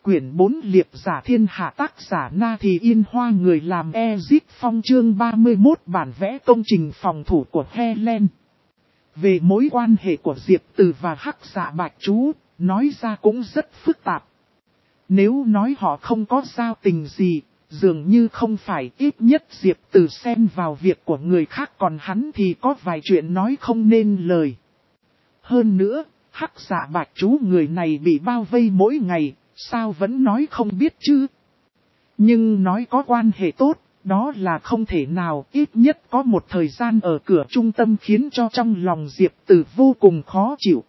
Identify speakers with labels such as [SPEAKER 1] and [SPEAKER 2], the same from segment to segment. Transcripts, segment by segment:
[SPEAKER 1] Quyển 4 Liệp giả thiên hạ, tác giả Na Thì Yên Hoa, người làm Ezip Phong, chương 31 bản vẽ công trình phòng thủ của Helen. Về mối quan hệ của Diệp Từ và Hắc Dạ Bạch Chú, nói ra cũng rất phức tạp. Nếu nói họ không có giao tình gì, dường như không phải, ít nhất Diệp Từ xen vào việc của người khác, còn hắn thì có vài chuyện nói không nên lời. Hơn nữa, Hắc Dạ Bạch Chú người này bị bao vây mỗi ngày, sao vẫn nói không biết chứ? Nhưng nói có quan hệ tốt, đó là không thể nào, ít nhất có một thời gian ở cửa trung tâm khiến cho trong lòng Diệp Từ vô cùng khó chịu.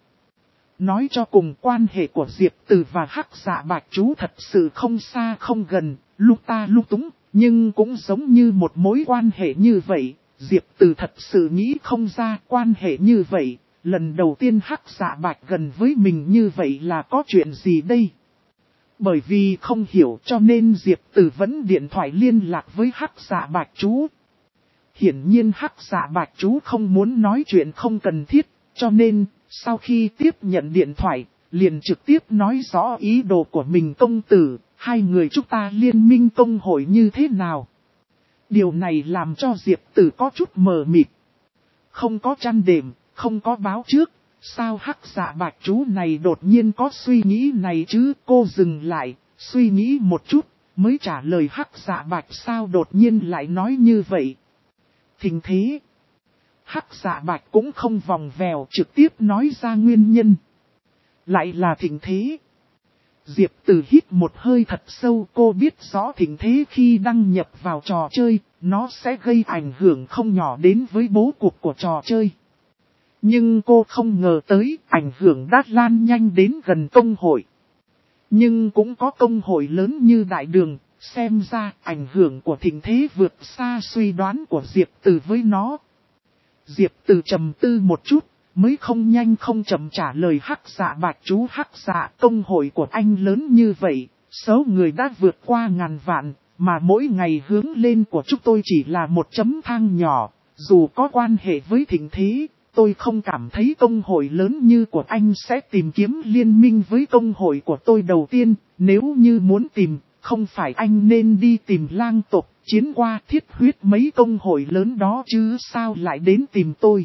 [SPEAKER 1] Nói cho cùng, quan hệ của Diệp Từ và Hắc Dạ Bạch Chú thật sự không xa không gần, lúc ta lúc túng, nhưng cũng giống như một mối quan hệ như vậy, Diệp Từ thật sự nghĩ không ra quan hệ như vậy. Lần đầu tiên Hắc Dạ Bạch gần với mình như vậy là có chuyện gì đây? Bởi vì không hiểu cho nên Diệp Từ vẫn điện thoại liên lạc với Hắc Dạ Bạch Chú. Hiển nhiên Hắc Dạ Bạch Chú không muốn nói chuyện không cần thiết, cho nên sau khi tiếp nhận điện thoại, liền trực tiếp nói rõ ý đồ của mình. Công tử, hai người chúng ta liên minh công hội như thế nào? Điều này làm cho Diệp Từ có chút mờ mịt. Không có chăn đệm, không có báo trước, sao Hắc Dạ Bạch Chú này đột nhiên có suy nghĩ này chứ? Cô dừng lại, suy nghĩ một chút, mới trả lời Hắc Dạ Bạch sao đột nhiên lại nói như vậy. Thình thế, Hắc Dạ Bạch cũng không vòng vèo, trực tiếp nói ra nguyên nhân. Lại là thình thế. Diệp Từ hít một hơi thật sâu, cô biết rõ thình thế khi đăng nhập vào trò chơi, nó sẽ gây ảnh hưởng không nhỏ đến với bố cục của trò chơi. Nhưng cô không ngờ tới ảnh hưởng đã lan nhanh đến gần công hội. Nhưng cũng có công hội lớn như Đại Đường, xem ra ảnh hưởng của thịnh thế vượt xa suy đoán của Diệp Từ với nó. Diệp Từ trầm tư một chút, mới không nhanh không chậm trả lời Hắc Dạ Bạch Chú. Hắc Dạ, công hội của anh lớn như vậy, số người đã vượt qua ngàn vạn, mà mỗi ngày hướng lên của chúng tôi chỉ là một chấm thang nhỏ, dù có quan hệ với thịnh thế. Tôi không cảm thấy công hội lớn như của anh sẽ tìm kiếm liên minh với công hội của tôi đầu tiên. Nếu như muốn tìm, không phải anh nên đi tìm lang tộc, chiến qua thiết huyết mấy công hội lớn đó chứ sao lại đến tìm tôi.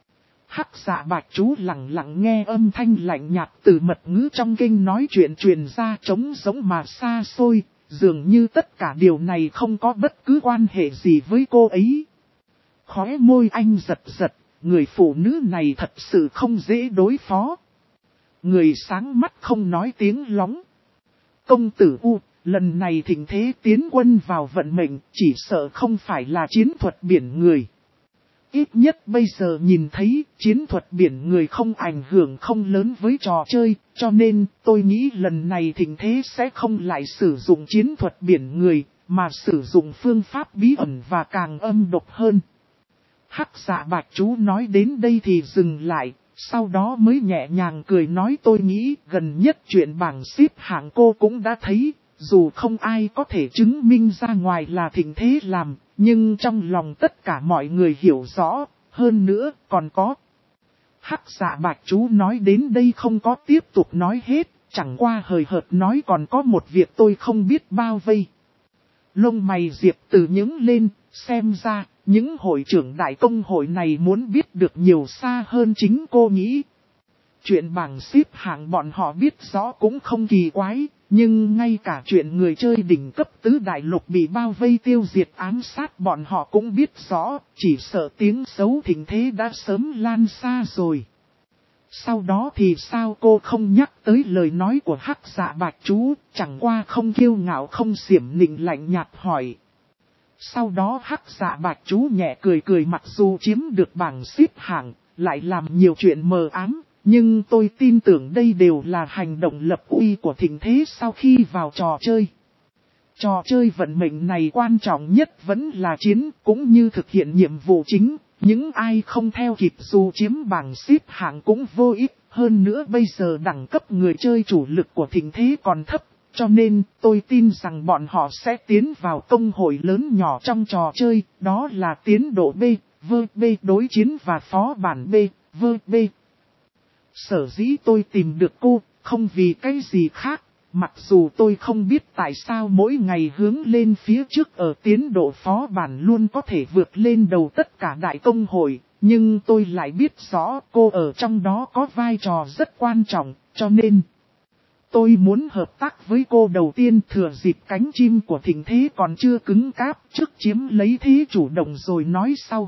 [SPEAKER 1] Hắc Dạ Bạch Chú lặng lặng nghe âm thanh lạnh nhạt từ mật ngữ trong kinh nói chuyện truyền ra, trống giống mà xa xôi, dường như tất cả điều này không có bất cứ quan hệ gì với cô ấy. Khóe môi anh giật giật. Người phụ nữ này thật sự không dễ đối phó. Người sáng mắt không nói tiếng lóng. Công tử U, lần này thịnh thế tiến quân vào vận mệnh, chỉ sợ không phải là chiến thuật biển người. Ít nhất bây giờ nhìn thấy chiến thuật biển người không ảnh hưởng không lớn với trò chơi, cho nên tôi nghĩ lần này thịnh thế sẽ không lại sử dụng chiến thuật biển người, mà sử dụng phương pháp bí ẩn và càng âm độc hơn. Hắc Dạ Bạch Chú nói đến đây thì dừng lại, sau đó mới nhẹ nhàng cười nói tôi nghĩ gần nhất chuyện bảng xếp hạng cô cũng đã thấy, dù không ai có thể chứng minh ra ngoài là thịnh thế làm, nhưng trong lòng tất cả mọi người hiểu rõ, hơn nữa còn có. Hắc Dạ Bạch Chú nói đến đây không có tiếp tục nói hết, chẳng qua hời hợt nói còn có một việc tôi không biết bao vây. Lông mày Diệp Từ nhướng lên, xem ra, những hội trưởng đại công hội này muốn biết được nhiều xa hơn chính cô nghĩ. Chuyện bảng xếp hạng bọn họ biết rõ cũng không kỳ quái, nhưng ngay cả chuyện người chơi đỉnh cấp tứ đại lục bị bao vây tiêu diệt ám sát bọn họ cũng biết rõ, chỉ sợ tiếng xấu thịnh thế đã sớm lan xa rồi. Sau đó thì sao cô không nhắc tới lời nói của Hắc Dạ Bạch Chú, chẳng qua không kiêu ngạo không xiểm nịnh lạnh nhạt hỏi. Sau đó Hắc Dạ Bạch Chú nhẹ cười cười, mặc dù chiếm được bảng xếp hạng, lại làm nhiều chuyện mờ ám, nhưng tôi tin tưởng đây đều là hành động lập uy của thịnh thế sau khi vào trò chơi. Trò chơi vận mệnh này quan trọng nhất vẫn là chiến, cũng như thực hiện nhiệm vụ chính. Những ai không theo kịp dù chiếm bảng xếp hạng cũng vô ích, hơn nữa bây giờ đẳng cấp người chơi chủ lực của thịnh thế còn thấp, cho nên tôi tin rằng bọn họ sẽ tiến vào công hội lớn nhỏ trong trò chơi, đó là tiến độ B, V-B đối chiến và phó bản B, V-B. Sở dĩ tôi tìm được cô, không vì cái gì khác, Mặc dù tôi không biết tại sao mỗi ngày hướng lên phía trước ở tiến độ phó bản luôn có thể vượt lên đầu tất cả đại công hội, nhưng tôi lại biết rõ cô ở trong đó có vai trò rất quan trọng, cho nên tôi muốn hợp tác với cô đầu tiên thừa dịp cánh chim của thịnh thế còn chưa cứng cáp trước chiếm lấy thế chủ động rồi nói sau.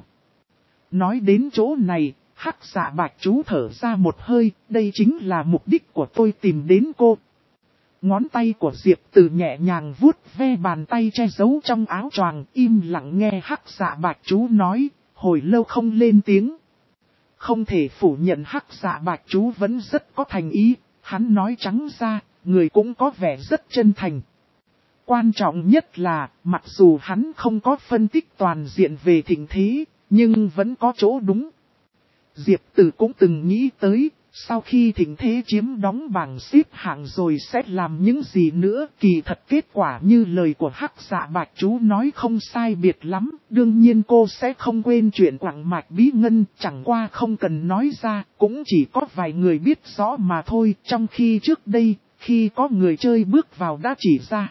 [SPEAKER 1] Nói đến chỗ này, Hắc Dạ Bạch chú thở ra một hơi, đây chính là mục đích của tôi tìm đến cô. Ngón tay của Diệp Từ nhẹ nhàng vuốt ve bàn tay che giấu trong áo choàng, im lặng nghe Hắc Dạ Bạch chú nói, hồi lâu không lên tiếng. Không thể phủ nhận Hắc Dạ Bạch chú vẫn rất có thành ý, hắn nói trắng ra, người cũng có vẻ rất chân thành. Quan trọng nhất là, mặc dù hắn không có phân tích toàn diện về thịnh thế, nhưng vẫn có chỗ đúng. Diệp Tử cũng từng nghĩ tới, sau khi thịnh thế chiếm đóng bảng xếp hạng rồi sẽ làm những gì nữa. Kỳ thật kết quả như lời của Hắc Dạ Bạch chú nói không sai biệt lắm. Đương nhiên cô sẽ không quên chuyện quặng mạch bí ngân, chẳng qua không cần nói ra, cũng chỉ có vài người biết rõ mà thôi. Trong khi trước đây, khi có người chơi bước vào đã chỉ ra.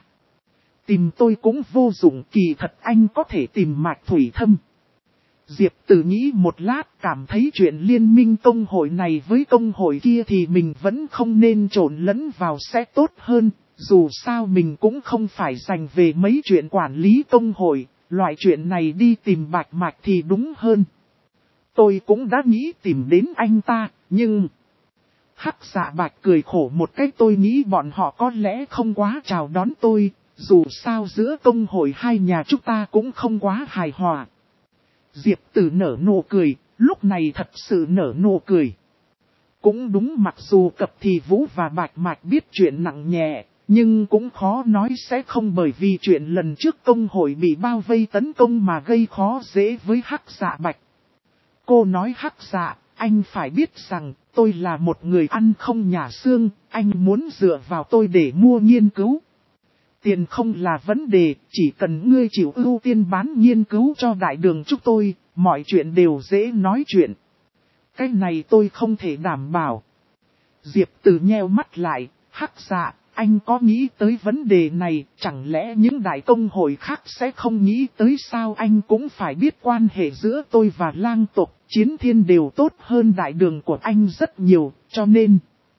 [SPEAKER 1] Tìm tôi cũng vô dụng, kỳ thật anh có thể tìm Mạch Thủy Thâm. Diệp Tử nghĩ một lát cảm thấy chuyện liên minh công hội này với công hội kia thì mình vẫn không nên trộn lẫn vào sẽ tốt hơn. Dù sao mình cũng không phải dành về mấy chuyện quản lý công hội, loại chuyện này đi tìm Bạch Mạch thì đúng hơn. Tôi cũng đã nghĩ tìm đến anh ta, nhưng... Hắc Dạ Bạch cười khổ một cách, tôi nghĩ bọn họ có lẽ không quá chào đón tôi, dù sao giữa công hội hai nhà chúng ta cũng không quá hài hòa. Diệp Tử nở nụ cười, lúc này thật sự nở nụ cười. Cũng đúng, mặc dù Cập Thì Vũ và Bạch Mạch biết chuyện nặng nhẹ, nhưng cũng khó nói sẽ không bởi vì chuyện lần trước công hội bị bao vây tấn công mà gây khó dễ với Hắc Dạ Bạch. Cô nói Hắc Dạ, anh phải biết rằng tôi là một người ăn không nhả xương, anh muốn dựa vào tôi để mua nghiên cứu. Tiền không là vấn đề, chỉ cần ngươi chịu ưu tiên bán nghiên cứu cho đại đường chúng tôi, mọi chuyện đều dễ nói chuyện. Cái này tôi không thể đảm bảo. Diệp Tử nheo mắt lại, Hắc Dạ, anh có nghĩ tới vấn đề này, chẳng lẽ những đại công hội khác sẽ không nghĩ tới sao? Anh cũng phải biết quan hệ giữa tôi và lang tộc, Chiến Thiên đều tốt hơn đại đường của anh rất nhiều, cho nên...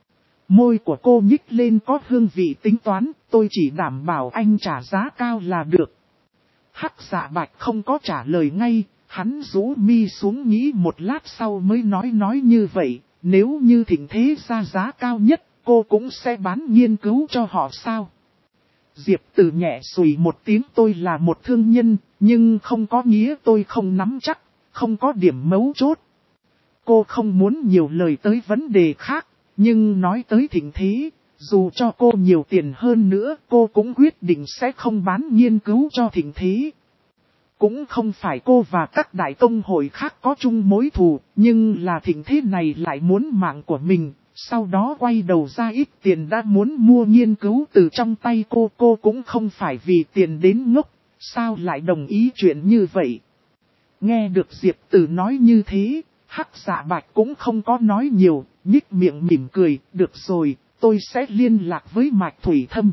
[SPEAKER 1] Môi của cô nhích lên có hương vị tính toán, tôi chỉ đảm bảo anh trả giá cao là được. Hắc Dạ Bạch không có trả lời ngay, hắn rũ mi xuống nghĩ một lát sau mới nói như vậy, nếu như thịnh thế ra giá cao nhất, cô cũng sẽ bán nghiên cứu cho họ sao? Diệp Tử nhẹ sùi một tiếng, tôi là một thương nhân, nhưng không có nghĩa tôi không nắm chắc, không có điểm mấu chốt. Cô không muốn nhiều lời tới vấn đề khác. Nhưng nói tới thịnh thế, dù cho cô nhiều tiền hơn nữa, cô cũng quyết định sẽ không bán nghiên cứu cho thịnh thế. Cũng không phải cô và các đại công hội khác có chung mối thù, nhưng là thịnh thế này lại muốn mạng của mình, sau đó quay đầu ra ít tiền đã muốn mua nghiên cứu từ trong tay cô cũng không phải vì tiền đến ngốc, sao lại đồng ý chuyện như vậy. Nghe được Diệp Tử nói như thế, Hắc Dạ Bạch cũng không có nói nhiều, nhích miệng mỉm cười, được rồi, tôi sẽ liên lạc với Mạch Thủy Thâm.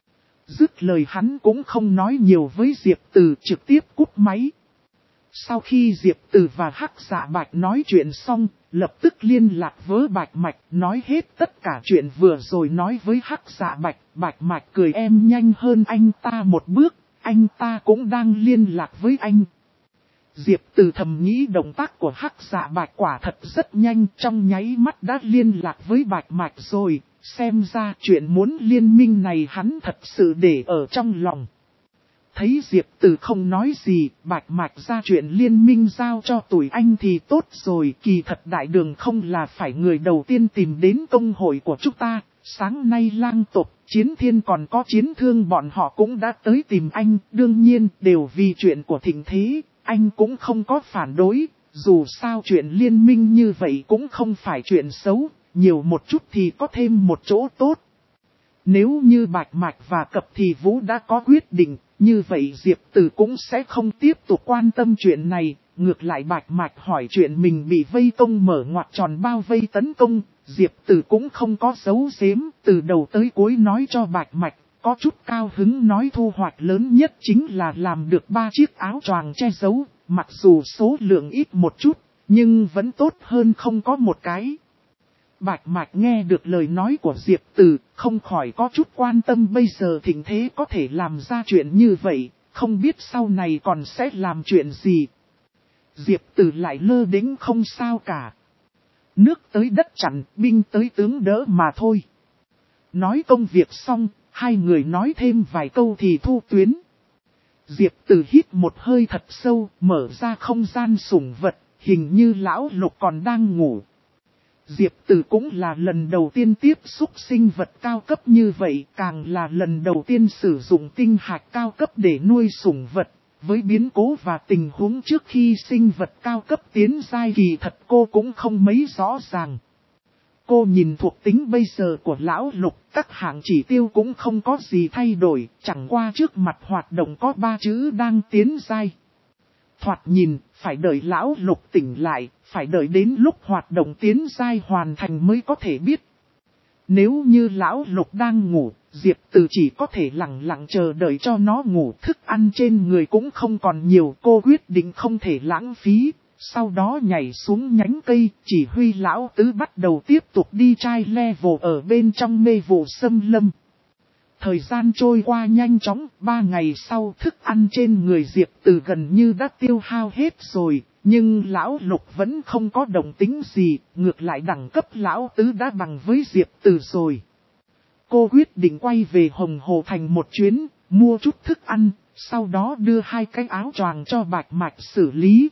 [SPEAKER 1] Dứt lời hắn cũng không nói nhiều với Diệp Tử, trực tiếp cúp máy. Sau khi Diệp Tử và Hắc Dạ Bạch nói chuyện xong, lập tức liên lạc với Bạch Mạch, nói hết tất cả chuyện vừa rồi nói với Hắc Dạ Bạch. Bạch Mạch cười, em nhanh hơn anh ta một bước, anh ta cũng đang liên lạc với anh. Diệp Tử thầm nghĩ động tác của Hắc Dạ Bạch quả thật rất nhanh, trong nháy mắt đã liên lạc với Bạch Mạch rồi, xem ra chuyện muốn liên minh này hắn thật sự để ở trong lòng. Thấy Diệp Tử không nói gì, Bạch Mạch ra chuyện liên minh giao cho tụi anh thì tốt rồi, kỳ thật đại đường không là phải người đầu tiên tìm đến công hội của chúng ta, sáng nay lang tộc, Chiến Thiên còn có Chiến Thương bọn họ cũng đã tới tìm anh, đương nhiên đều vì chuyện của thịnh thế. Anh cũng không có phản đối, dù sao chuyện liên minh như vậy cũng không phải chuyện xấu, nhiều một chút thì có thêm một chỗ tốt. Nếu như Bạch Mạch và Cập Thì Vũ đã có quyết định, như vậy Diệp Tử cũng sẽ không tiếp tục quan tâm chuyện này. Ngược lại Bạch Mạch hỏi chuyện mình bị vây công mở ngoặc tròn bao vây tấn công, Diệp Từ cũng không có giấu giếm, từ đầu tới cuối nói cho Bạch Mạch, có chút cao hứng nói thu hoạch lớn nhất chính là làm được 3 chiếc áo choàng che giấu, mặc dù số lượng ít một chút, nhưng vẫn tốt hơn không có một cái. Bạch Mạch nghe được lời nói của Diệp Từ, không khỏi có chút quan tâm bây giờ thịnh thế có thể làm ra chuyện như vậy, không biết sau này còn sẽ làm chuyện gì. Diệp Từ lại lơ đễnh không sao cả. Nước tới đất chặn, binh tới tướng đỡ mà thôi. Nói công việc xong, hai người nói thêm vài câu thì thu tuyến. Diệp Từ hít một hơi thật sâu, mở ra không gian sủng vật, hình như lão Lục còn đang ngủ. Diệp Từ cũng là lần đầu tiên tiếp xúc sinh vật cao cấp như vậy, càng là lần đầu tiên sử dụng tinh hạch cao cấp để nuôi sủng vật. Với biến cố và tình huống trước khi sinh vật cao cấp tiến giai kỳ thật cô cũng không mấy rõ ràng. Cô nhìn thuộc tính bây giờ của lão Lục, các hạng chỉ tiêu cũng không có gì thay đổi, chẳng qua trước mặt hoạt động có 3 chữ đang tiến giai. Thoạt nhìn, phải đợi lão Lục tỉnh lại, phải đợi đến lúc hoạt động tiến giai hoàn thành mới có thể biết. Nếu như lão Lục đang ngủ, Diệp Từ chỉ có thể lặng lặng chờ đợi cho nó ngủ, thức ăn trên người cũng không còn nhiều, cô quyết định không thể lãng phí. Sau đó nhảy xuống nhánh cây, chỉ huy lão tứ bắt đầu tiếp tục đi trai level ở bên trong mê vụ xâm lâm. Thời gian trôi qua nhanh chóng, 3 ngày sau thức ăn trên người Diệp Từ gần như đã tiêu hao hết rồi, nhưng lão Lục vẫn không có động tính gì, ngược lại đẳng cấp lão tứ đã bằng với Diệp Từ rồi. Cô quyết định quay về Hồng Hồ Thành một chuyến, mua chút thức ăn, sau đó đưa 2 cái áo choàng cho Bạch Mạch xử lý.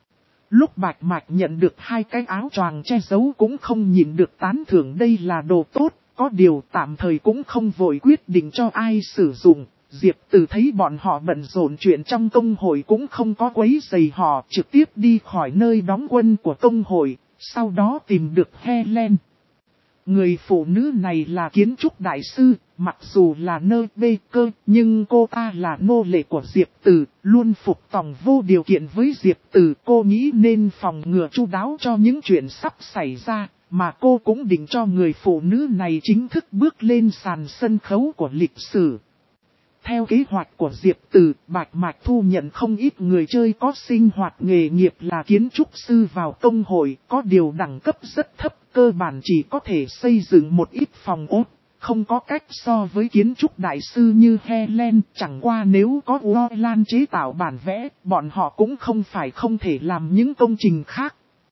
[SPEAKER 1] Lúc Bạch Mạch nhận được 2 cái áo choàng che giấu cũng không nhìn được tán thưởng đây là đồ tốt, có điều tạm thời cũng không vội quyết định cho ai sử dụng. Diệp Từ thấy bọn họ bận rộn chuyện trong công hội cũng không có quấy rầy họ, trực tiếp đi khỏi nơi đóng quân của công hội, sau đó tìm được Helen. Người phụ nữ này là kiến trúc đại sư, mặc dù là nơi bê cơ, nhưng cô ta là nô lệ của Diệp Từ, luôn phục tòng vô điều kiện với Diệp Từ. Cô nghĩ nên phòng ngừa chu đáo cho những chuyện sắp xảy ra, mà cô cũng định cho người phụ nữ này chính thức bước lên sàn sân khấu của lịch sử. Theo kế hoạch của Diệp Từ, Bạch Mạch thu nhận không ít người chơi có sinh hoạt nghề nghiệp là kiến trúc sư vào công hội, có điều đẳng cấp rất thấp, cơ bản chỉ có thể xây dựng một ít phòng ốt, không có cách so với kiến trúc đại sư như Helen, chẳng qua nếu có Warland chế tạo bản vẽ, bọn họ cũng không phải không thể làm những công trình khác.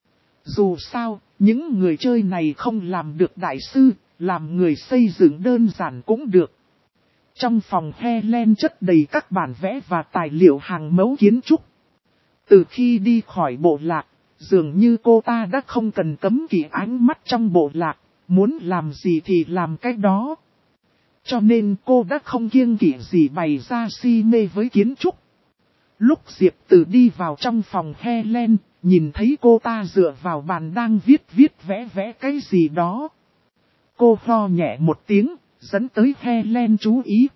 [SPEAKER 1] Dù sao, những người chơi này không làm được đại sư, làm người xây dựng đơn giản cũng được. Trong phòng Helen chất đầy các bản vẽ và tài liệu hàng mẫu kiến trúc. Từ khi đi khỏi bộ lạc, dường như cô ta đã không cần cấm kỵ ánh mắt trong bộ lạc, muốn làm gì thì làm cái đó. Cho nên cô đã không kiêng kỵ gì bày ra si mê với kiến trúc. Lúc Diệp Từ đi vào trong phòng Helen, nhìn thấy cô ta dựa vào bàn đang viết vẽ cái gì đó. Cô ho nhẹ một tiếng, dẫn tới Helen chú ý.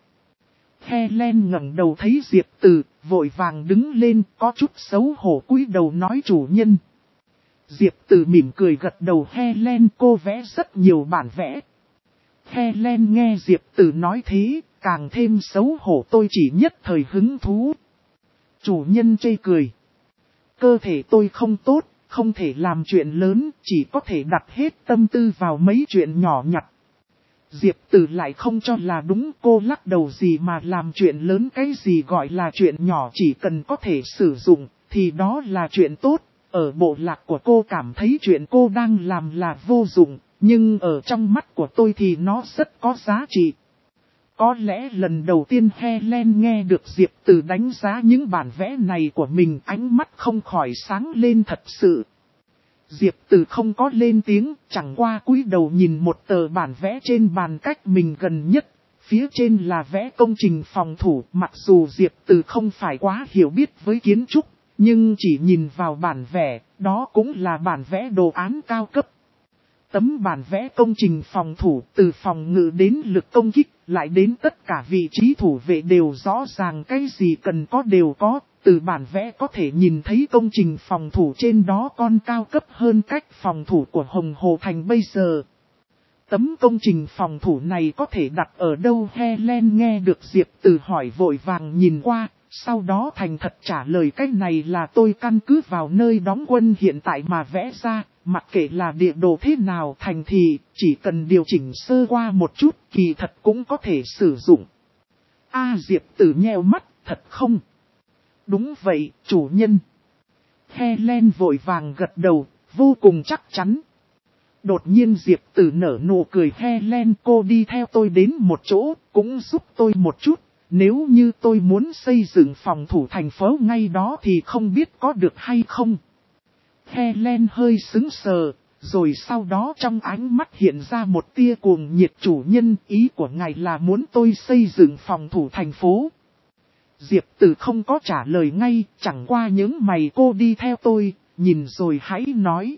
[SPEAKER 1] Helen ngẩng đầu thấy Diệp Từ, vội vàng đứng lên, có chút xấu hổ cúi đầu nói chủ nhân. Diệp Từ mỉm cười gật đầu. Helen, cô vẽ rất nhiều bản vẽ. Helen nghe Diệp Từ nói thế, càng thêm xấu hổ. Tôi chỉ nhất thời hứng thú. Chủ nhân chê cười. Cơ thể tôi không tốt, không thể làm chuyện lớn, chỉ có thể đặt hết tâm tư vào mấy chuyện nhỏ nhặt. Diệp Từ lại không cho là đúng, cô lắc đầu gì mà làm chuyện lớn, cái gì gọi là chuyện nhỏ, chỉ cần có thể sử dụng, thì đó là chuyện tốt. Ở bộ lạc của cô cảm thấy chuyện cô đang làm là vô dụng, nhưng ở trong mắt của tôi thì nó rất có giá trị. Có lẽ lần đầu tiên Helen nghe được Diệp Từ đánh giá những bản vẽ này của mình, ánh mắt không khỏi sáng lên thật sự. Diệp Từ không có lên tiếng, chẳng qua cúi đầu nhìn một tờ bản vẽ trên bàn cách mình gần nhất. Phía trên là vẽ công trình phòng thủ, mặc dù Diệp Từ không phải quá hiểu biết với kiến trúc, nhưng chỉ nhìn vào bản vẽ, đó cũng là bản vẽ đồ án cao cấp. Tấm bản vẽ công trình phòng thủ, từ phòng ngự đến lực công kích, lại đến tất cả vị trí thủ vệ đều rõ ràng, cái gì cần có đều có. Từ bản vẽ có thể nhìn thấy công trình phòng thủ trên đó còn cao cấp hơn cách phòng thủ của Hồng Hồ Thành bây giờ. Tấm công trình phòng thủ này có thể đặt ở đâu? Helen nghe được Diệp Từ hỏi vội vàng nhìn qua, sau đó thành thật trả lời cái này là tôi căn cứ vào nơi đóng quân hiện tại mà vẽ ra, mặc kệ là địa đồ thế nào thành thì chỉ cần điều chỉnh sơ qua một chút kỳ thật cũng có thể sử dụng. Diệp Từ nheo mắt, thật không? Đúng vậy, chủ nhân. Helen vội vàng gật đầu, vô cùng chắc chắn. Đột nhiên Diệp Từ nở nụ cười. Helen, cô đi theo tôi đến một chỗ, cũng giúp tôi một chút. Nếu như tôi muốn xây dựng phòng thủ thành phố ngay đó thì không biết có được hay không. Helen hơi sững sờ, rồi sau đó trong ánh mắt hiện ra một tia cuồng nhiệt. Chủ nhân, ý của ngài là muốn tôi xây dựng phòng thủ thành phố. Diệp Từ không có trả lời ngay, chẳng qua những mày. Cô đi theo tôi, nhìn rồi hãy nói.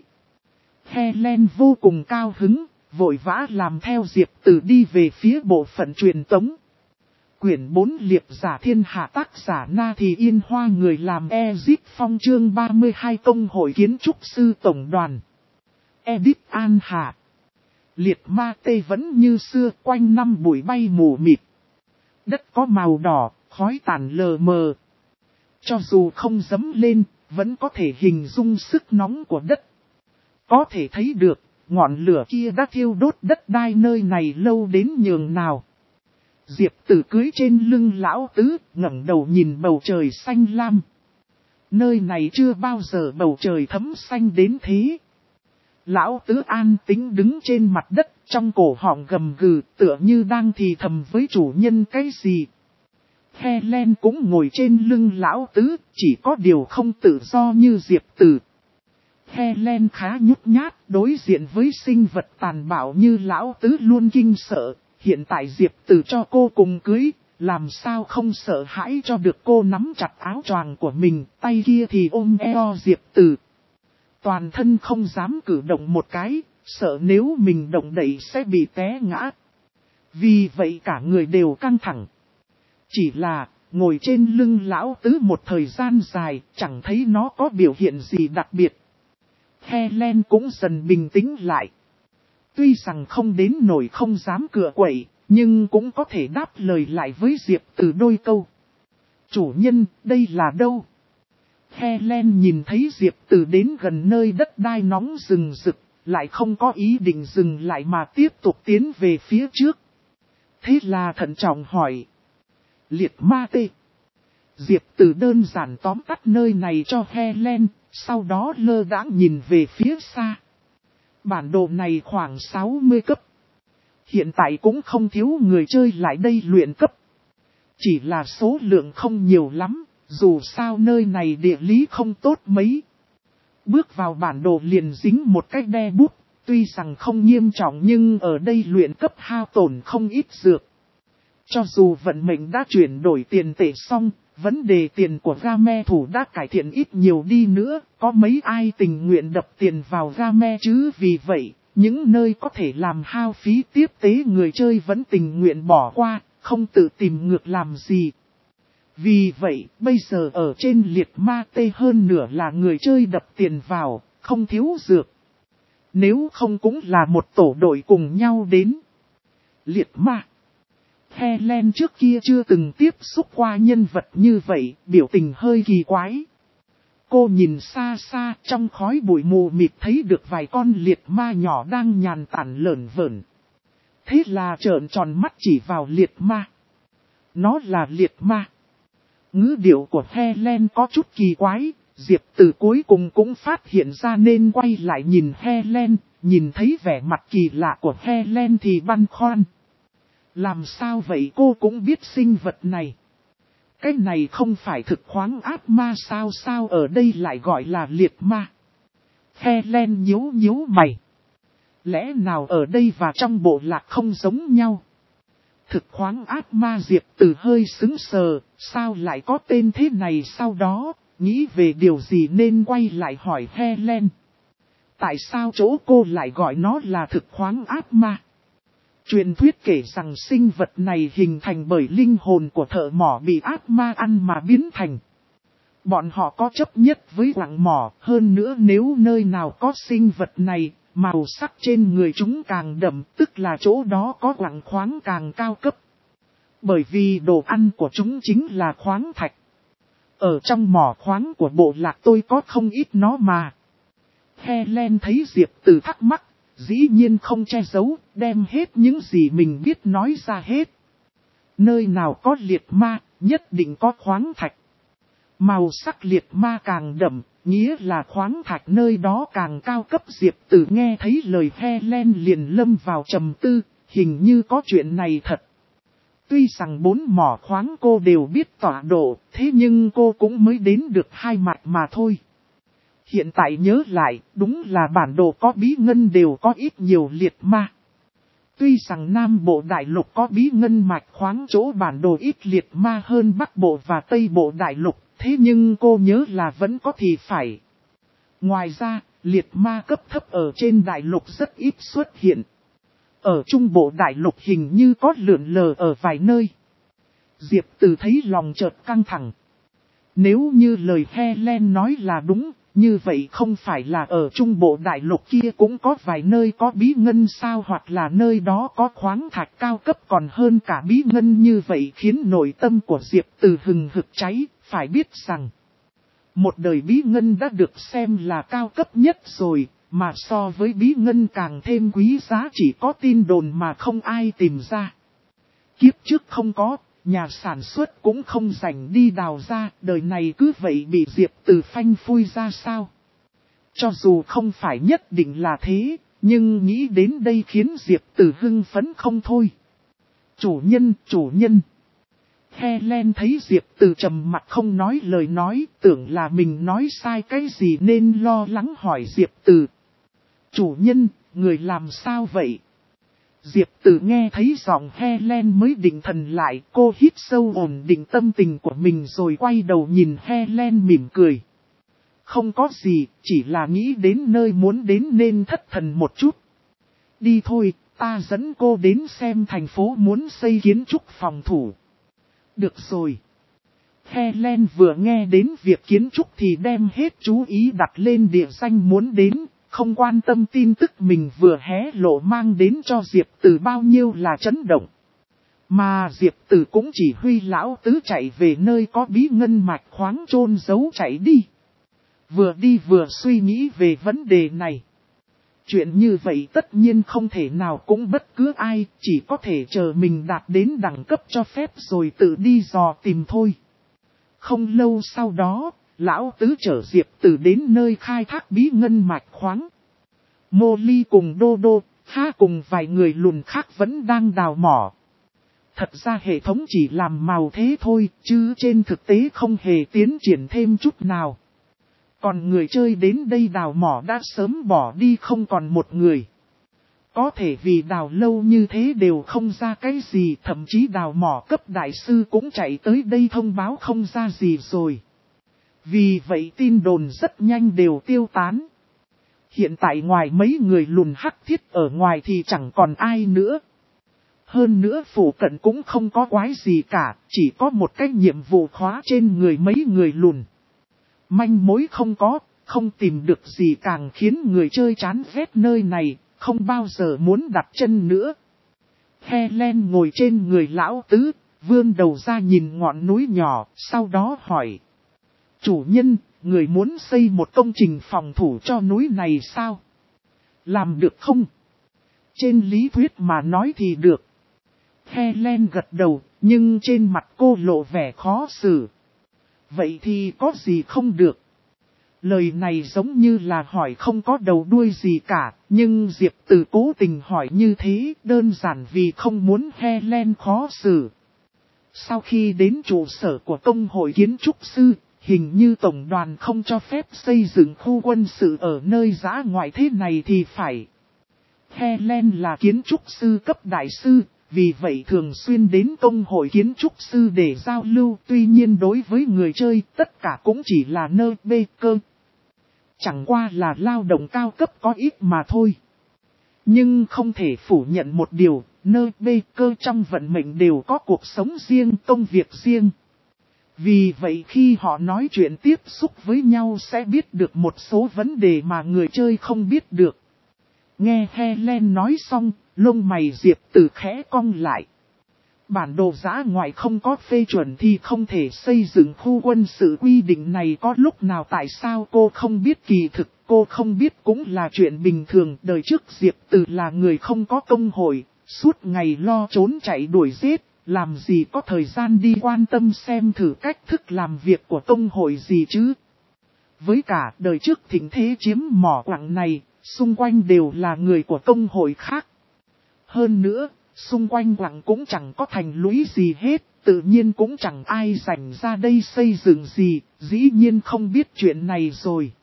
[SPEAKER 1] Helen vô cùng cao hứng, vội vã làm theo Diệp Từ đi về phía bộ phận truyền tống. Quyển 4 Liệp giả thiên hạ, tác giả Na Thì Yên Hoa, người làm Ezip Phong, chương 32 Công hội kiến trúc sư tổng đoàn. Edit An Hạ. Liệt ma tê vẫn như xưa, quanh năm bụi bay mù mịt. Đất có màu đỏ, khói tàn lờ mờ. Cho dù không dẫm lên, vẫn có thể hình dung sức nóng của đất. Có thể thấy được, ngọn lửa kia đã thiêu đốt đất đai nơi này lâu đến nhường nào. Diệp Từ cưỡi trên lưng lão tứ, ngẩng đầu nhìn bầu trời xanh lam. Nơi này chưa bao giờ bầu trời thấm xanh đến thế. Lão tứ an tĩnh đứng trên mặt đất, trong cổ họng gầm gừ, tựa như đang thì thầm với chủ nhân cái gì. Helen cũng ngồi trên lưng lão tứ, chỉ có điều không tự do như Diệp Từ. Helen khá nhút nhát, đối diện với sinh vật tàn bạo như lão tứ luôn kinh sợ. Hiện tại Diệp Từ cho cô cùng cưới, làm sao không sợ hãi cho được. Cô nắm chặt áo choàng của mình, tay kia thì ôm eo Diệp Từ. Toàn thân không dám cử động một cái, sợ nếu mình động đậy sẽ bị té ngã. Vì vậy cả người đều căng thẳng. Chỉ là, ngồi trên lưng lão tứ một thời gian dài, chẳng thấy nó có biểu hiện gì đặc biệt. Helen cũng dần bình tĩnh lại. Tuy rằng không đến nỗi không dám cựa quậy, nhưng cũng có thể đáp lời lại với Diệp Từ đôi câu. Chủ nhân, đây là đâu? Helen nhìn thấy Diệp Từ đến gần nơi đất đai nóng rừng rực, lại không có ý định dừng lại mà tiếp tục tiến về phía trước. Thế là thận trọng hỏi. Liệt ma tê. Diệp Từ đơn giản tóm tắt nơi này cho Helen, sau đó lơ đãng nhìn về phía xa. Bản đồ này khoảng 60 cấp. Hiện tại cũng không thiếu người chơi lại đây luyện cấp. Chỉ là số lượng không nhiều lắm, dù sao nơi này địa lý không tốt mấy. Bước vào bản đồ liền dính một cái đe bút, tuy rằng không nghiêm trọng nhưng ở đây luyện cấp hao tổn không ít dược. Cho dù vận mệnh đã chuyển đổi tiền tệ xong, vấn đề tiền của game thủ đã cải thiện ít nhiều đi nữa, có mấy ai tình nguyện đập tiền vào game chứ. Vì vậy, những nơi có thể làm hao phí tiếp tế người chơi vẫn tình nguyện bỏ qua, không tự tìm ngược làm gì. Vì vậy, bây giờ ở trên liệt ma tê hơn nửa là người chơi đập tiền vào, không thiếu dược. Nếu không cũng là một tổ đội cùng nhau đến. Liệt ma. Helen trước kia chưa từng tiếp xúc qua nhân vật như vậy, biểu tình hơi kỳ quái. Cô nhìn xa xa trong khói bụi mù mịt thấy được vài con liệt ma nhỏ đang nhàn tản lởn vởn. Thế là trợn tròn mắt chỉ vào liệt ma. Nó là liệt ma. Ngữ điệu của Helen có chút kỳ quái, Diệp Từ cuối cùng cũng phát hiện ra nên quay lại nhìn Helen, nhìn thấy vẻ mặt kỳ lạ của Helen thì băn khoăn. Làm sao vậy? Cô cũng biết sinh vật này. Cái này không phải thực khoáng ác ma sao ở đây lại gọi là liệt ma? Helen nhíu nhíu mày. Lẽ nào ở đây và trong bộ lạc không giống nhau? Thực khoáng ác ma. Diệp Từ hơi sững sờ, sao lại có tên thế này? Sau đó, nghĩ về điều gì nên quay lại hỏi Helen. Tại sao chỗ cô lại gọi nó là thực khoáng ác ma? Truyền thuyết kể rằng sinh vật này hình thành bởi linh hồn của thợ mỏ bị ác ma ăn mà biến thành. Bọn họ có chấp nhất với quặng mỏ, hơn nữa nếu nơi nào có sinh vật này, màu sắc trên người chúng càng đậm, tức là chỗ đó có quặng khoáng càng cao cấp. Bởi vì đồ ăn của chúng chính là khoáng thạch. Ở trong mỏ khoáng của bộ lạc tôi có không ít nó mà. Helen thấy Diệp Từ thắc mắc, dĩ nhiên không che giấu, đem hết những gì mình biết nói ra hết. Nơi nào có liệt ma, nhất định có khoáng thạch. Màu sắc liệt ma càng đậm, nghĩa là khoáng thạch nơi đó càng cao cấp. Diệp Từ nghe thấy lời Helen liền lâm vào trầm tư, hình như có chuyện này thật. Tuy rằng 4 mỏ khoáng cô đều biết tọa độ, thế nhưng cô cũng mới đến được 2 mặt mà thôi. Hiện tại nhớ lại, đúng là bản đồ có bí ngân đều có ít nhiều liệt ma. Tuy rằng Nam Bộ Đại Lục có bí ngân mạch khoáng chỗ bản đồ ít liệt ma hơn Bắc Bộ và Tây Bộ Đại Lục, thế nhưng cô nhớ là vẫn có thì phải. Ngoài ra, liệt ma cấp thấp ở trên Đại Lục rất ít xuất hiện. Ở Trung Bộ Đại Lục hình như có lượn lờ ở vài nơi. Diệp Từ thấy lòng chợt căng thẳng. Nếu như lời Helen nói là đúng, như vậy không phải là ở Trung Bộ Đại Lục kia cũng có vài nơi có bí ngân sao, hoặc là nơi đó có khoáng thạch cao cấp còn hơn cả bí ngân. Như vậy khiến nội tâm của Diệp Từ hừng hực cháy. Phải biết rằng, một đời bí ngân đã được xem là cao cấp nhất rồi, mà so với bí ngân càng thêm quý giá chỉ có tin đồn mà không ai tìm ra. Kiếp trước không có, nhà sản xuất cũng không rảnh đi đào ra, đời này cứ vậy bị Diệp Từ phanh phui ra sao. Cho dù không phải nhất định là thế, nhưng nghĩ đến đây khiến Diệp Từ hưng phấn không thôi. Chủ nhân. Helen thấy Diệp Từ trầm mặt không nói lời nói, tưởng là mình nói sai cái gì nên lo lắng hỏi Diệp Từ. Chủ nhân, người làm sao vậy? Diệp Từ nghe thấy giọng Helen mới định thần lại, cô hít sâu ổn định tâm tình của mình rồi quay đầu nhìn Helen mỉm cười. Không có gì, chỉ là nghĩ đến nơi muốn đến nên thất thần một chút. Đi thôi, ta dẫn cô đến xem thành phố muốn xây kiến trúc phòng thủ. Được rồi. Helen vừa nghe đến việc kiến trúc thì đem hết chú ý đặt lên địa danh muốn đến, không quan tâm tin tức mình vừa hé lộ mang đến cho Diệp Từ bao nhiêu là chấn động. Mà Diệp Từ cũng chỉ huy lão tứ chạy về nơi có bí ngân mạch khoáng chôn giấu chạy đi. Vừa đi vừa suy nghĩ về vấn đề này. Chuyện như vậy tất nhiên không thể nào cũng bất cứ ai, chỉ có thể chờ mình đạt đến đẳng cấp cho phép rồi tự đi dò tìm thôi. Không lâu sau đó, lão tứ chở Diệp Từ đến nơi khai thác bí ngân mạch khoáng. Molly cùng Dodo, Ha cùng vài người lùn khác vẫn đang đào mỏ. Thật ra hệ thống chỉ làm màu thế thôi, chứ trên thực tế không hề tiến triển thêm chút nào. Còn người chơi đến đây đào mỏ đã sớm bỏ đi không còn một người. Có thể vì đào lâu như thế đều không ra cái gì, thậm chí đào mỏ cấp đại sư cũng chạy tới đây thông báo không ra gì rồi. Vì vậy tin đồn rất nhanh đều tiêu tán. Hiện tại ngoài mấy người lùn hắc thiết ở ngoài thì chẳng còn ai nữa. Hơn nữa phủ cận cũng không có quái gì cả, chỉ có một cái nhiệm vụ khóa trên người mấy người lùn. Manh mối không có, không tìm được gì càng khiến người chơi chán ghét nơi này, không bao giờ muốn đặt chân nữa. Helen ngồi trên người lão tứ, vươn đầu ra nhìn ngọn núi nhỏ, sau đó hỏi. Chủ nhân, người muốn xây một công trình phòng thủ cho núi này sao? Làm được không? Trên lý thuyết mà nói thì được. Helen gật đầu, nhưng trên mặt cô lộ vẻ khó xử. Vậy thì có gì không được? Lời này giống như là hỏi không có đầu đuôi gì cả, nhưng Diệp Từ cố tình hỏi như thế, đơn giản vì không muốn Helen khó xử. Sau khi đến trụ sở của công hội kiến trúc sư, hình như tổng đoàn không cho phép xây dựng khu quân sự ở nơi dã ngoại thế này thì phải. Helen là kiến trúc sư cấp đại sư, vì vậy thường xuyên đến công hội kiến trúc sư để giao lưu. Tuy nhiên đối với người chơi tất cả cũng chỉ là nơ bê cơ. Chẳng qua là lao động cao cấp có ít mà thôi. Nhưng không thể phủ nhận một điều, nơ bê cơ trong vận mệnh đều có cuộc sống riêng, công việc riêng. Vì vậy khi họ nói chuyện tiếp xúc với nhau sẽ biết được một số vấn đề mà người chơi không biết được. Nghe Helen nói xong, lông mày Diệp Tử khẽ cong lại. Bản đồ dã ngoại không có phê chuẩn thì không thể xây dựng khu quân sự, quy định này có lúc nào tại sao cô không biết, kỳ thực cô không biết cũng là chuyện bình thường. Đời trước Diệp Tử là người không có công hội, suốt ngày lo trốn chạy đuổi giết, làm gì có thời gian đi quan tâm xem thử cách thức làm việc của công hội gì chứ. Với cả đời trước Thịnh Thế chiếm mỏ quặng này, xung quanh đều là người của công hội khác. Hơn nữa, xung quanh quặng cũng chẳng có thành lũy gì hết, tự nhiên cũng chẳng ai dành ra đây xây dựng gì, dĩ nhiên không biết chuyện này rồi.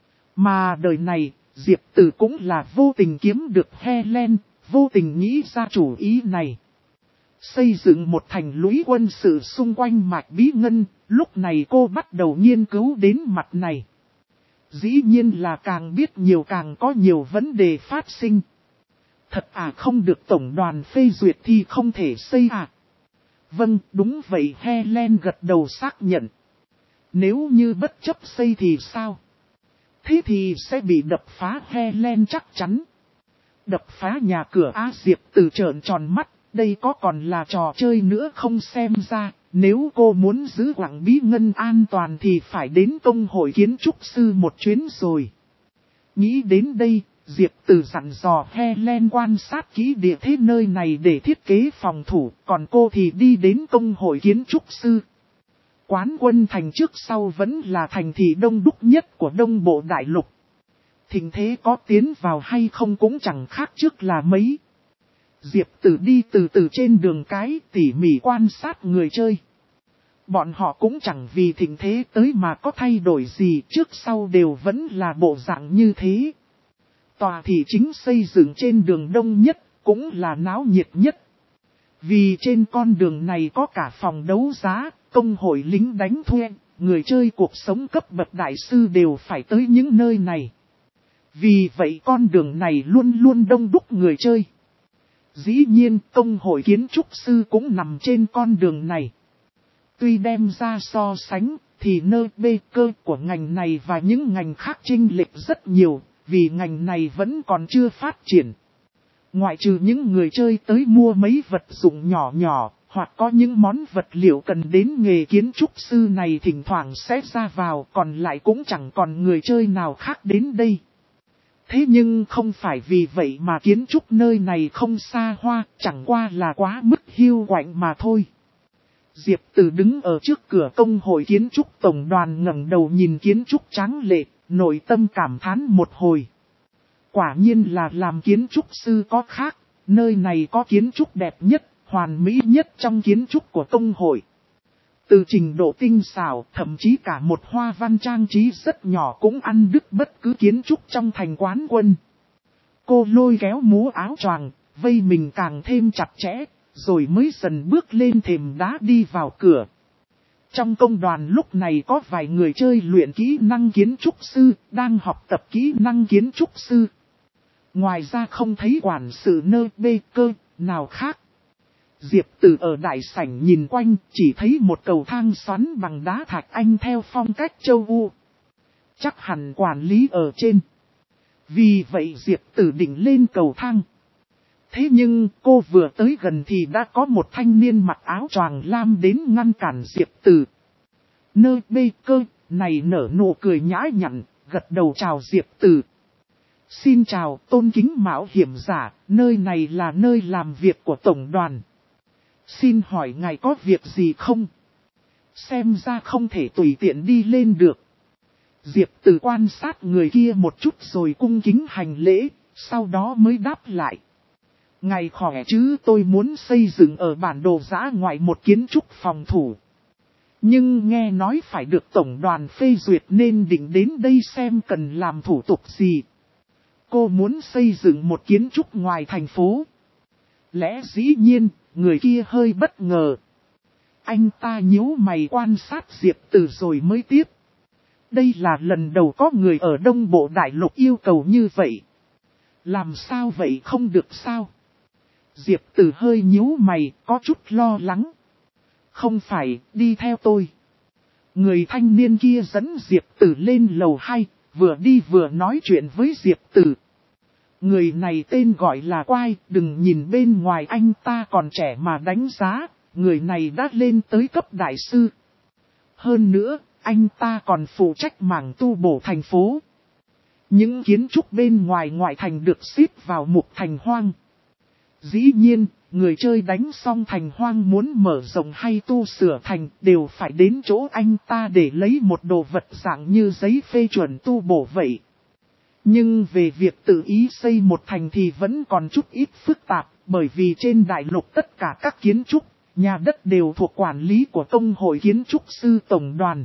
[SPEAKER 1] Mà đời này, Diệp Tử cũng là vô tình kiếm được Helen, vô tình nghĩ ra chủ ý này. Xây dựng một thành lũy quân sự xung quanh mạch bí ngân, lúc này cô bắt đầu nghiên cứu đến mặt này. Dĩ nhiên là càng biết nhiều càng có nhiều vấn đề phát sinh. Thật à, không được tổng đoàn phê duyệt thì không thể xây à? Vâng, đúng vậy, Helen gật đầu xác nhận. Nếu như bất chấp xây thì sao? Thế thì sẽ bị đập phá, Helen chắc chắn. Đập phá nhà cửa Á, Diệp Tử trợn tròn mắt, đây có còn là trò chơi nữa không xem ra, nếu cô muốn giữ quặng bí ngân an toàn thì phải đến công hội kiến trúc sư một chuyến rồi. Nghĩ đến đây, Diệp Tử dặn dò Helen quan sát kỹ địa thế nơi này để thiết kế phòng thủ, còn cô thì đi đến công hội kiến trúc sư. Quán quân thành trước sau vẫn là thành thị đông đúc nhất của Đông Bộ Đại Lục. Thịnh Thế có tiến vào hay không cũng chẳng khác trước là mấy. Diệp Tử đi từ từ trên đường cái, tỉ mỉ quan sát người chơi. Bọn họ cũng chẳng vì Thịnh Thế tới mà có thay đổi gì, trước sau đều vẫn là bộ dạng như thế. Tòa thị chính xây dựng trên đường đông nhất, cũng là náo nhiệt nhất. Vì trên con đường này có cả phòng đấu giá, công hội lính đánh thuê, người chơi cuộc sống cấp bậc đại sư đều phải tới những nơi này. Vì vậy con đường này luôn luôn đông đúc người chơi. Dĩ nhiên công hội kiến trúc sư cũng nằm trên con đường này. Tuy đem ra so sánh thì nơi bê cơ của ngành này và những ngành khác chênh lệch rất nhiều, vì ngành này vẫn còn chưa phát triển. Ngoại trừ những người chơi tới mua mấy vật dụng nhỏ nhỏ, hoặc có những món vật liệu cần đến nghề kiến trúc sư này thỉnh thoảng sẽ ra vào, còn lại cũng chẳng còn người chơi nào khác đến đây. Thế nhưng không phải vì vậy mà kiến trúc nơi này không xa hoa, chẳng qua là quá mức hiu quạnh mà thôi. Diệp Tử đứng ở trước cửa công hội kiến trúc tổng đoàn, ngẩng đầu nhìn kiến trúc tráng lệ, nội tâm cảm thán một hồi. Quả nhiên là làm kiến trúc sư có khác, nơi này có kiến trúc đẹp nhất, hoàn mỹ nhất trong kiến trúc của công hội. Từ trình độ tinh xảo, thậm chí cả một hoa văn trang trí rất nhỏ cũng ăn đứt bất cứ kiến trúc trong thành quán quân. Cô lôi kéo mũ áo choàng, vây mình càng thêm chặt chẽ, rồi mới dần bước lên thềm đá đi vào cửa. Trong công đoàn lúc này có vài người chơi luyện kỹ năng kiến trúc sư, đang học tập kỹ năng kiến trúc sư. Ngoài ra không thấy quản sự nơi bê cơ nào khác. Diệp Tử ở đại sảnh nhìn quanh, chỉ thấy một cầu thang xoắn bằng đá thạch anh theo phong cách châu Âu. Chắc hẳn quản lý ở trên. Vì vậy Diệp Tử định lên cầu thang. Thế nhưng cô vừa tới gần thì đã có một thanh niên mặc áo choàng lam đến ngăn cản Diệp Tử. Nơi bê cơ này nở nụ cười nhã nhặn, gật đầu chào Diệp Tử. Xin chào tôn kính mạo hiểm giả, nơi này là nơi làm việc của tổng đoàn. Xin hỏi ngài có việc gì không? Xem ra không thể tùy tiện đi lên được. Diệp Tử quan sát người kia một chút rồi cung kính hành lễ, sau đó mới đáp lại. Ngài khỏe chứ, tôi muốn xây dựng ở bản đồ dã ngoại một kiến trúc phòng thủ. Nhưng nghe nói phải được tổng đoàn phê duyệt nên định đến đây xem cần làm thủ tục gì. Cô muốn xây dựng một kiến trúc ngoài thành phố. Lẽ dĩ nhiên, người kia hơi bất ngờ. Anh ta nhíu mày quan sát Diệp Tử rồi mới tiếp. Đây là lần đầu có người ở Đông Bộ Đại Lục yêu cầu như vậy. Làm sao vậy, không được sao? Diệp Tử hơi nhíu mày, có chút lo lắng. Không phải, đi theo tôi. Người thanh niên kia dẫn Diệp Tử lên lầu 2, vừa đi vừa nói chuyện với Diệp Tử. Người này tên gọi là Quai, đừng nhìn bên ngoài anh ta còn trẻ mà đánh giá, người này đã lên tới cấp đại sư. Hơn nữa, anh ta còn phụ trách mảng tu bổ thành phố. Những kiến trúc bên ngoài ngoại thành được xếp vào mục thành hoang. Dĩ nhiên, người chơi đánh xong thành hoang muốn mở rộng hay tu sửa thành đều phải đến chỗ anh ta để lấy một đồ vật dạng như giấy phê chuẩn tu bổ vậy. Nhưng về việc tự ý xây một thành thì vẫn còn chút ít phức tạp, bởi vì trên đại lục tất cả các kiến trúc, nhà đất đều thuộc quản lý của Công hội Kiến trúc sư Tổng đoàn.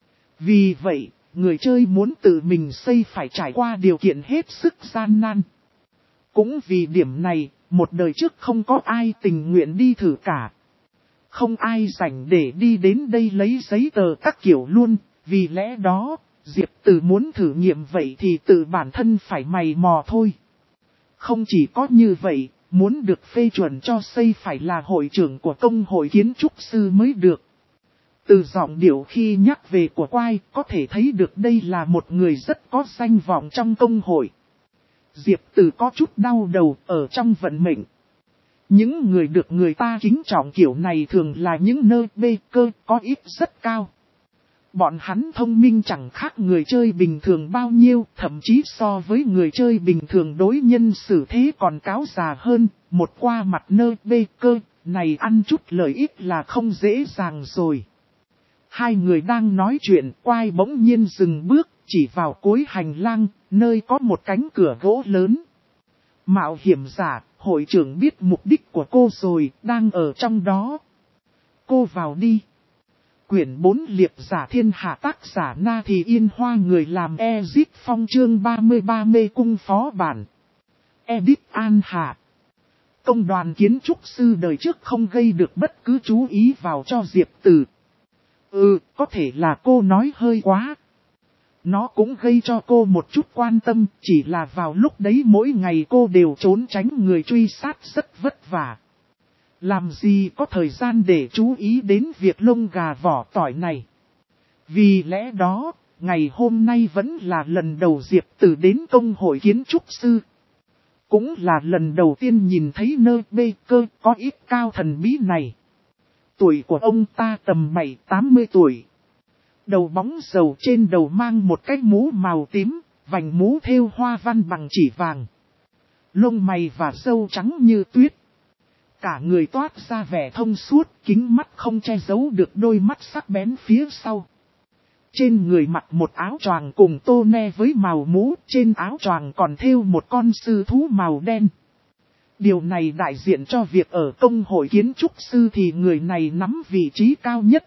[SPEAKER 1] Vì vậy, người chơi muốn tự mình xây phải trải qua điều kiện hết sức gian nan. Cũng vì điểm này, một đời trước không có ai tình nguyện đi thử cả. Không ai rảnh để đi đến đây lấy giấy tờ các kiểu luôn, vì lẽ đó, Diệp Từ muốn thử nghiệm vậy thì tự bản thân phải mày mò thôi. Không chỉ có như vậy, muốn được phê chuẩn cho xây phải là hội trưởng của Công hội Kiến trúc sư mới được. Từ giọng điệu khi nhắc về của Quai, có thể thấy được đây là một người rất có danh vọng trong công hội. Diệp Từ có chút đau đầu ở trong vận mệnh. Những người được người ta kính trọng kiểu này thường là những nơi bê cơ có ít rất cao. Bọn hắn thông minh chẳng khác người chơi bình thường bao nhiêu, thậm chí so với người chơi bình thường đối nhân xử thế còn cáo già hơn, một qua mặt nơi bê cơ, này ăn chút lợi ích là không dễ dàng rồi. Hai người đang nói chuyện, Quai bỗng nhiên dừng bước, chỉ vào cuối hành lang, nơi có một cánh cửa gỗ lớn. Mạo hiểm giả, hội trưởng biết mục đích của cô rồi, đang ở trong đó. Cô vào đi. Quyển 4 liệp giả thiên hạ tác giả Na Thì Yên Hoa người làm Ezip Phong chương 33 mê cung phó bản. Edit An Hạ. Công đoàn kiến trúc sư đời trước không gây được bất cứ chú ý vào cho Diệp Từ. Có thể là cô nói hơi quá. Nó cũng gây cho cô một chút quan tâm, chỉ là vào lúc đấy mỗi ngày cô đều trốn tránh người truy sát rất vất vả. Làm gì có thời gian để chú ý đến việc lông gà vỏ tỏi này. Vì lẽ đó, ngày hôm nay vẫn là lần đầu Diệp Từ đến công hội kiến trúc sư. Cũng là lần đầu tiên nhìn thấy nơi bê cơ có ít cao thần bí này. Tuổi của ông ta tầm 70-80 tuổi. Đầu bóng dầu trên đầu mang một cái mũ màu tím, vành mũ thêu hoa văn bằng chỉ vàng. Lông mày và râu trắng như tuyết. Cả người toát ra vẻ thông suốt, kính mắt không che giấu được đôi mắt sắc bén phía sau. Trên người mặc một áo choàng cùng tô ne với màu mũ, trên áo choàng còn thêu một con sư thú màu đen. Điều này đại diện cho việc ở công hội kiến trúc sư thì người này nắm vị trí cao nhất.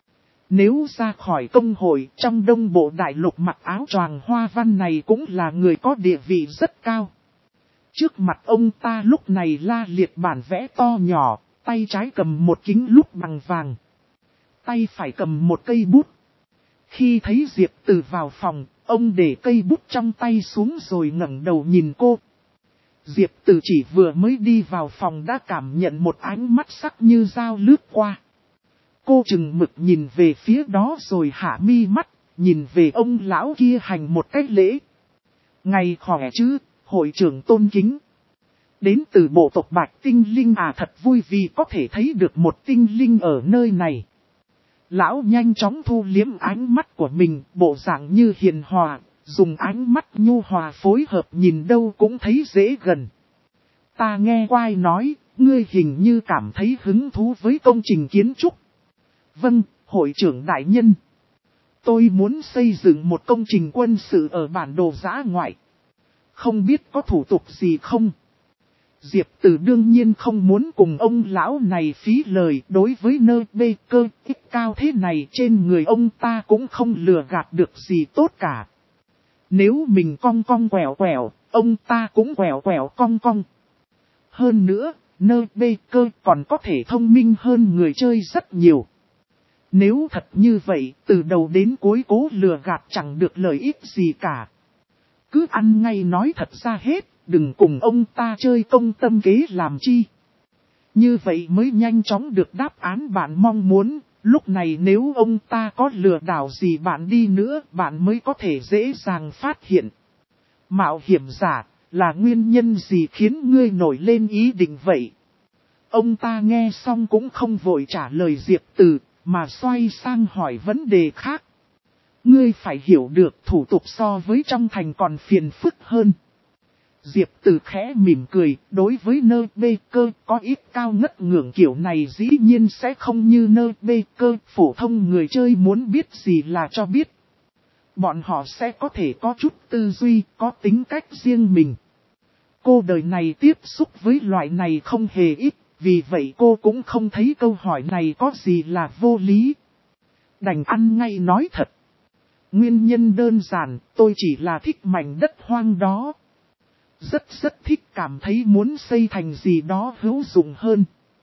[SPEAKER 1] Nếu ra khỏi công hội, trong đông bộ đại lục mặc áo choàng hoa văn này cũng là người có địa vị rất cao. Trước mặt ông ta lúc này la liệt bản vẽ to nhỏ, tay trái cầm một kính lúp bằng vàng. Tay phải cầm một cây bút. Khi thấy Diệp Từ vào phòng, ông để cây bút trong tay xuống rồi ngẩng đầu nhìn cô. Diệp Từ chỉ vừa mới đi vào phòng đã cảm nhận một ánh mắt sắc như dao lướt qua. Cô chừng mực nhìn về phía đó rồi hạ mi mắt, nhìn về ông lão kia hành một cách lễ. Ngày khỏe chứ, hội trưởng tôn kính. Đến từ bộ tộc Bạch Tinh Linh thật vui vì có thể thấy được một tinh linh ở nơi này. Lão nhanh chóng thu liếm ánh mắt của mình, bộ dạng như hiền hòa, dùng ánh mắt nhu hòa phối hợp nhìn đâu cũng thấy dễ gần. Ta nghe Quai nói, ngươi hình như cảm thấy hứng thú với công trình kiến trúc. Vâng, hội trưởng đại nhân. Tôi muốn xây dựng một công trình quân sự ở bản đồ dã ngoại. Không biết có thủ tục gì không? Diệp Từ đương nhiên không muốn cùng ông lão này phí lời, đối với nơi bê cơ ít cao thế này trên người ông ta cũng không lừa gạt được gì tốt cả. Nếu mình cong cong quẹo quẹo, ông ta cũng quẹo quẹo cong cong. Hơn nữa, nơi bê cơ còn có thể thông minh hơn người chơi rất nhiều. Nếu thật như vậy, từ đầu đến cuối cố lừa gạt chẳng được lợi ích gì cả. Cứ ăn ngay nói thật ra hết, đừng cùng ông ta chơi công tâm kế làm chi. Như vậy mới nhanh chóng được đáp án bạn mong muốn, lúc này nếu ông ta có lừa đảo gì bạn đi nữa, bạn mới có thể dễ dàng phát hiện. Mạo hiểm giả, là nguyên nhân gì khiến ngươi nổi lên ý định vậy? Ông ta nghe xong cũng không vội trả lời Diệp Từ, mà xoay sang hỏi vấn đề khác. Ngươi phải hiểu được thủ tục so với trong thành còn phiền phức hơn. Diệp Từ khẽ mỉm cười, đối với nơi bê cơ có ít cao ngất ngưỡng kiểu này dĩ nhiên sẽ không như nơi bê cơ phổ thông người chơi muốn biết gì là cho biết. Bọn họ sẽ có thể có chút tư duy, có tính cách riêng mình. Cô đời này tiếp xúc với loại này không hề ít, vì vậy cô cũng không thấy câu hỏi này có gì là vô lý. Đành ăn ngay nói thật. Nguyên nhân đơn giản, tôi chỉ là thích mảnh đất hoang đó. Rất thích, cảm thấy muốn xây thành gì đó hữu dụng hơn.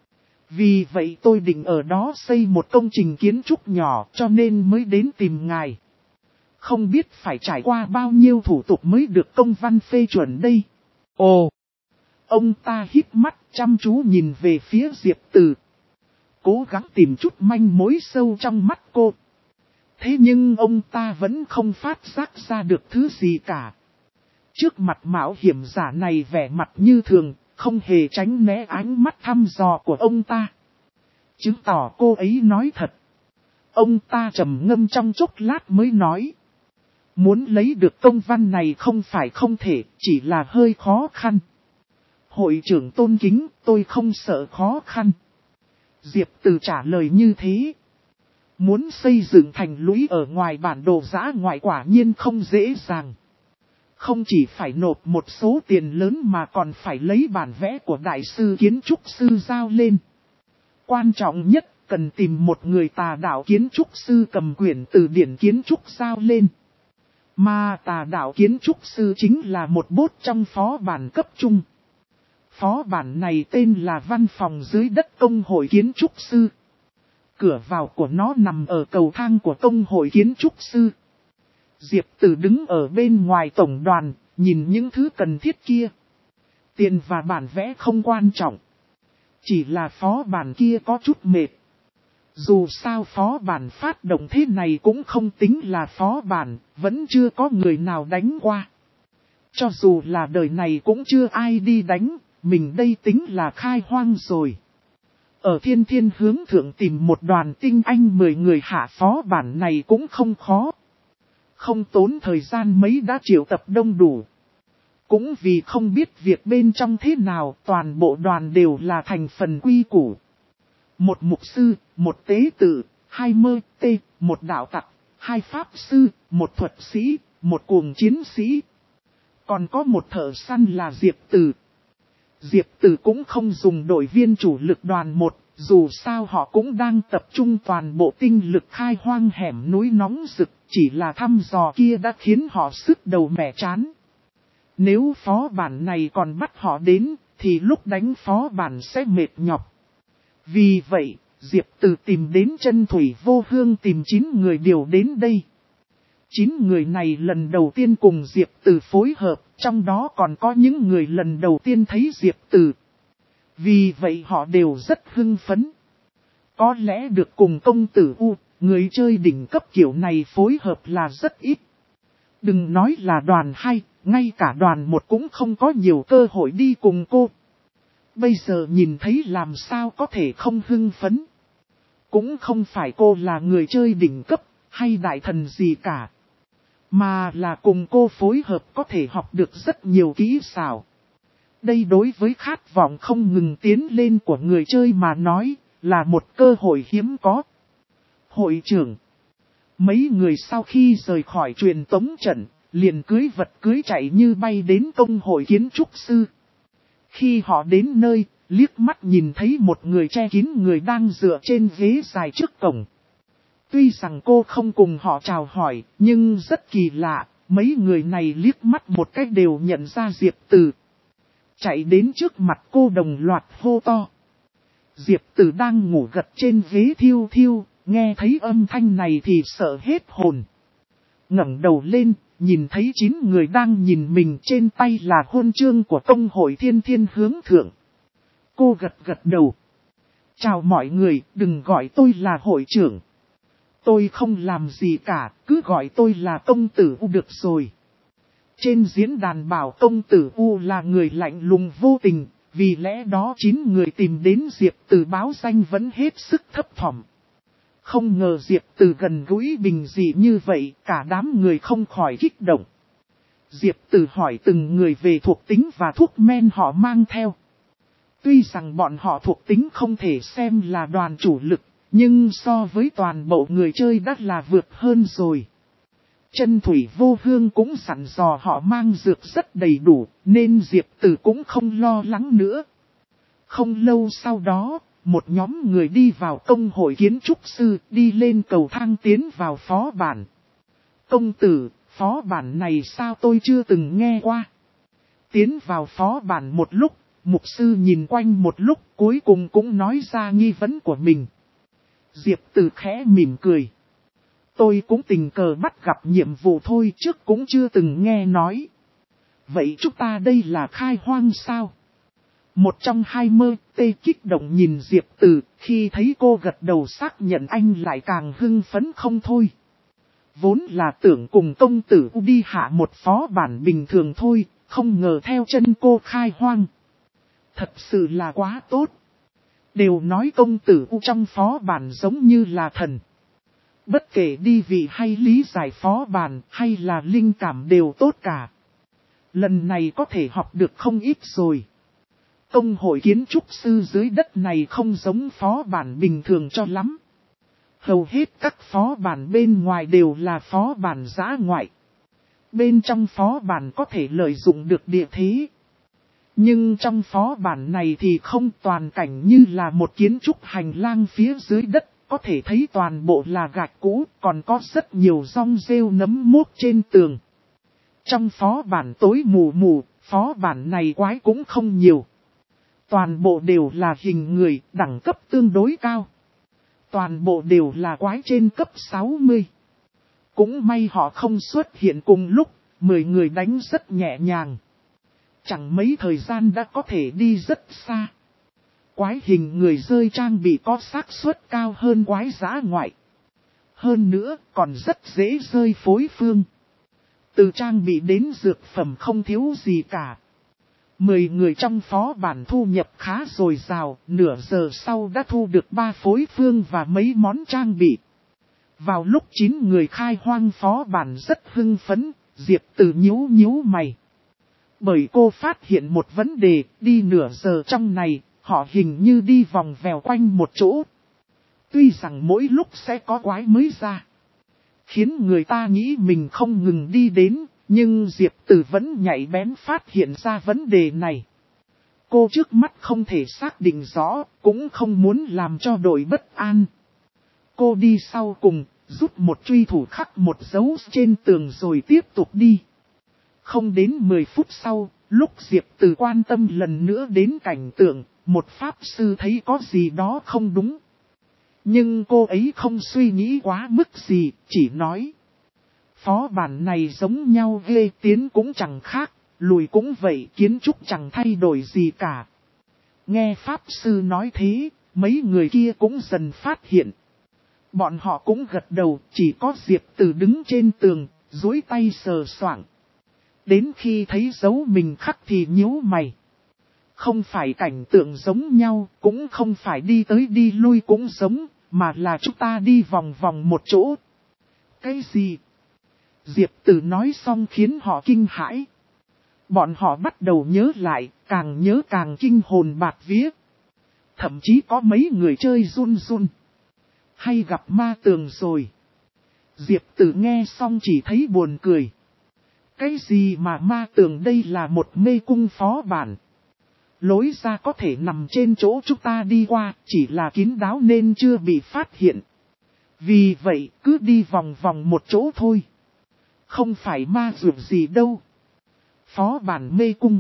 [SPEAKER 1] Vì vậy tôi định ở đó xây một công trình kiến trúc nhỏ cho nên mới đến tìm ngài. Không biết phải trải qua bao nhiêu thủ tục mới được công văn phê chuẩn đây. Ồ! Ông ta híp mắt chăm chú nhìn về phía Diệp Từ. Cố gắng tìm chút manh mối sâu trong mắt cô. Thế nhưng ông ta vẫn không phát giác ra được thứ gì cả. Trước mặt mạo hiểm giả này vẻ mặt như thường, không hề tránh né ánh mắt thăm dò của ông ta. Chứng tỏ cô ấy nói thật. Ông ta trầm ngâm trong chốc lát mới nói. Muốn lấy được công văn này không phải không thể, chỉ là hơi khó khăn. Hội trưởng tôn kính, tôi không sợ khó khăn. Diệp Từ trả lời như thế. Muốn xây dựng thành lũy ở ngoài bản đồ giã ngoại quả nhiên không dễ dàng. Không chỉ phải nộp một số tiền lớn mà còn phải lấy bản vẽ của đại sư kiến trúc sư giao lên. Quan trọng nhất, cần tìm một người tà đạo kiến trúc sư cầm quyển từ điển kiến trúc giao lên. Mà tà đạo kiến trúc sư chính là một bốt trong phó bản cấp trung. Phó bản này tên là Văn phòng dưới đất Công hội Kiến trúc sư. Cửa vào của nó nằm ở cầu thang của Công hội Kiến trúc sư. Diệp Từ đứng ở bên ngoài tổng đoàn, nhìn những thứ cần thiết kia. Tiền và bản vẽ không quan trọng. Chỉ là phó bản kia có chút mệt. Dù sao phó bản phát động thế này cũng không tính là phó bản, vẫn chưa có người nào đánh qua. Cho dù là đời này cũng chưa ai đi đánh, mình đây tính là khai hoang rồi. Ở thiên thiên hướng thượng tìm một đoàn tinh anh 10 người hạ phó bản này cũng không khó. Không tốn thời gian mấy đã triệu tập đông đủ. Cũng vì không biết việc bên trong thế nào, toàn bộ đoàn đều là thành phần quy củ. Một mục sư, một tế tự, 2 mơ tê, một đạo tặc, 2 pháp sư, một thuật sĩ, một cuồng chiến sĩ. Còn có một thợ săn là Diệp Từ. Diệp Từ cũng không dùng đội viên chủ lực đoàn 1, dù sao họ cũng đang tập trung toàn bộ tinh lực khai hoang hẻm núi nóng rực, chỉ là thăm dò kia đã khiến họ sức đầu mẻ chán. Nếu phó bản này còn bắt họ đến, thì lúc đánh phó bản sẽ mệt nhọc. Vì vậy, Diệp Từ tìm đến chân thủy vô hương tìm 9 người điều đến đây. 9 người này lần đầu tiên cùng Diệp Từ phối hợp, trong đó còn có những người lần đầu tiên thấy Diệp Từ. Vì vậy họ đều rất hưng phấn. Có lẽ được cùng công tử U, người chơi đỉnh cấp kiểu này phối hợp là rất ít. Đừng nói là đoàn 2, ngay cả đoàn 1 cũng không có nhiều cơ hội đi cùng cô. Bây giờ nhìn thấy làm sao có thể không hưng phấn. Cũng không phải cô là người chơi đỉnh cấp, hay đại thần gì cả. Mà là cùng cô phối hợp có thể học được rất nhiều kỹ xảo. Đây đối với khát vọng không ngừng tiến lên của người chơi mà nói, là một cơ hội hiếm có. Hội trưởng. Mấy người sau khi rời khỏi truyền tống trận, liền cưới vật cưới chạy như bay đến công hội kiến trúc sư. Khi họ đến nơi, liếc mắt nhìn thấy một người che kín người đang dựa trên ghế dài trước cổng. Tuy rằng cô không cùng họ chào hỏi, nhưng rất kỳ lạ, mấy người này liếc mắt một cách đều nhận ra Diệp Từ. Chạy đến trước mặt cô đồng loạt hô to. Diệp Từ đang ngủ gật trên ghế thiêu thiêu, nghe thấy âm thanh này thì sợ hết hồn. Ngẩng đầu lên, nhìn thấy 9 người đang nhìn mình, trên tay là huân chương của công hội thiên thiên hướng thượng. Cô gật gật đầu. Chào mọi người, đừng gọi tôi là hội trưởng. Tôi không làm gì cả, cứ gọi tôi là công tử U được rồi. Trên diễn đàn bảo công tử U là người lạnh lùng vô tình, vì lẽ đó 9 người tìm đến Diệp Từ báo danh vẫn hết sức thấp thỏm. Không ngờ Diệp Từ gần gũi bình dị như vậy, cả đám người không khỏi kích động. Diệp Từ hỏi từng người về thuộc tính và thuốc men họ mang theo. Tuy rằng bọn họ thuộc tính không thể xem là đoàn chủ lực, nhưng so với toàn bộ người chơi đã là vượt hơn rồi. Chân Thủy Vô Hương cũng sẵn dò họ mang dược rất đầy đủ, nên Diệp Từ cũng không lo lắng nữa. Không lâu sau đó, một nhóm người đi vào công hội kiến trúc sư, đi lên cầu thang tiến vào phó bản. Công tử, phó bản này sao tôi chưa từng nghe qua. Tiến vào phó bản một lúc, mục sư nhìn quanh một lúc cuối cùng cũng nói ra nghi vấn của mình. Diệp Từ khẽ mỉm cười. Tôi cũng tình cờ bắt gặp nhiệm vụ thôi, trước cũng chưa từng nghe nói. Vậy chúng ta đây là khai hoang sao? Một trong 20 tê kích động nhìn Diệp Từ, khi thấy cô gật đầu xác nhận anh lại càng hưng phấn không thôi. Vốn là tưởng cùng công tử đi hạ một phó bản bình thường thôi, không ngờ theo chân cô khai hoang. Thật sự là quá tốt. Đều nói công tử trong phó bản giống như là thần. Bất kể đi vị hay lý giải phó bản hay là linh cảm đều tốt cả. Lần này có thể học được không ít rồi. Công hội kiến trúc sư dưới đất này không giống phó bản bình thường cho lắm. Hầu hết các phó bản bên ngoài đều là phó bản dã ngoại. Bên trong phó bản có thể lợi dụng được địa thế. Nhưng trong phó bản này thì không, toàn cảnh như là một kiến trúc hành lang phía dưới đất. Có thể thấy toàn bộ là gạch cũ, còn có rất nhiều rong rêu nấm mốc trên tường. Trong phó bản tối mù mù, phó bản này quái cũng không nhiều. Toàn bộ đều là hình người, đẳng cấp tương đối cao. Toàn bộ đều là quái trên cấp 60. Cũng may họ không xuất hiện cùng lúc, 10 người đánh rất nhẹ nhàng. Chẳng mấy thời gian đã có thể đi rất xa. Quái hình người rơi trang bị có xác suất cao hơn quái dã ngoại. Hơn nữa còn rất dễ rơi phối phương. Từ trang bị đến dược phẩm không thiếu gì cả. 10 người trong phó bản thu nhập khá dồi dào, nửa giờ sau đã thu được 3 phối phương và mấy món trang bị. Vào lúc 9 người khai hoang phó bản rất hưng phấn, Diệp Từ nhíu mày. Bởi cô phát hiện một vấn đề, đi nửa giờ trong này, họ hình như đi vòng vèo quanh một chỗ. Tuy rằng mỗi lúc sẽ có quái mới ra, khiến người ta nghĩ mình không ngừng đi đến, nhưng Diệp Từ vẫn nhạy bén phát hiện ra vấn đề này. Cô trước mắt không thể xác định rõ, cũng không muốn làm cho đội bất an. Cô đi sau cùng, rút một truy thủ khắc một dấu trên tường rồi tiếp tục đi. Không đến 10 phút sau, lúc Diệp Từ quan tâm lần nữa đến cảnh tượng, một pháp sư thấy có gì đó không đúng. Nhưng cô ấy không suy nghĩ quá mức gì, chỉ nói. Phó bản này giống nhau ghê, tiến cũng chẳng khác, lùi cũng vậy, kiến trúc chẳng thay đổi gì cả. Nghe pháp sư nói thế, mấy người kia cũng dần phát hiện. Bọn họ cũng gật đầu, chỉ có Diệp Từ đứng trên tường, duỗi tay sờ soạng. Đến khi thấy dấu mình khắc thì nhíu mày. Không phải cảnh tượng giống nhau, cũng không phải đi tới đi lui cũng giống, mà là chúng ta đi vòng vòng một chỗ. Cái gì? Diệp Từ nói xong khiến họ kinh hãi. Bọn họ bắt đầu nhớ lại, càng nhớ càng kinh hồn bạt vía. Thậm chí có mấy người chơi run run. Hay gặp ma tường rồi. Diệp Từ nghe xong chỉ thấy buồn cười. Cái gì mà ma tường, đây là một mê cung phó bản. Lối ra có thể nằm trên chỗ chúng ta đi qua, chỉ là kín đáo nên chưa bị phát hiện. Vì vậy cứ đi vòng vòng một chỗ thôi. Không phải ma dược gì đâu. Phó bản mê cung.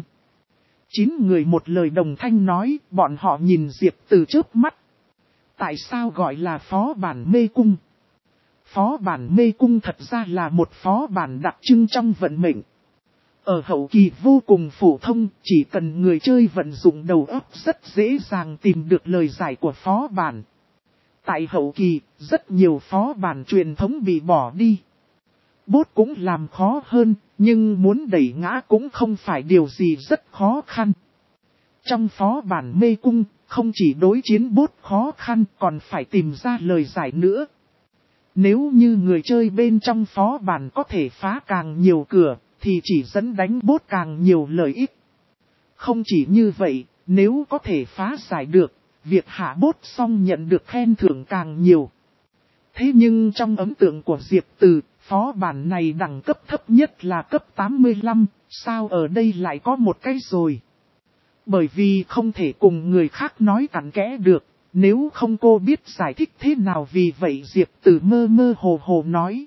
[SPEAKER 1] 9 người một lời đồng thanh nói, bọn họ nhìn Diệp Từ chớp mắt. Tại sao gọi là phó bản mê cung? Phó bản mê cung thật ra là một phó bản đặc trưng trong vận mệnh. Ở hậu kỳ vô cùng phổ thông, chỉ cần người chơi vận dụng đầu óc rất dễ dàng tìm được lời giải của phó bản. Tại hậu kỳ, rất nhiều phó bản truyền thống bị bỏ đi. bốt cũng làm khó hơn, nhưng muốn đẩy ngã cũng không phải điều gì rất khó khăn. Trong phó bản mê cung, không chỉ đối chiến bốt khó khăn còn phải tìm ra lời giải nữa. Nếu như người chơi bên trong phó bản có thể phá càng nhiều cửa, thì chỉ dẫn đánh bốt càng nhiều lợi ích. Không chỉ như vậy, nếu có thể phá giải được, việc hạ bốt xong nhận được khen thưởng càng nhiều. Thế nhưng trong ấn tượng của Diệp Từ, phó bản này đẳng cấp thấp nhất là cấp 85, sao ở đây lại có một cái rồi? Bởi vì không thể cùng người khác nói cặn kẽ được, nếu không cô biết giải thích thế nào, vì vậy Diệp Từ mơ mơ hồ hồ nói.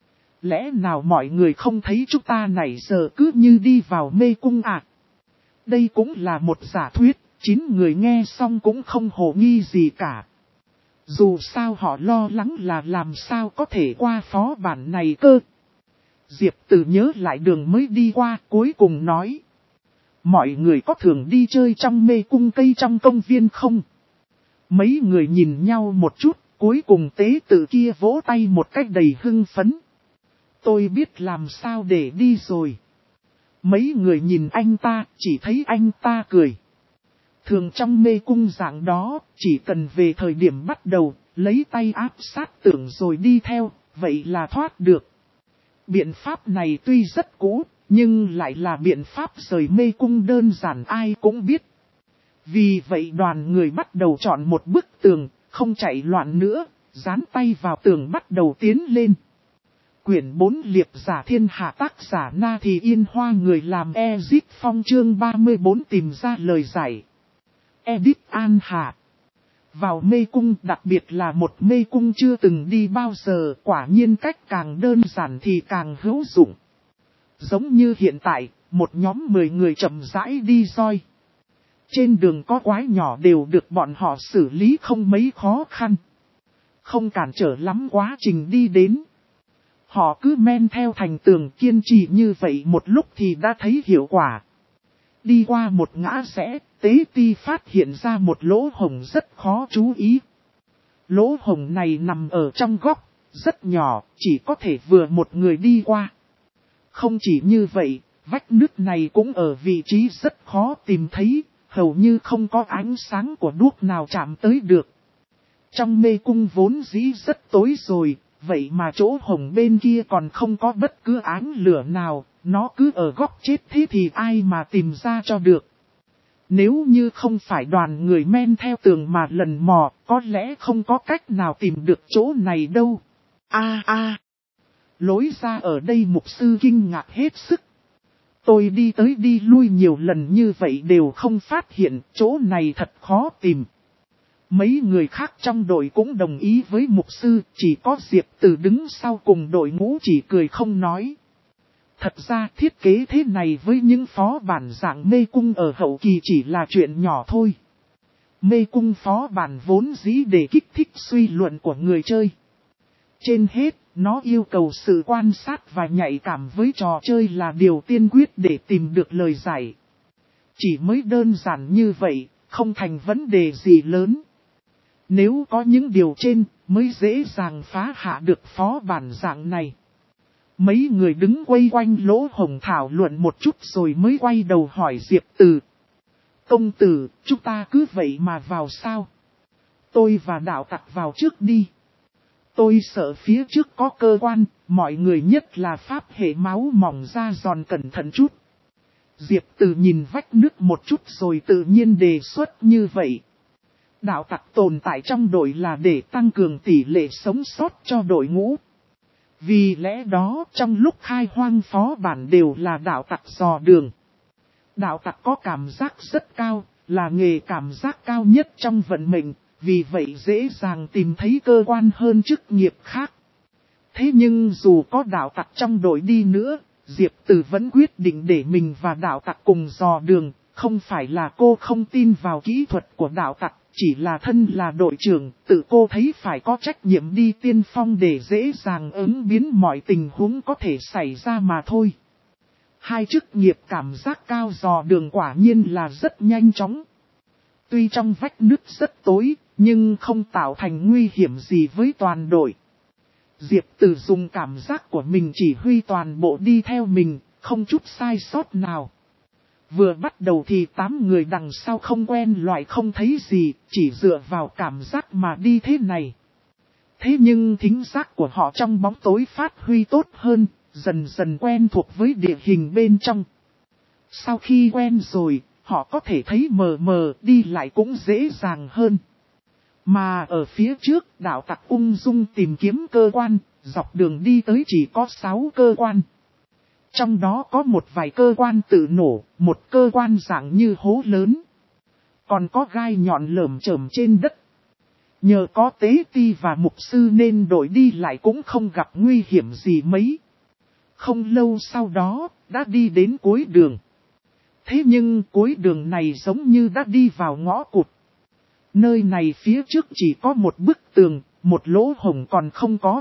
[SPEAKER 1] Lẽ nào mọi người không thấy chúng ta nãy giờ cứ như đi vào mê cung à? Đây cũng là một giả thuyết, 9 người nghe xong cũng không hồ nghi gì cả. Dù sao họ lo lắng là làm sao có thể qua phó bản này cơ. Diệp Từ nhớ lại đường mới đi qua, cuối cùng nói. Mọi người có thường đi chơi trong mê cung cây trong công viên không? Mấy người nhìn nhau một chút, cuối cùng tế tự kia vỗ tay một cách đầy hưng phấn. Tôi biết làm sao để đi rồi. Mấy người nhìn anh ta, chỉ thấy anh ta cười. Thường trong mê cung dạng đó, chỉ cần về thời điểm bắt đầu, lấy tay áp sát tường rồi đi theo, vậy là thoát được. Biện pháp này tuy rất cũ, nhưng lại là biện pháp rời mê cung đơn giản ai cũng biết. Vì vậy đoàn người bắt đầu chọn một bức tường, không chạy loạn nữa, dán tay vào tường bắt đầu tiến lên. Quyển 4 Liệp giả thiên hạ, tác giả Na Thì Yên Hoa, người làm Ezip Phong, chương 34 tìm ra lời giải. Edit An Hạ. Vào mê cung, đặc biệt là một mê cung chưa từng đi bao giờ, quả nhiên cách càng đơn giản thì càng hữu dụng. Giống như hiện tại, một nhóm 10 người chậm rãi đi roi. Trên đường có quái nhỏ đều được bọn họ xử lý không mấy khó khăn. Không cản trở lắm quá trình đi đến. Họ cứ men theo thành tường kiên trì như vậy một lúc thì đã thấy hiệu quả. Đi qua một ngã rẽ, Tế Ti phát hiện ra một lỗ hổng rất khó chú ý. Lỗ hổng này nằm ở trong góc, rất nhỏ, chỉ có thể vừa một người đi qua. Không chỉ như vậy, vách nứt này cũng ở vị trí rất khó tìm thấy, hầu như không có ánh sáng của đuốc nào chạm tới được. Trong mê cung vốn dĩ rất tối rồi, vậy mà chỗ hổng bên kia còn không có bất cứ ánh lửa nào, nó cứ ở góc chết, thế thì ai mà tìm ra cho được. Nếu như không phải đoàn người men theo tường mà lần mò, có lẽ không có cách nào tìm được chỗ này đâu. Lối ra ở đây mục sư kinh ngạc hết sức. Tôi đi tới đi lui nhiều lần như vậy đều không phát hiện, chỗ này thật khó tìm. Mấy người khác trong đội cũng đồng ý với mục sư, chỉ có Diệp Từ đứng sau cùng đội ngũ chỉ cười không nói. Thật ra thiết kế thế này với những phó bản dạng mê cung ở hậu kỳ chỉ là chuyện nhỏ thôi. Mê cung phó bản vốn dĩ để kích thích suy luận của người chơi. Trên hết, nó yêu cầu sự quan sát và nhạy cảm với trò chơi là điều tiên quyết để tìm được lời giải. Chỉ mới đơn giản như vậy, không thành vấn đề gì lớn. Nếu có những điều trên, mới dễ dàng phá hạ được phó bản dạng này. Mấy người đứng quay quanh lỗ hổng thảo luận một chút rồi mới quay đầu hỏi Diệp Từ. Công tử, chúng ta cứ vậy mà vào sao? Tôi và đạo tặc vào trước đi. Tôi sợ phía trước có cơ quan, mọi người nhất là pháp hệ máu mỏng ra giòn cẩn thận chút. Diệp Từ nhìn vách nước một chút rồi tự nhiên đề xuất như vậy. Đạo tặc tồn tại trong đội là để tăng cường tỷ lệ sống sót cho đội ngũ. Vì lẽ đó trong lúc khai hoang phó bản đều là đạo tặc dò đường. Đạo tặc có cảm giác rất cao, là nghề cảm giác cao nhất trong vận mệnh, vì vậy dễ dàng tìm thấy cơ quan hơn chức nghiệp khác. Thế nhưng dù có đạo tặc trong đội đi nữa, Diệp Từ vẫn quyết định để mình và đạo tặc cùng dò đường, không phải là cô không tin vào kỹ thuật của đạo tặc. Chỉ là thân là đội trưởng, tự cô thấy phải có trách nhiệm đi tiên phong để dễ dàng ứng biến mọi tình huống có thể xảy ra mà thôi. Hai chức nghiệp cảm giác cao dò đường quả nhiên là rất nhanh chóng. Tuy trong vách nứt rất tối, nhưng không tạo thành nguy hiểm gì với toàn đội. Diệp Từ dùng cảm giác của mình chỉ huy toàn bộ đi theo mình, không chút sai sót nào. Vừa bắt đầu thì 8 người đằng sau không quen loại không thấy gì, chỉ dựa vào cảm giác mà đi thế này. Thế nhưng thính giác của họ trong bóng tối phát huy tốt hơn, dần dần quen thuộc với địa hình bên trong. Sau khi quen rồi, họ có thể thấy mờ mờ, đi lại cũng dễ dàng hơn. Mà ở phía trước, đạo tặc ung dung tìm kiếm cơ quan, dọc đường đi tới chỉ có 6 cơ quan. Trong đó có một vài cơ quan tự nổ, một cơ quan dạng như hố lớn. Còn có gai nhọn lởm chởm trên đất. Nhờ có tế ti và mục sư nên đội đi lại cũng không gặp nguy hiểm gì mấy. Không lâu sau đó, đã đi đến cuối đường. Thế nhưng cuối đường này giống như đã đi vào ngõ cụt. Nơi này phía trước chỉ có một bức tường, một lỗ hổng còn không có.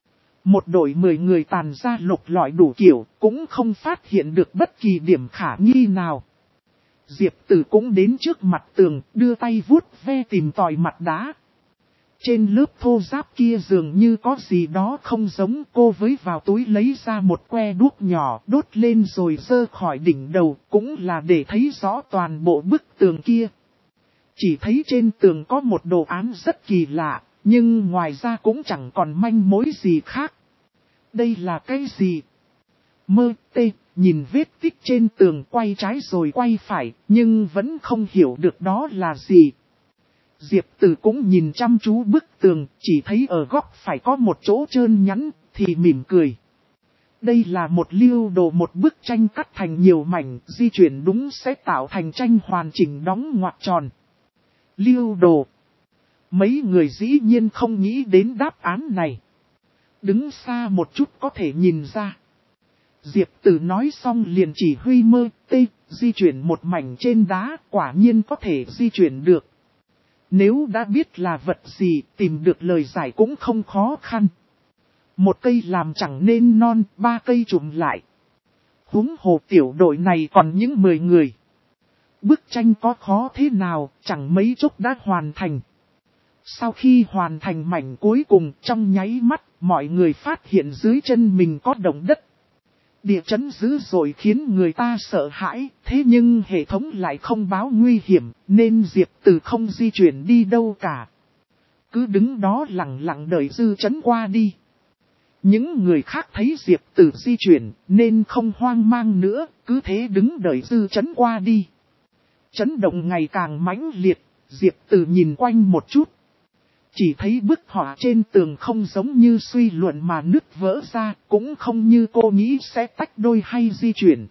[SPEAKER 1] Một đội 10 người tàn ra lục lọi đủ kiểu, cũng không phát hiện được bất kỳ điểm khả nghi nào. Diệp Tử cũng đến trước mặt tường, đưa tay vuốt ve tìm tòi mặt đá. Trên lớp thô ráp kia dường như có gì đó không giống, cô với vào túi lấy ra một que đuốc nhỏ đốt lên rồi giơ khỏi đỉnh đầu, cũng là để thấy rõ toàn bộ bức tường kia. Chỉ thấy trên tường có một đồ án rất kỳ lạ, nhưng ngoài ra cũng chẳng còn manh mối gì khác. Đây là cái gì? Mơ tê, nhìn vết tích trên tường quay trái rồi quay phải, nhưng vẫn không hiểu được đó là gì. Diệp Tử cũng nhìn chăm chú bức tường, chỉ thấy ở góc phải có một chỗ trơn nhẵn, thì mỉm cười. Đây là một lưu đồ, một bức tranh cắt thành nhiều mảnh, di chuyển đúng sẽ tạo thành tranh hoàn chỉnh đóng ngoặc tròn. Lưu đồ. Mấy người dĩ nhiên không nghĩ đến đáp án này. Đứng xa một chút có thể nhìn ra. Diệp Tử nói xong liền chỉ huy mơ tê, di chuyển một mảnh trên đá, quả nhiên có thể di chuyển được. Nếu đã biết là vật gì, tìm được lời giải cũng không khó khăn. Một cây làm chẳng nên non, 3 cây trùm lại. Huống hồ tiểu đội này còn những 10 người. Bức tranh có khó thế nào, chẳng mấy chốc đã hoàn thành. Sau khi hoàn thành mảnh cuối cùng, trong nháy mắt, mọi người phát hiện dưới chân mình có động đất. Địa chấn dữ dội khiến người ta sợ hãi, thế nhưng hệ thống lại không báo nguy hiểm, nên Diệp Tử không di chuyển đi đâu cả. Cứ đứng đó lặng lặng đợi dư chấn qua đi. Những người khác thấy Diệp Tử di chuyển, nên không hoang mang nữa, cứ thế đứng đợi dư chấn qua đi. Chấn động ngày càng mãnh liệt, Diệp Tử nhìn quanh một chút. Chỉ thấy bức họa trên tường không giống như suy luận mà nứt vỡ ra, cũng không như cô nghĩ sẽ tách đôi hay di chuyển.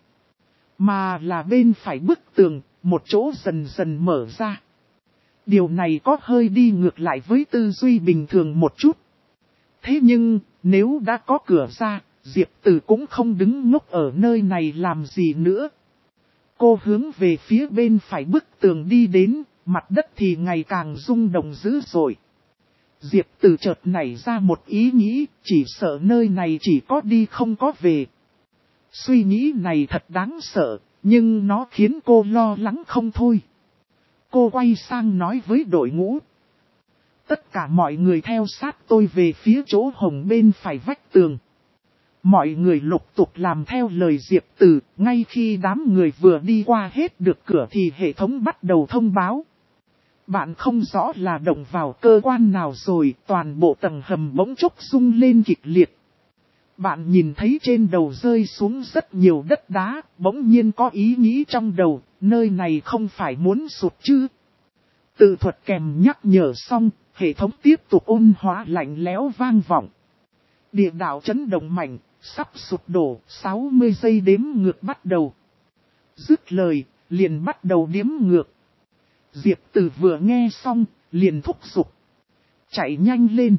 [SPEAKER 1] Mà là bên phải bức tường, một chỗ dần dần mở ra. Điều này có hơi đi ngược lại với tư duy bình thường một chút. Thế nhưng, nếu đã có cửa ra, Diệp Tử cũng không đứng ngốc ở nơi này làm gì nữa. Cô hướng về phía bên phải bức tường đi đến, mặt đất thì ngày càng rung động dữ dội. Diệp Tử chợt nảy ra một ý nghĩ, chỉ sợ nơi này chỉ có đi không có về. Suy nghĩ này thật đáng sợ, nhưng nó khiến cô lo lắng không thôi. Cô quay sang nói với đội ngũ. Tất cả mọi người theo sát tôi về phía chỗ hồng bên phải vách tường. Mọi người lục tục làm theo lời Diệp Tử, ngay khi đám người vừa đi qua hết được cửa thì hệ thống bắt đầu thông báo. Bạn không rõ là động vào cơ quan nào rồi, toàn bộ tầng hầm bỗng chốc rung lên kịch liệt. Bạn nhìn thấy trên đầu rơi xuống rất nhiều đất đá, bỗng nhiên có ý nghĩ trong đầu, nơi này không phải muốn sụt chứ. Tự thuật kèm nhắc nhở xong, hệ thống tiếp tục ôn hóa lạnh lẽo vang vọng. Địa đạo chấn động mạnh, sắp sụp đổ, 60 giây đếm ngược bắt đầu. Dứt lời, liền bắt đầu đếm ngược. Diệp Tử vừa nghe xong, liền thúc giục. Chạy nhanh lên.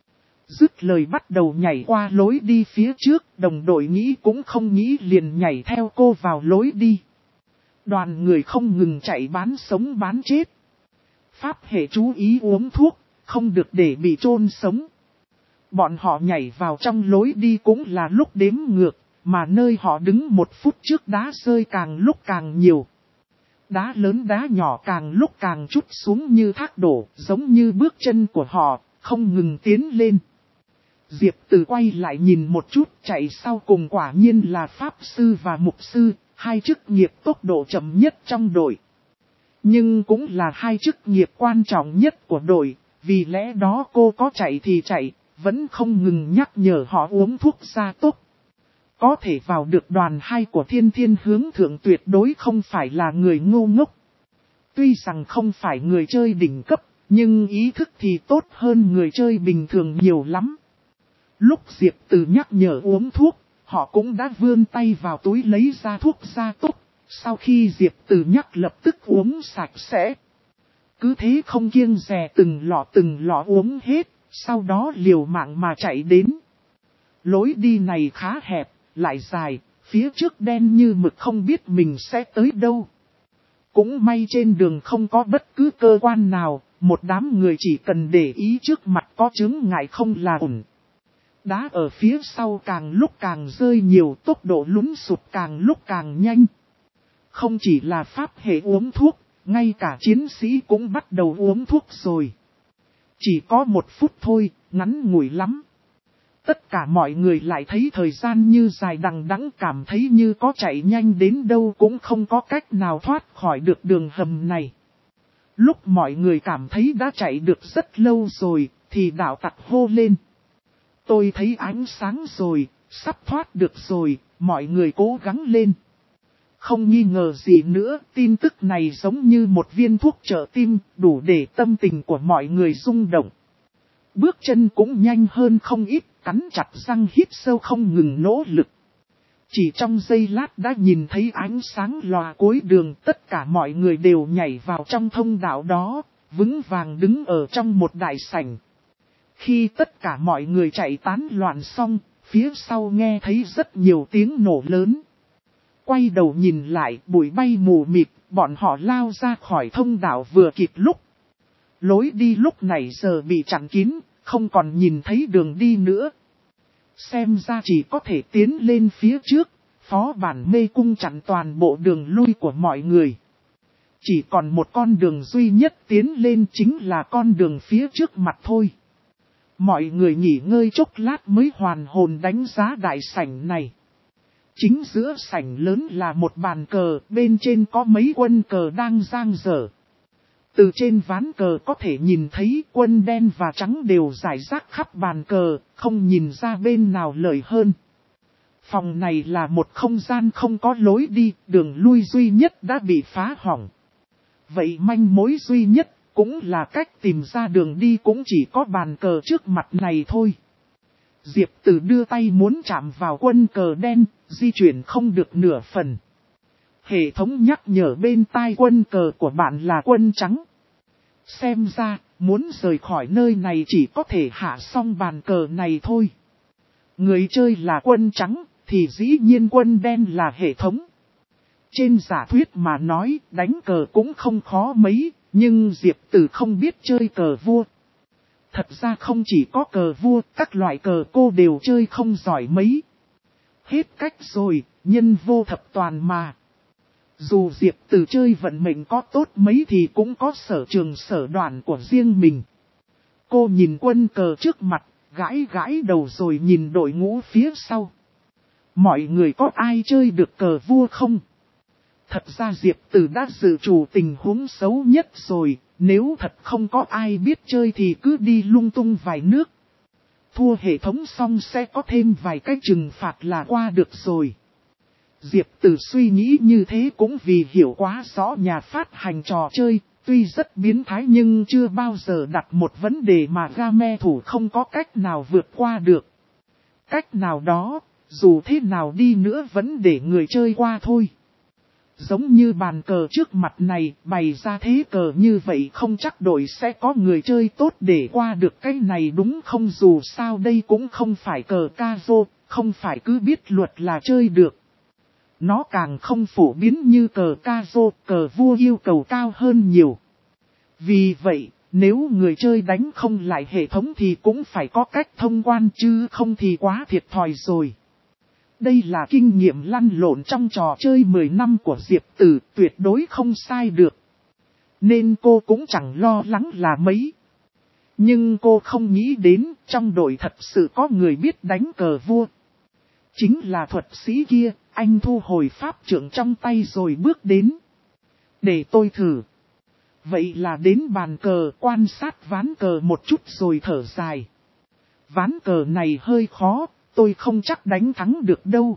[SPEAKER 1] Dứt lời bắt đầu nhảy qua lối đi phía trước, đồng đội nghĩ cũng không nghĩ liền nhảy theo cô vào lối đi. Đoàn người không ngừng chạy bán sống bán chết. Pháp hệ chú ý uống thuốc, không được để bị chôn sống. Bọn họ nhảy vào trong lối đi cũng là lúc đếm ngược, mà nơi họ đứng 1 phút trước đá rơi càng lúc càng nhiều. Đá lớn đá nhỏ càng lúc càng trút xuống như thác đổ, giống như bước chân của họ, không ngừng tiến lên. Diệp Từ quay lại nhìn một chút, chạy sau cùng quả nhiên là Pháp Sư và Mục Sư, hai chức nghiệp tốc độ chậm nhất trong đội. Nhưng cũng là hai chức nghiệp quan trọng nhất của đội, vì lẽ đó cô có chạy thì chạy, vẫn không ngừng nhắc nhở họ uống thuốc gia tốc. Có thể vào được đoàn 2 của Thiên Thiên Hướng Thượng tuyệt đối không phải là người ngu ngốc. Tuy rằng không phải người chơi đỉnh cấp, nhưng ý thức thì tốt hơn người chơi bình thường nhiều lắm. Lúc Diệp Từ nhắc nhở uống thuốc, họ cũng đã vươn tay vào túi lấy ra thuốc gia tốc. Sau khi Diệp Từ nhắc lập tức uống sạch sẽ. Cứ thế không kiêng dè từng lọ uống hết, sau đó liều mạng mà chạy đến. Lối đi này khá hẹp, lại dài, phía trước đen như mực không biết mình sẽ tới đâu. Cũng may trên đường không có bất cứ cơ quan nào, một đám người chỉ cần để ý trước mặt có chướng ngại không là ổn. Đá ở phía sau càng lúc càng rơi nhiều, tốc độ lún sụt càng lúc càng nhanh. Không chỉ là pháp hệ uống thuốc, ngay cả chiến sĩ cũng bắt đầu uống thuốc rồi. Chỉ có 1 phút thôi, ngắn ngủi lắm. Tất cả mọi người lại thấy thời gian như dài đằng đẵng, cảm thấy như có chạy nhanh đến đâu cũng không có cách nào thoát khỏi được đường hầm này. Lúc mọi người cảm thấy đã chạy được rất lâu rồi, thì đạo tặc hô lên. Tôi thấy ánh sáng rồi, sắp thoát được rồi, mọi người cố gắng lên. Không nghi ngờ gì nữa, tin tức này giống như một viên thuốc trợ tim, đủ để tâm tình của mọi người rung động. Bước chân cũng nhanh hơn không ít, cắn chặt răng hít sâu không ngừng nỗ lực. Chỉ trong giây lát đã nhìn thấy ánh sáng lòa cuối đường, tất cả mọi người đều nhảy vào trong thông đạo đó, vững vàng đứng ở trong một đại sảnh. Khi tất cả mọi người chạy tán loạn xong, phía sau nghe thấy rất nhiều tiếng nổ lớn. Quay đầu nhìn lại, bụi bay mù mịt, bọn họ lao ra khỏi thông đạo vừa kịp lúc. Lối đi lúc này giờ bị chặn kín, không còn nhìn thấy đường đi nữa. Xem ra chỉ có thể tiến lên phía trước, phó bản mê cung chặn toàn bộ đường lui của mọi người. Chỉ còn một con đường duy nhất tiến lên, chính là con đường phía trước mặt thôi. Mọi người nghỉ ngơi chốc lát mới hoàn hồn đánh giá đại sảnh này. Chính giữa sảnh lớn là một bàn cờ, bên trên có mấy quân cờ đang giang dở. Từ trên ván cờ có thể nhìn thấy quân đen và trắng đều rải rác khắp bàn cờ, không nhìn ra bên nào lợi hơn. Phòng này là một không gian không có lối đi, đường lui duy nhất đã bị phá hỏng. Vậy manh mối duy nhất, cũng là cách tìm ra đường đi cũng chỉ có bàn cờ trước mặt này thôi. Diệp Từ đưa tay muốn chạm vào quân cờ đen, di chuyển không được nửa phần. Hệ thống nhắc nhở bên tai quân cờ của bạn là quân trắng. Xem ra, muốn rời khỏi nơi này chỉ có thể hạ xong bàn cờ này thôi. Người chơi là quân trắng, thì dĩ nhiên quân đen là hệ thống. Trên giả thuyết mà nói, đánh cờ cũng không khó mấy, nhưng Diệp Từ không biết chơi cờ vua. Thật ra không chỉ có cờ vua, các loại cờ cô đều chơi không giỏi mấy. Hết cách rồi, nhân vô thập toàn mà. Dù Diệp Từ chơi vận mệnh có tốt mấy thì cũng có sở trường sở đoàn của riêng mình. Cô nhìn quân cờ trước mặt, gãi gãi đầu rồi nhìn đội ngũ phía sau. Mọi người có ai chơi được cờ vua không? Thật ra Diệp Từ đã dự trù tình huống xấu nhất rồi, nếu thật không có ai biết chơi thì cứ đi lung tung vài nước. Thua hệ thống xong sẽ có thêm vài cái trừng phạt là qua được rồi. Diệp Từ suy nghĩ như thế cũng vì hiểu quá rõ nhà phát hành trò chơi, tuy rất biến thái nhưng chưa bao giờ đặt một vấn đề mà game thủ không có cách nào vượt qua được. Cách nào đó, dù thế nào đi nữa vẫn để người chơi qua thôi. Giống như bàn cờ trước mặt này, bày ra thế cờ như vậy không chắc đội sẽ có người chơi tốt để qua được cái này đúng không, dù sao đây cũng không phải cờ Cazo, không phải cứ biết luật là chơi được. Nó càng không phổ biến như cờ Cazo, cờ vua yêu cầu cao hơn nhiều. Vì vậy, nếu người chơi đánh không lại hệ thống thì cũng phải có cách thông quan chứ không thì quá thiệt thòi rồi. Đây là kinh nghiệm lăn lộn trong trò chơi 10 năm của Diệp Từ, tuyệt đối không sai được. Nên cô cũng chẳng lo lắng là mấy. Nhưng cô không nghĩ đến trong đội thật sự có người biết đánh cờ vua. Chính là thuật sĩ kia, anh thu hồi pháp trượng trong tay rồi bước đến. Để tôi thử. Vậy là đến bàn cờ quan sát ván cờ một chút rồi thở dài. Ván cờ này hơi khó, tôi không chắc đánh thắng được đâu.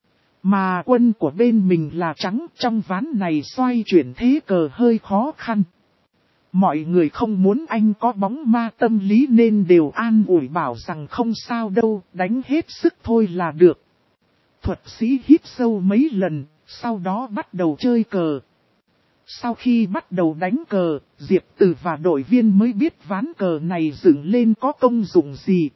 [SPEAKER 1] Mà quân của bên mình là trắng, trong ván này xoay chuyển thế cờ hơi khó khăn. Mọi người không muốn anh có bóng ma tâm lý nên đều an ủi bảo rằng không sao đâu, đánh hết sức thôi là được. Thuật sĩ hít sâu mấy lần, sau đó bắt đầu chơi cờ. Sau khi bắt đầu đánh cờ, Diệp Từ và đội viên mới biết ván cờ này dựng lên có công dụng gì.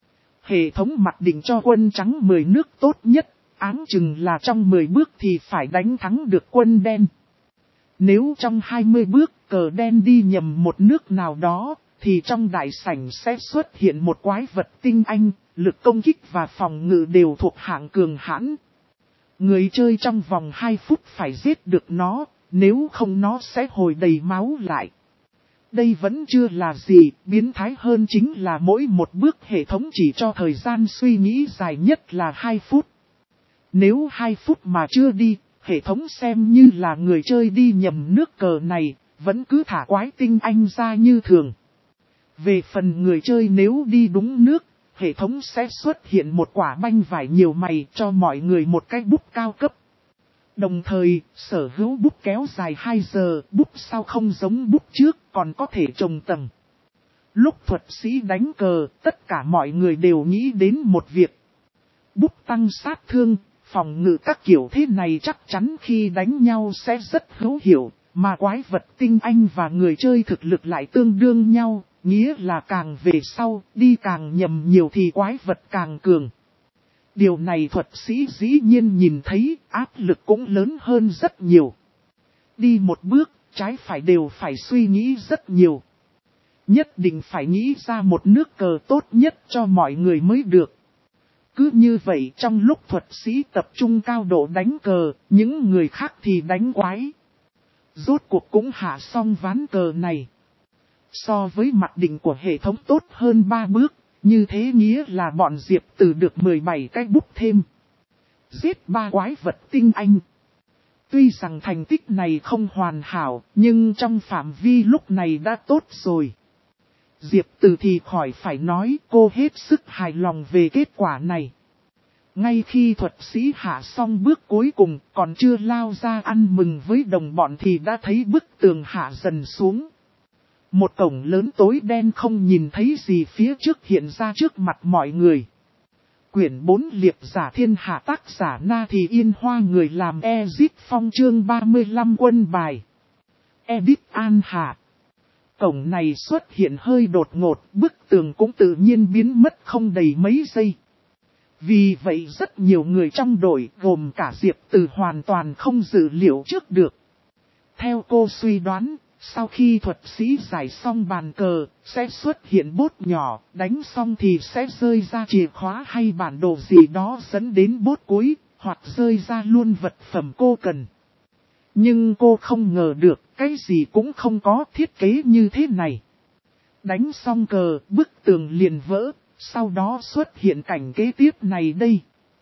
[SPEAKER 1] Hệ thống mặc định cho quân trắng 10 nước tốt nhất, áng chừng là trong 10 bước thì phải đánh thắng được quân đen. Nếu trong 20 bước cờ đen đi nhầm một nước nào đó, thì trong đại sảnh sẽ xuất hiện một quái vật tinh anh, lực công kích và phòng ngự đều thuộc hạng cường hãn. Người chơi trong vòng 2 phút phải giết được nó, nếu không nó sẽ hồi đầy máu lại. Đây vẫn chưa là gì, biến thái hơn chính là mỗi một bước hệ thống chỉ cho thời gian suy nghĩ dài nhất là 2 phút. Nếu 2 phút mà chưa đi, hệ thống xem như là người chơi đi nhầm nước cờ này, vẫn cứ thả quái tinh anh ra như thường. Về phần người chơi nếu đi đúng nước, hệ thống sẽ xuất hiện một quả banh vải nhiều mày cho mọi người một cái bút cao cấp. Đồng thời, sở hữu bút kéo dài 2 giờ, bút sau không giống bút trước, còn có thể trồng tầng. Lúc thuật sĩ đánh cờ, tất cả mọi người đều nghĩ đến một việc. Bút tăng sát thương, phòng ngự các kiểu thế này chắc chắn khi đánh nhau sẽ rất hữu hiệu, mà quái vật tinh anh và người chơi thực lực lại tương đương nhau, nghĩa là càng về sau, đi càng nhầm nhiều thì quái vật càng cường. Điều này thuật sĩ dĩ nhiên nhìn thấy, áp lực cũng lớn hơn rất nhiều. Đi một bước, trái phải đều phải suy nghĩ rất nhiều. Nhất định phải nghĩ ra một nước cờ tốt nhất cho mọi người mới được. Cứ như vậy trong lúc thuật sĩ tập trung cao độ đánh cờ, những người khác thì đánh quái. Rốt cuộc cũng hạ xong ván cờ này. So với mặc định của hệ thống tốt hơn 3 bước, như thế nghĩa là bọn Diệp Từ được 17 cái bút thêm. Giết 3 quái vật tinh anh. Tuy rằng thành tích này không hoàn hảo, nhưng trong phạm vi lúc này đã tốt rồi. Diệp Từ thì khỏi phải nói, cô hết sức hài lòng về kết quả này. Ngay khi thuật sĩ hạ xong bước cuối cùng, còn chưa lao ra ăn mừng với đồng bọn thì đã thấy bức tường hạ dần xuống. Một cổng lớn tối đen không nhìn thấy gì phía trước hiện ra trước mặt mọi người. Quyển 4 liệp giả thiên hạ tác giả Na Thì Yên Hoa, người làm Ezip Phong, chương 35 quân bài. Edit An Hạ. Cổng này xuất hiện hơi đột ngột, bức tường cũng tự nhiên biến mất không đầy mấy giây. Vì vậy rất nhiều người trong đội gồm cả Diệp Từ hoàn toàn không dự liệu trước được. Theo cô suy đoán, sau khi thuật sĩ giải xong bàn cờ, sẽ xuất hiện bốt nhỏ, đánh xong thì sẽ rơi ra chìa khóa hay bản đồ gì đó dẫn đến bốt cuối, hoặc rơi ra luôn vật phẩm cô cần. Nhưng cô không ngờ được, cái gì cũng không có thiết kế như thế này. Đánh xong cờ, bức tường liền vỡ, sau đó xuất hiện cảnh kế tiếp này đây.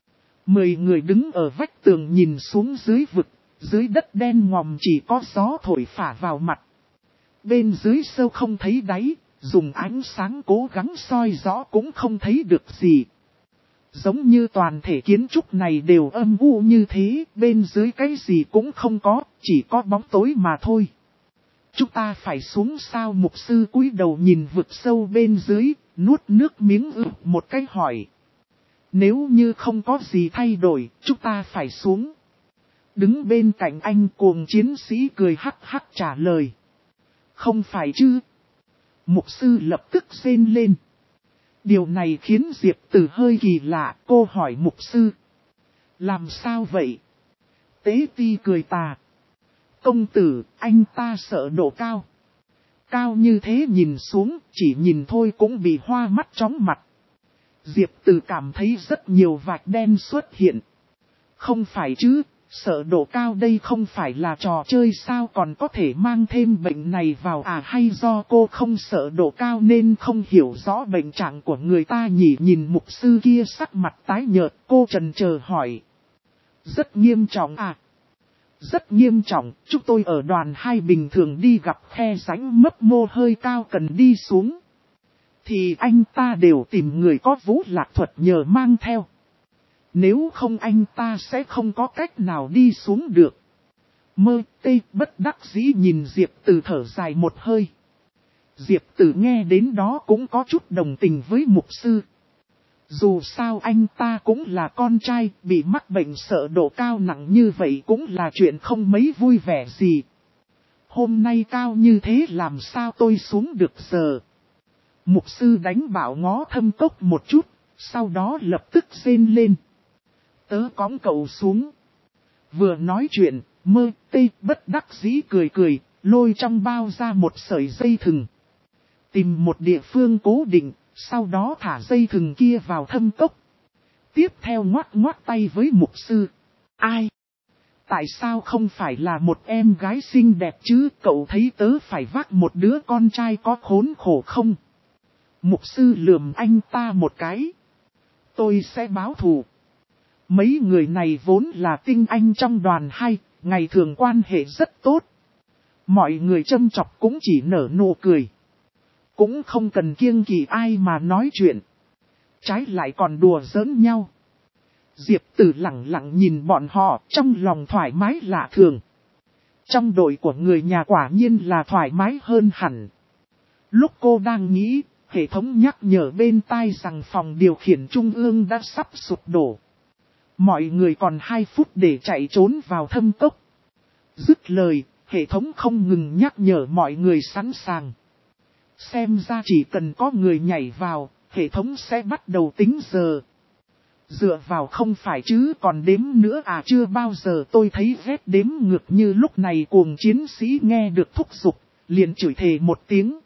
[SPEAKER 1] 10 người đứng ở vách tường nhìn xuống dưới vực, dưới đất đen ngòm chỉ có gió thổi phả vào mặt. Bên dưới sâu không thấy đáy, dùng ánh sáng cố gắng soi rõ cũng không thấy được gì. Giống như toàn thể kiến trúc này đều âm u như thế, bên dưới cái gì cũng không có, chỉ có bóng tối mà thôi. Chúng ta phải xuống sao? Mục sư cúi đầu nhìn vực sâu bên dưới, nuốt nước miếng một cái hỏi. Nếu như không có gì thay đổi, chúng ta phải xuống. Đứng bên cạnh anh cuồng chiến sĩ cười hắc hắc trả lời. Không phải chứ? Mục sư lập tức rên lên. Điều này khiến Diệp Từ hơi kỳ lạ, cô hỏi mục sư. Làm sao vậy? Tế ti cười tà. Công tử, anh ta sợ độ cao. Cao như thế nhìn xuống, chỉ nhìn thôi cũng bị hoa mắt chóng mặt. Diệp Từ cảm thấy rất nhiều vạch đen xuất hiện. Không phải chứ, Sợ độ cao đây không phải là trò chơi sao, còn có thể mang thêm bệnh này vào à, hay do cô không sợ độ cao nên không hiểu rõ bệnh trạng của người ta nhỉ? Nhìn mục sư kia sắc mặt tái nhợt, cô chần chờ hỏi. Rất nghiêm trọng à? Rất nghiêm trọng, chúng tôi ở đoàn 2 bình thường đi gặp khe rãnh mấp mô hơi cao cần đi xuống. Thì anh ta đều tìm người có vũ lạc thuật nhờ mang theo. Nếu không anh ta sẽ không có cách nào đi xuống được. Mơ tê bất đắc dĩ nhìn Diệp Từ thở dài một hơi. Diệp Từ nghe đến đó cũng có chút đồng tình với mục sư. Dù sao anh ta cũng là con trai, bị mắc bệnh sợ độ cao nặng như vậy cũng là chuyện không mấy vui vẻ gì. Hôm nay cao như thế làm sao tôi xuống được giờ? Mục sư đánh bảo ngó Thâm Cốc một chút, sau đó lập tức rên lên. Tớ cõng cậu xuống. Vừa nói chuyện, Mơ tê bất đắc dĩ cười cười, lôi trong bao ra một sợi dây thừng. Tìm một địa phương cố định, sau đó thả dây thừng kia vào Thâm Cốc. Tiếp theo ngoắc ngoắc tay với mục sư. Ai? Tại sao không phải là một em gái xinh đẹp chứ? Cậu thấy tớ phải vác một đứa con trai có khốn khổ không? Mục sư lườm anh ta một cái. Tôi sẽ báo thù. Mấy người này vốn là tinh anh trong đoàn 2, ngày thường quan hệ rất tốt. Mọi người châm chọc cũng chỉ nở nụ cười. Cũng không cần kiêng kỵ ai mà nói chuyện. Trái lại còn đùa giỡn nhau. Diệp Từ lặng lặng nhìn bọn họ, trong lòng thoải mái lạ thường. Trong đội của người nhà quả nhiên là thoải mái hơn hẳn. Lúc cô đang nghĩ, hệ thống nhắc nhở bên tai rằng phòng điều khiển trung ương đã sắp sụp đổ. Mọi người còn 2 phút để chạy trốn vào Thâm Cốc. Dứt lời, hệ thống không ngừng nhắc nhở mọi người sẵn sàng. Xem ra chỉ cần có người nhảy vào, hệ thống sẽ bắt đầu tính giờ. Dựa vào không phải chứ còn đếm nữa à, chưa bao giờ tôi thấy vết đếm ngược như lúc này. Cuồng chiến sĩ nghe được thúc giục, liền chửi thề một tiếng.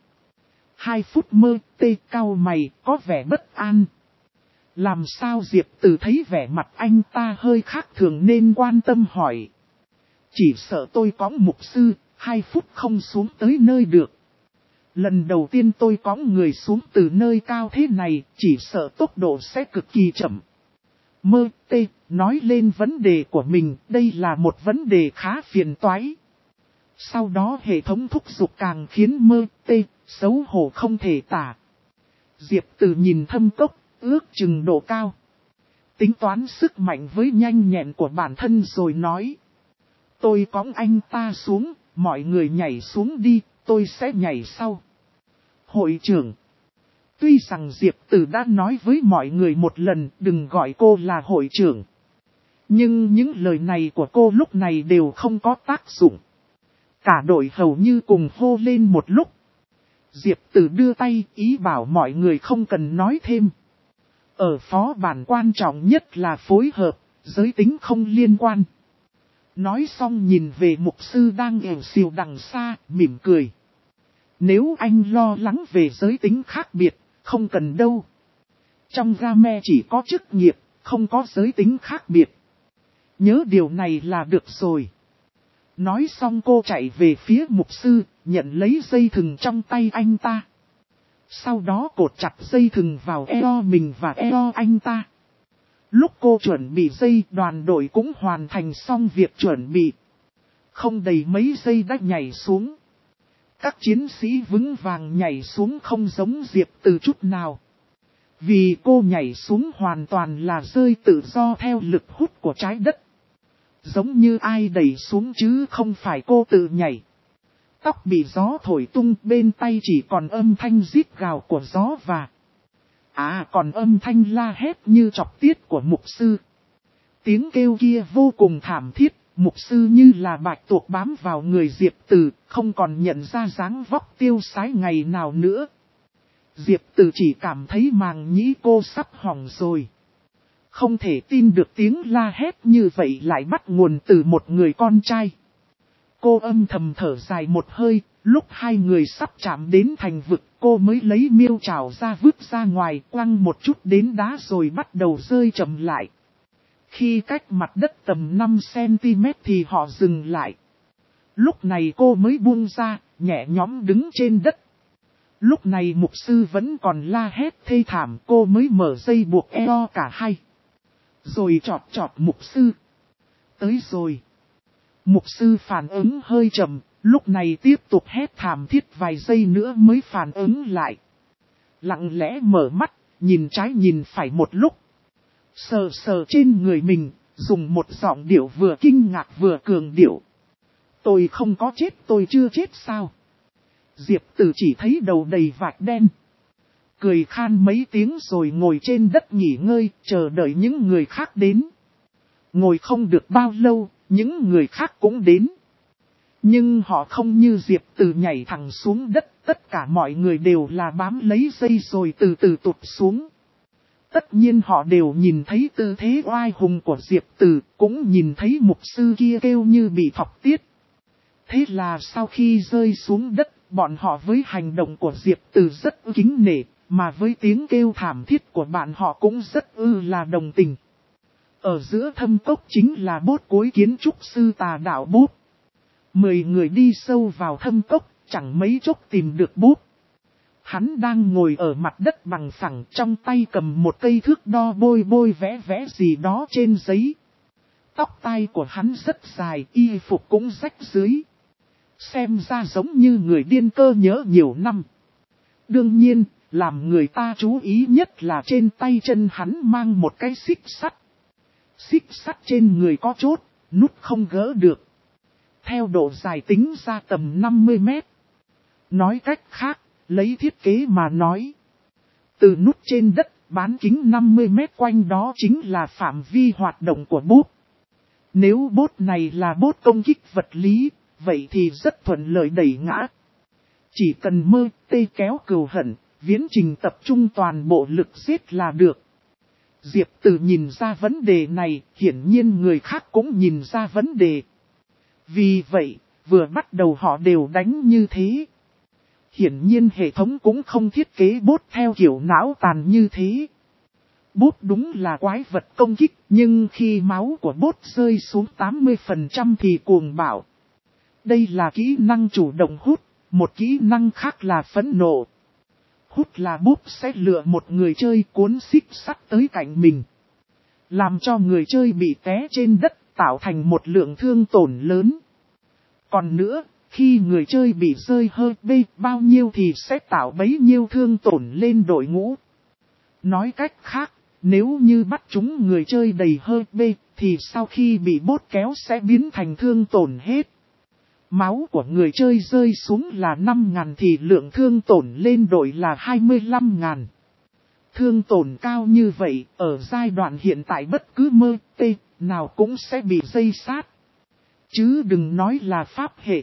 [SPEAKER 1] 2 phút Mơ tê cau mày, có vẻ bất an. Làm sao? Diệp Từ thấy vẻ mặt anh ta hơi khác thường nên quan tâm hỏi. Chỉ sợ tôi cõng mục sư, 2 phút không xuống tới nơi được. Lần đầu tiên tôi cõng người xuống từ nơi cao thế này, chỉ sợ tốc độ sẽ cực kỳ chậm. Mơ tê nói lên vấn đề của mình, đây là một vấn đề khá phiền toái. Sau đó hệ thống thúc giục càng khiến Mơ tê xấu hổ không thể tả. Diệp Từ nhìn Thâm Cốc, ước chừng độ cao. Tính toán sức mạnh với nhanh nhẹn của bản thân rồi nói. Tôi cõng anh ta xuống, mọi người nhảy xuống đi, tôi sẽ nhảy sau. Hội trưởng. Tuy rằng Diệp Từ đã nói với mọi người một lần đừng gọi cô là hội trưởng. Nhưng những lời này của cô lúc này đều không có tác dụng. Cả đội hầu như cùng hô lên một lúc. Diệp Từ đưa tay ý bảo mọi người không cần nói thêm. Ở phó bản quan trọng nhất là phối hợp, giới tính không liên quan. Nói xong nhìn về mục sư đang ẻo xìu đằng xa, mỉm cười. Nếu anh lo lắng về giới tính khác biệt, không cần đâu. Trong game chỉ có chức nghiệp, không có giới tính khác biệt. Nhớ điều này là được rồi. Nói xong cô chạy về phía mục sư, nhận lấy dây thừng trong tay anh ta. Sau đó cột chặt dây thừng vào eo mình và eo anh ta. Lúc cô chuẩn bị dây, đoàn đội cũng hoàn thành xong việc chuẩn bị. Không đầy mấy giây đã nhảy xuống. Các chiến sĩ vững vàng nhảy xuống không giống Diệp Từ chút nào. Vì cô nhảy xuống hoàn toàn là rơi tự do theo lực hút của trái đất. Giống như ai đẩy xuống chứ không phải cô tự nhảy. Tóc bị gió thổi tung, bên tay chỉ còn âm thanh rít gào của gió và... còn âm thanh la hét như chọc tiết của mục sư. Tiếng kêu kia vô cùng thảm thiết, mục sư như là bạch tuộc bám vào người Diệp Từ, không còn nhận ra dáng vóc tiêu sái ngày nào nữa. Diệp Từ chỉ cảm thấy màng nhĩ cô sắp hỏng rồi. Không thể tin được tiếng la hét như vậy lại bắt nguồn từ một người con trai. Cô âm thầm thở dài một hơi, lúc 2 người sắp chạm đến thành vực, cô mới lấy miêu trảo ra vứt ra ngoài, quăng một chút đến đá rồi bắt đầu rơi chậm lại. Khi cách mặt đất tầm 5cm thì họ dừng lại. Lúc này cô mới buông ra, nhẹ nhõm đứng trên đất. Lúc này mục sư vẫn còn la hét thê thảm, cô mới mở dây buộc eo cả hai. Rồi chọt chọt mục sư. Tới rồi. Mục sư phản ứng hơi chậm, lúc này tiếp tục hét thảm thiết vài giây nữa mới phản ứng lại. Lặng lẽ mở mắt, nhìn trái nhìn phải một lúc. Sờ sờ trên người mình, dùng một giọng điệu vừa kinh ngạc vừa cường điệu. Tôi không có chết, tôi chưa chết sao? Diệp Tử chỉ thấy đầu đầy vạch đen. Cười khan mấy tiếng rồi ngồi trên đất nghỉ ngơi, chờ đợi những người khác đến. Ngồi không được bao lâu, những người khác cũng đến. Nhưng họ không như Diệp Tử nhảy thẳng xuống đất, tất cả mọi người đều là bám lấy dây rồi từ từ tụt xuống. Tất nhiên họ đều nhìn thấy tư thế oai hùng của Diệp Tử, cũng nhìn thấy mục sư kia kêu như bị thọc tiết. Thế là sau khi rơi xuống đất, bọn họ với hành động của Diệp Tử rất kính nể, mà với tiếng kêu thảm thiết của bạn họ cũng rất là đồng tình. Ở giữa thâm cốc chính là bốt cuối kiến trúc sư Tà Đạo Bốt. 10 người đi sâu vào thâm cốc, chẳng mấy chốc tìm được Bốt. Hắn đang ngồi ở mặt đất bằng phẳng, trong tay cầm một cây thước đo bôi bôi vẽ vẽ gì đó trên giấy. Tóc tai của hắn rất dài, y phục cũng rách rưới. Xem ra giống như người điên cơ nhớ nhiều năm. Đương nhiên, làm người ta chú ý nhất là trên tay chân hắn mang một cái xích sắt. Xích sắt trên người có chốt, nút không gỡ được. Theo độ dài tính ra tầm 50 mét. Nói cách khác, lấy thiết kế mà nói. Từ nút trên đất, bán kính 50 mét quanh đó chính là phạm vi hoạt động của bốt. Nếu bốt này là bốt công kích vật lý, vậy thì rất thuận lợi đẩy ngã. Chỉ cần mơ tê kéo cừu hận, viễn trình tập trung toàn bộ lực giết là được. Diệp Tử nhìn ra vấn đề này, hiển nhiên người khác cũng nhìn ra vấn đề. Vì vậy, vừa bắt đầu họ đều đánh như thế. Hiển nhiên hệ thống cũng không thiết kế bốt theo kiểu não tàn như thế. Bốt đúng là quái vật công kích, nhưng khi máu của bốt rơi xuống 80% thì cuồng bạo. Đây là kỹ năng chủ động hút, một kỹ năng khác là phẫn nộ. Hút là bốt sẽ lựa một người chơi cuốn xích sắt tới cạnh mình. Làm cho người chơi bị té trên đất, tạo thành một lượng thương tổn lớn. Còn nữa, khi người chơi bị rơi hơi bê bao nhiêu thì sẽ tạo bấy nhiêu thương tổn lên đội ngũ. Nói cách khác, nếu như bắt chúng người chơi đầy hơi bê, thì sau khi bị bốt kéo sẽ biến thành thương tổn hết. Máu của người chơi rơi xuống là 5.000 thì lượng thương tổn lên đội là 25.000. Thương tổn cao như vậy, ở giai đoạn hiện tại bất cứ mơ tê nào cũng sẽ bị dây sát. Chứ đừng nói là pháp hệ.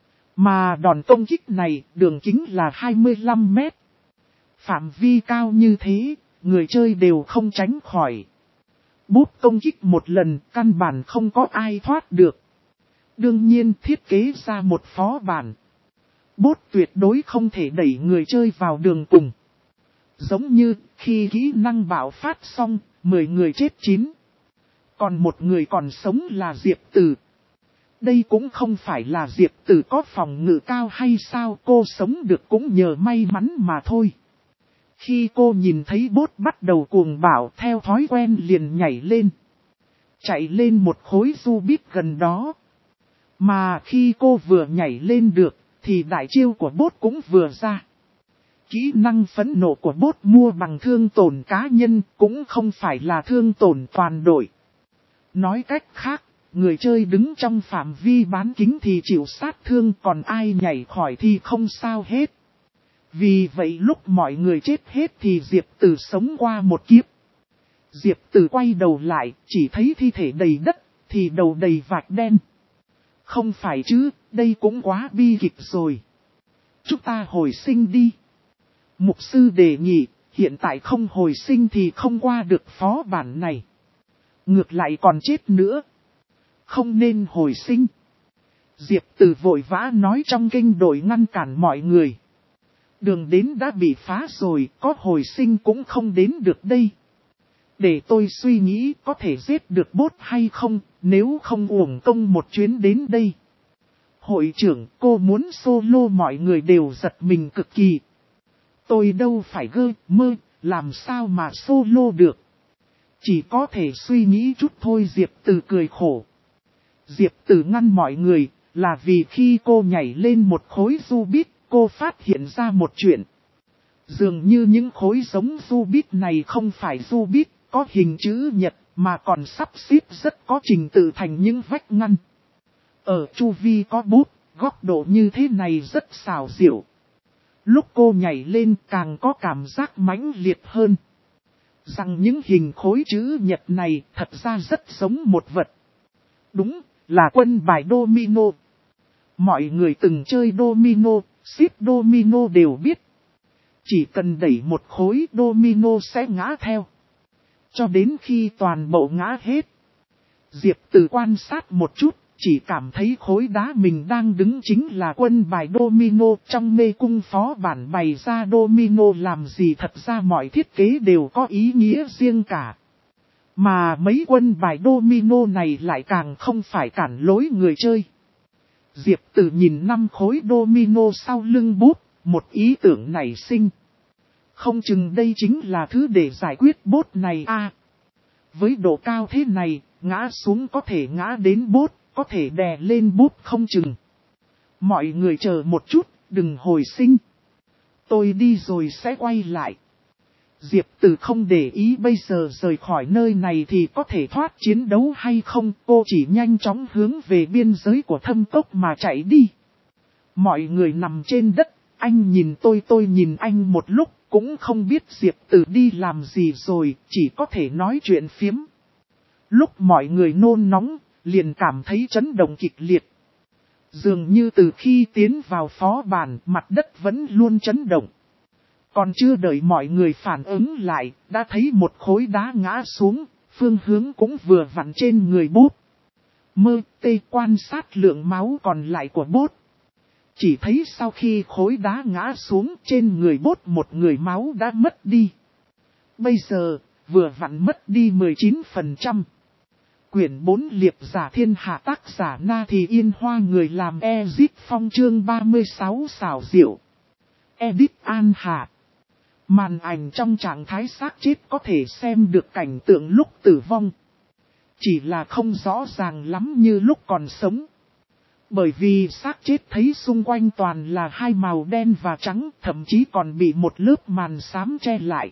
[SPEAKER 1] Mà đòn công kích này, đường kính là 25 mét. Phạm vi cao như thế, người chơi đều không tránh khỏi. Bốt công kích một lần, căn bản không có ai thoát được. Đương nhiên thiết kế ra một phó bản. Bốt tuyệt đối không thể đẩy người chơi vào đường cùng. Giống như khi kỹ năng bạo phát xong, 10 người chết 9. Còn một người còn sống là Diệp Tử. Đây cũng không phải là Diệp Tử có phòng ngự cao hay sao, cô sống được cũng nhờ may mắn mà thôi. Khi cô nhìn thấy bốt bắt đầu cuồng bạo theo thói quen liền nhảy lên. Chạy lên một khối Rubik gần đó. Mà khi cô vừa nhảy lên được, thì đại chiêu của bốt cũng vừa ra. Kỹ năng phẫn nộ của bốt mua bằng thương tổn cá nhân cũng không phải là thương tổn toàn đội. Nói cách khác, người chơi đứng trong phạm vi bán kính thì chịu sát thương, còn ai nhảy khỏi thì không sao hết. Vì vậy lúc mọi người chết hết thì Diệp Tử sống qua một kiếp. Diệp Tử quay đầu lại, chỉ thấy thi thể đầy đất, thì đầu đầy vạch đen. Không phải chứ, đây cũng quá bi kịch rồi. Chúng ta hồi sinh đi. Mục sư đề nghị, hiện tại không hồi sinh thì không qua được phó bản này. Ngược lại còn chết nữa. Không nên hồi sinh. Diệp Tử vội vã nói trong kinh đội ngăn cản mọi người. Đường đến đã bị phá rồi, có hồi sinh cũng không đến được đây. Để tôi suy nghĩ có thể giết được bốt hay không, nếu không uổng công một chuyến đến đây. Hội trưởng, cô muốn solo, mọi người đều giật mình cực kỳ. Tôi đâu phải gơ mơ, làm sao mà solo được. Chỉ có thể suy nghĩ chút thôi. Diệp Từ cười khổ. Diệp Từ ngăn mọi người, là vì khi cô nhảy lên một khối Rubik, cô phát hiện ra một chuyện. Dường như những khối giống Rubik này không phải Rubik có hình chữ nhật, mà còn sắp xếp rất có trình tự thành những vách ngăn. Ở chu vi có bút, góc độ như thế này rất xảo diệu. Lúc cô nhảy lên càng có cảm giác mãnh liệt hơn. Rằng những hình khối chữ nhật này thật ra rất giống một vật. Đúng, là quân bài domino. Mọi người từng chơi domino, ship domino đều biết. Chỉ cần đẩy một khối domino sẽ ngã theo. Cho đến khi toàn bộ ngã hết. Diệp Từ quan sát một chút, chỉ cảm thấy khối đá mình đang đứng chính là quân bài domino. Trong mê cung phó bản bày ra domino làm gì, thật ra mọi thiết kế đều có ý nghĩa riêng cả. Mà mấy quân bài domino này lại càng không phải cản lối người chơi. Diệp Từ nhìn 5 khối domino sau lưng bút, một ý tưởng nảy sinh. Không chừng đây chính là thứ để giải quyết bốt này à. Với độ cao thế này, ngã xuống có thể ngã đến bốt, có thể đè lên bút không chừng. Mọi người chờ một chút, đừng hồi sinh. Tôi đi rồi sẽ quay lại. Diệp Từ không để ý bây giờ rời khỏi nơi này thì có thể thoát chiến đấu hay không. Cô chỉ nhanh chóng hướng về biên giới của thâm cốc mà chạy đi. Mọi người nằm trên đất, anh nhìn tôi nhìn anh một lúc. Cũng không biết Diệp Từ đi làm gì rồi, chỉ có thể nói chuyện phiếm. Lúc mọi người nôn nóng, liền cảm thấy chấn động kịch liệt. Dường như từ khi tiến vào phó bản, mặt đất vẫn luôn chấn động. Còn chưa đợi mọi người phản ứng lại, đã thấy một khối đá ngã xuống, phương hướng cũng vừa vặn trên người bốt. Mơ tê quan sát lượng máu còn lại của bốt. Chỉ thấy sau khi khối đá ngã xuống trên người bốt một người máu đã mất đi. Bây giờ, vừa vặn mất đi 19%. Quyển 4 Liệp giả thiên hạ, tác giả Na Thì Yên Hoa, người làm Ezip Phong, chương 36 xảo diệu. Edit An Hạ. Màn ảnh trong trạng thái xác chết có thể xem được cảnh tượng lúc tử vong. Chỉ là không rõ ràng lắm như lúc còn sống. Bởi vì xác chết thấy xung quanh toàn là hai màu đen và trắng, thậm chí còn bị một lớp màn xám che lại.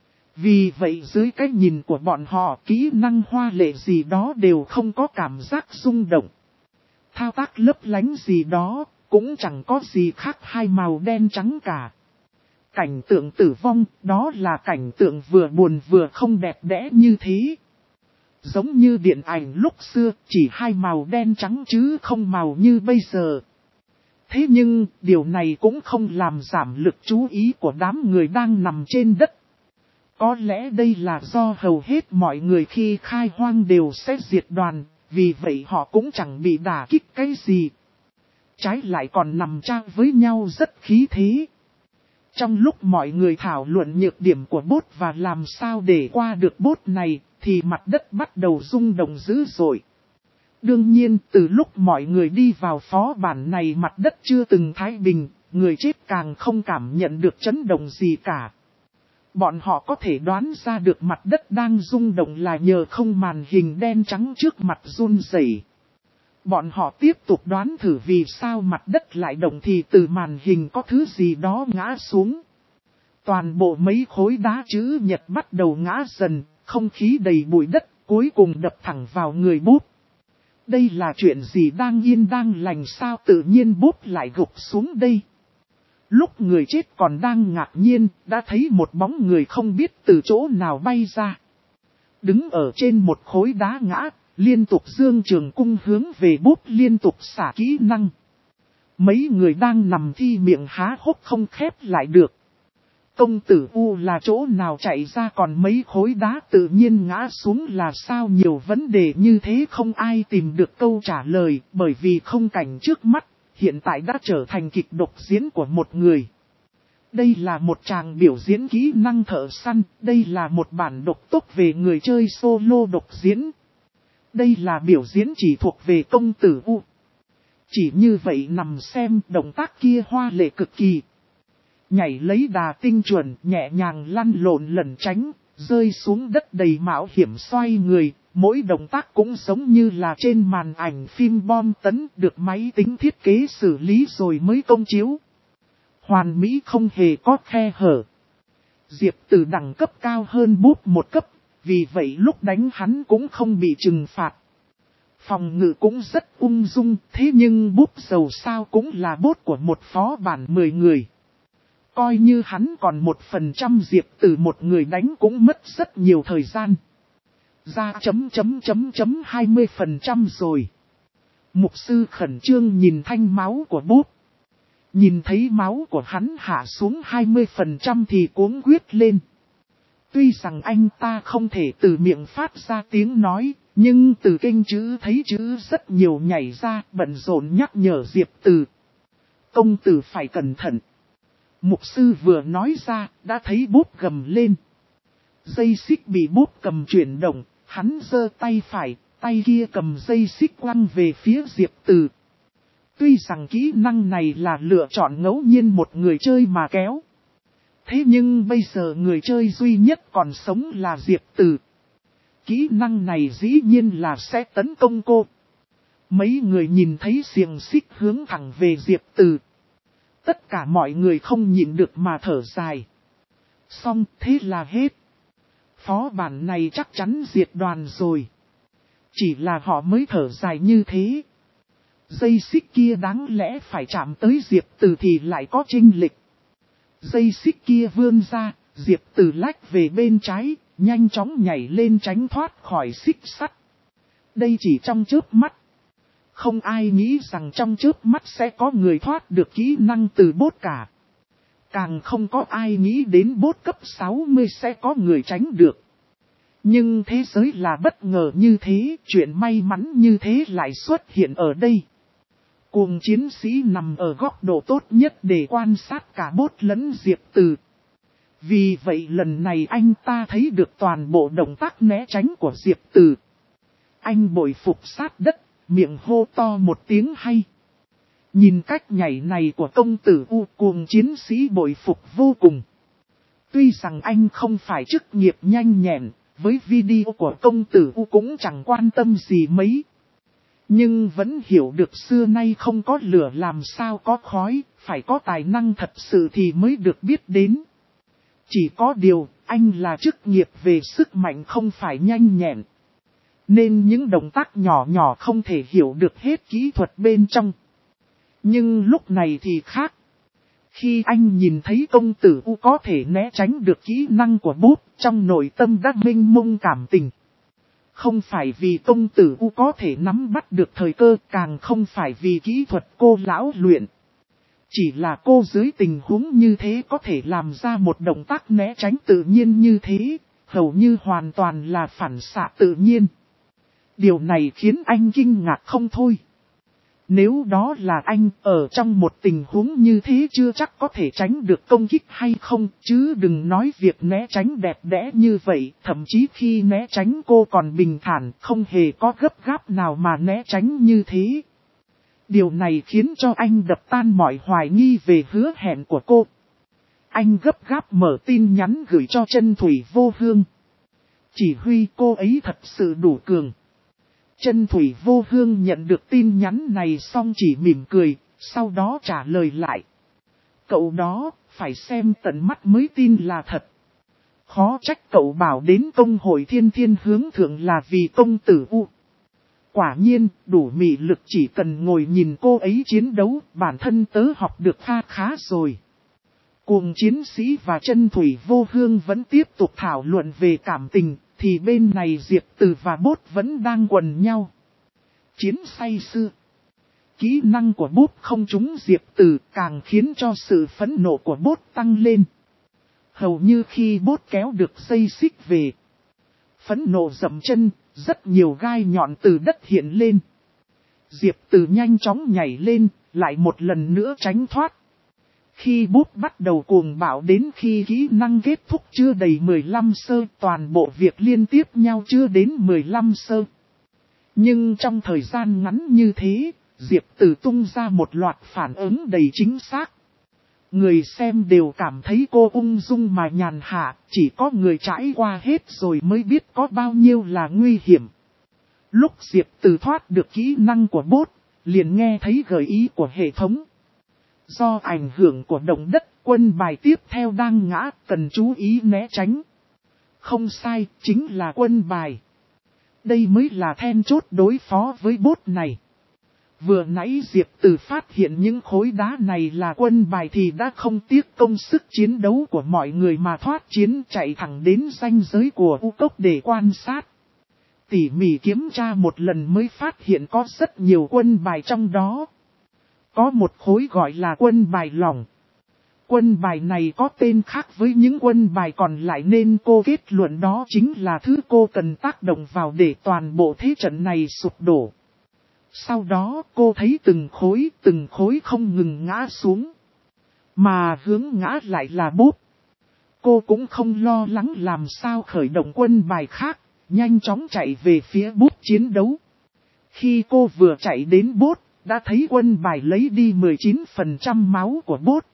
[SPEAKER 1] Vì vậy dưới cái nhìn của bọn họ, kỹ năng hoa lệ gì đó đều không có cảm giác rung động. Thao tác lấp lánh gì đó, cũng chẳng có gì khác hai màu đen trắng cả. Cảnh tượng tử vong, đó là cảnh tượng vừa buồn vừa không đẹp đẽ như thế. Giống như điện ảnh lúc xưa, chỉ hai màu đen trắng chứ không màu như bây giờ. Thế nhưng, điều này cũng không làm giảm lực chú ý của đám người đang nằm trên đất. Có lẽ đây là do hầu hết mọi người khi khai hoang đều sẽ diệt đoàn, vì vậy họ cũng chẳng bị đả kích cái gì. Trái lại còn nằm trang với nhau rất khí thế. Trong lúc mọi người thảo luận nhược điểm của bốt và làm sao để qua được bốt này, thì mặt đất bắt đầu rung động dữ dội. Đương nhiên, từ lúc mọi người đi vào phó bản này mặt đất chưa từng thái bình, người chết càng không cảm nhận được chấn động gì cả. Bọn họ có thể đoán ra được mặt đất đang rung động là nhờ không màn hình đen trắng trước mặt run rẩy. Bọn họ tiếp tục đoán thử vì sao mặt đất lại động thì từ màn hình có thứ gì đó ngã xuống. Toàn bộ mấy khối đá chữ nhật bắt đầu ngã dần, không khí đầy bụi đất, cuối cùng đập thẳng vào người bút. Đây là chuyện gì đang yên đang lành sao tự nhiên bút lại gục xuống đây? Lúc người chết còn đang ngạc nhiên, đã thấy một bóng người không biết từ chỗ nào bay ra. Đứng ở trên một khối đá ngã, liên tục dương trường cung hướng về bút liên tục xả kỹ năng. Mấy người đang nằm thi miệng há hốc không khép lại được. Công tử U là chỗ nào chạy ra còn mấy khối đá tự nhiên ngã xuống là sao, nhiều vấn đề như thế không ai tìm được câu trả lời bởi vì không cảnh trước mắt, hiện tại đã trở thành kịch độc diễn của một người. Đây là một tràng biểu diễn kỹ năng thợ săn, đây là một bản độc tốc về người chơi solo độc diễn. Đây là biểu diễn chỉ thuộc về công tử U. Chỉ như vậy nằm xem động tác kia hoa lệ cực kỳ. Nhảy lấy đà tinh chuẩn, nhẹ nhàng lăn lộn lẩn tránh, rơi xuống đất đầy mạo hiểm xoay người. Mỗi động tác cũng giống như là trên màn ảnh phim bom tấn được máy tính thiết kế xử lý rồi mới công chiếu. Hoàn mỹ không hề có khe hở. Diệp Từ đẳng cấp cao hơn Bốp một cấp, vì vậy lúc đánh hắn cũng không bị trừng phạt. Phòng ngự cũng rất ung dung, thế nhưng Bốp dầu sao cũng là bốt của một phó bản 10 người. Coi như hắn còn 1% Diệp Từ một người đánh cũng mất rất nhiều thời gian. Ra 20% rồi. Mục sư khẩn trương nhìn thanh máu của Bốp. Nhìn thấy máu của hắn hạ xuống 20% thì cuống quýt lên. Tuy rằng anh ta không thể từ miệng phát ra tiếng nói, nhưng từ kênh chữ thấy chữ rất nhiều nhảy ra, bận rộn nhắc nhở Diệp Từ. Công tử phải cẩn thận. Mục sư vừa nói ra, đã thấy Bốp gầm lên. Dây xích bị Bốp cầm chuyển động, hắn giơ tay phải, tay kia cầm dây xích quăng về phía Diệp Từ. Tuy rằng kỹ năng này là lựa chọn ngẫu nhiên một người chơi mà kéo. Thế nhưng bây giờ người chơi duy nhất còn sống là Diệp Từ. Kỹ năng này dĩ nhiên là sẽ tấn công cô. Mấy người nhìn thấy xiềng xích hướng thẳng về Diệp Từ. Tất cả mọi người không nhịn được mà thở dài. Xong thế là hết. Phó bản này chắc chắn diệt đoàn rồi. Chỉ là họ mới thở dài như thế. Dây xích kia đáng lẽ phải chạm tới Diệp Từ thì lại có chênh lệch. Dây xích kia vươn ra, Diệp Từ lách về bên trái, nhanh chóng nhảy lên tránh thoát khỏi xích sắt. Đây chỉ trong chớp mắt. Không ai nghĩ rằng trong chớp mắt sẽ có người thoát được kỹ năng từ bốt cả. Càng không có ai nghĩ đến bốt cấp 60 sẽ có người tránh được. Nhưng thế giới là bất ngờ như thế, chuyện may mắn như thế lại xuất hiện ở đây. Cuồng chiến sĩ nằm ở góc độ tốt nhất để quan sát cả bốt lẫn Diệp Từ. Vì vậy lần này anh ta thấy được toàn bộ động tác né tránh của Diệp Từ. Anh bội phục sát đất, miệng hô to một tiếng hay. Nhìn cách nhảy này của công tử U, cuồng chiến sĩ bội phục vô cùng. Tuy rằng anh không phải chức nghiệp nhanh nhẹn, với video của công tử U cũng chẳng quan tâm gì mấy. Nhưng vẫn hiểu được xưa nay không có lửa làm sao có khói, phải có tài năng thật sự thì mới được biết đến. Chỉ có điều, anh là chức nghiệp về sức mạnh không phải nhanh nhẹn. Nên những động tác nhỏ nhỏ không thể hiểu được hết kỹ thuật bên trong. Nhưng lúc này thì khác. Khi anh nhìn thấy công tử U có thể né tránh được kỹ năng của bốt, trong nội tâm đã mênh mông cảm tình. Không phải vì công tử U có thể nắm bắt được thời cơ, càng không phải vì kỹ thuật cô lão luyện. Chỉ là cô dưới tình huống như thế có thể làm ra một động tác né tránh tự nhiên như thế, hầu như hoàn toàn là phản xạ tự nhiên. Điều này khiến anh kinh ngạc không thôi. Nếu đó là anh ở trong một tình huống như thế chưa chắc có thể tránh được công kích hay không, chứ đừng nói việc né tránh đẹp đẽ như vậy, thậm chí khi né tránh cô còn bình thản, không hề có gấp gáp nào mà né tránh như thế. Điều này khiến cho anh đập tan mọi hoài nghi về hứa hẹn của cô. Anh gấp gáp mở tin nhắn gửi cho Chân Thủy Vô Hương. Chỉ huy cô ấy thật sự đủ cường. Chân Thủy Vô Hương nhận được tin nhắn này xong chỉ mỉm cười, sau đó trả lời lại. Cậu đó, phải xem tận mắt mới tin là thật. Khó trách cậu bảo đến công hội thiên thiên hướng thượng là vì công tử U. Quả nhiên, đủ mị lực chỉ cần ngồi nhìn cô ấy chiến đấu, bản thân tớ học được kha khá rồi. Cuồng chiến sĩ và Chân Thủy Vô Hương vẫn tiếp tục thảo luận về cảm tình, thì bên này Diệp Từ và bốt vẫn đang quần nhau. Chiến say sưa. Kỹ năng của bốt không trúng Diệp Từ càng khiến cho sự phẫn nộ của bốt tăng lên. Hầu như khi bốt kéo được dây xích về, phẫn nộ dậm chân, rất nhiều gai nhọn từ đất hiện lên. Diệp Từ nhanh chóng nhảy lên, lại một lần nữa tránh thoát. Khi bút bắt đầu cuồng bạo đến khi kỹ năng kết thúc chưa đầy 15 sơ, toàn bộ việc liên tiếp nhau chưa đến 15 sơ. Nhưng trong thời gian ngắn như thế, Diệp Tử tung ra một loạt phản ứng đầy chính xác. Người xem đều cảm thấy cô ung dung mà nhàn hạ, chỉ có người trải qua hết rồi mới biết có bao nhiêu là nguy hiểm. Lúc Diệp Tử thoát được kỹ năng của bốt, liền nghe thấy gợi ý của hệ thống. Do ảnh hưởng của động đất, quân bài tiếp theo đang ngã, cần chú ý né tránh. Không sai, chính là quân bài. Đây mới là then chốt đối phó với bốt này. Vừa nãy Diệp Tử phát hiện những khối đá này là quân bài thì đã không tiếc công sức chiến đấu của mọi người mà thoát chiến chạy thẳng đến ranh giới của U Cốc để quan sát. Tỉ mỉ kiểm tra một lần mới phát hiện có rất nhiều quân bài trong đó. Có một khối gọi là quân bài lỏng. Quân bài này có tên khác với những quân bài còn lại nên cô kết luận đó chính là thứ cô cần tác động vào để toàn bộ thế trận này sụp đổ. Sau đó cô thấy từng khối không ngừng ngã xuống. Mà hướng ngã lại là bốp. Cô cũng không lo lắng làm sao khởi động quân bài khác, nhanh chóng chạy về phía bốp chiến đấu. Khi cô vừa chạy đến bốt, đã thấy quân bài lấy đi 19% máu của bốt.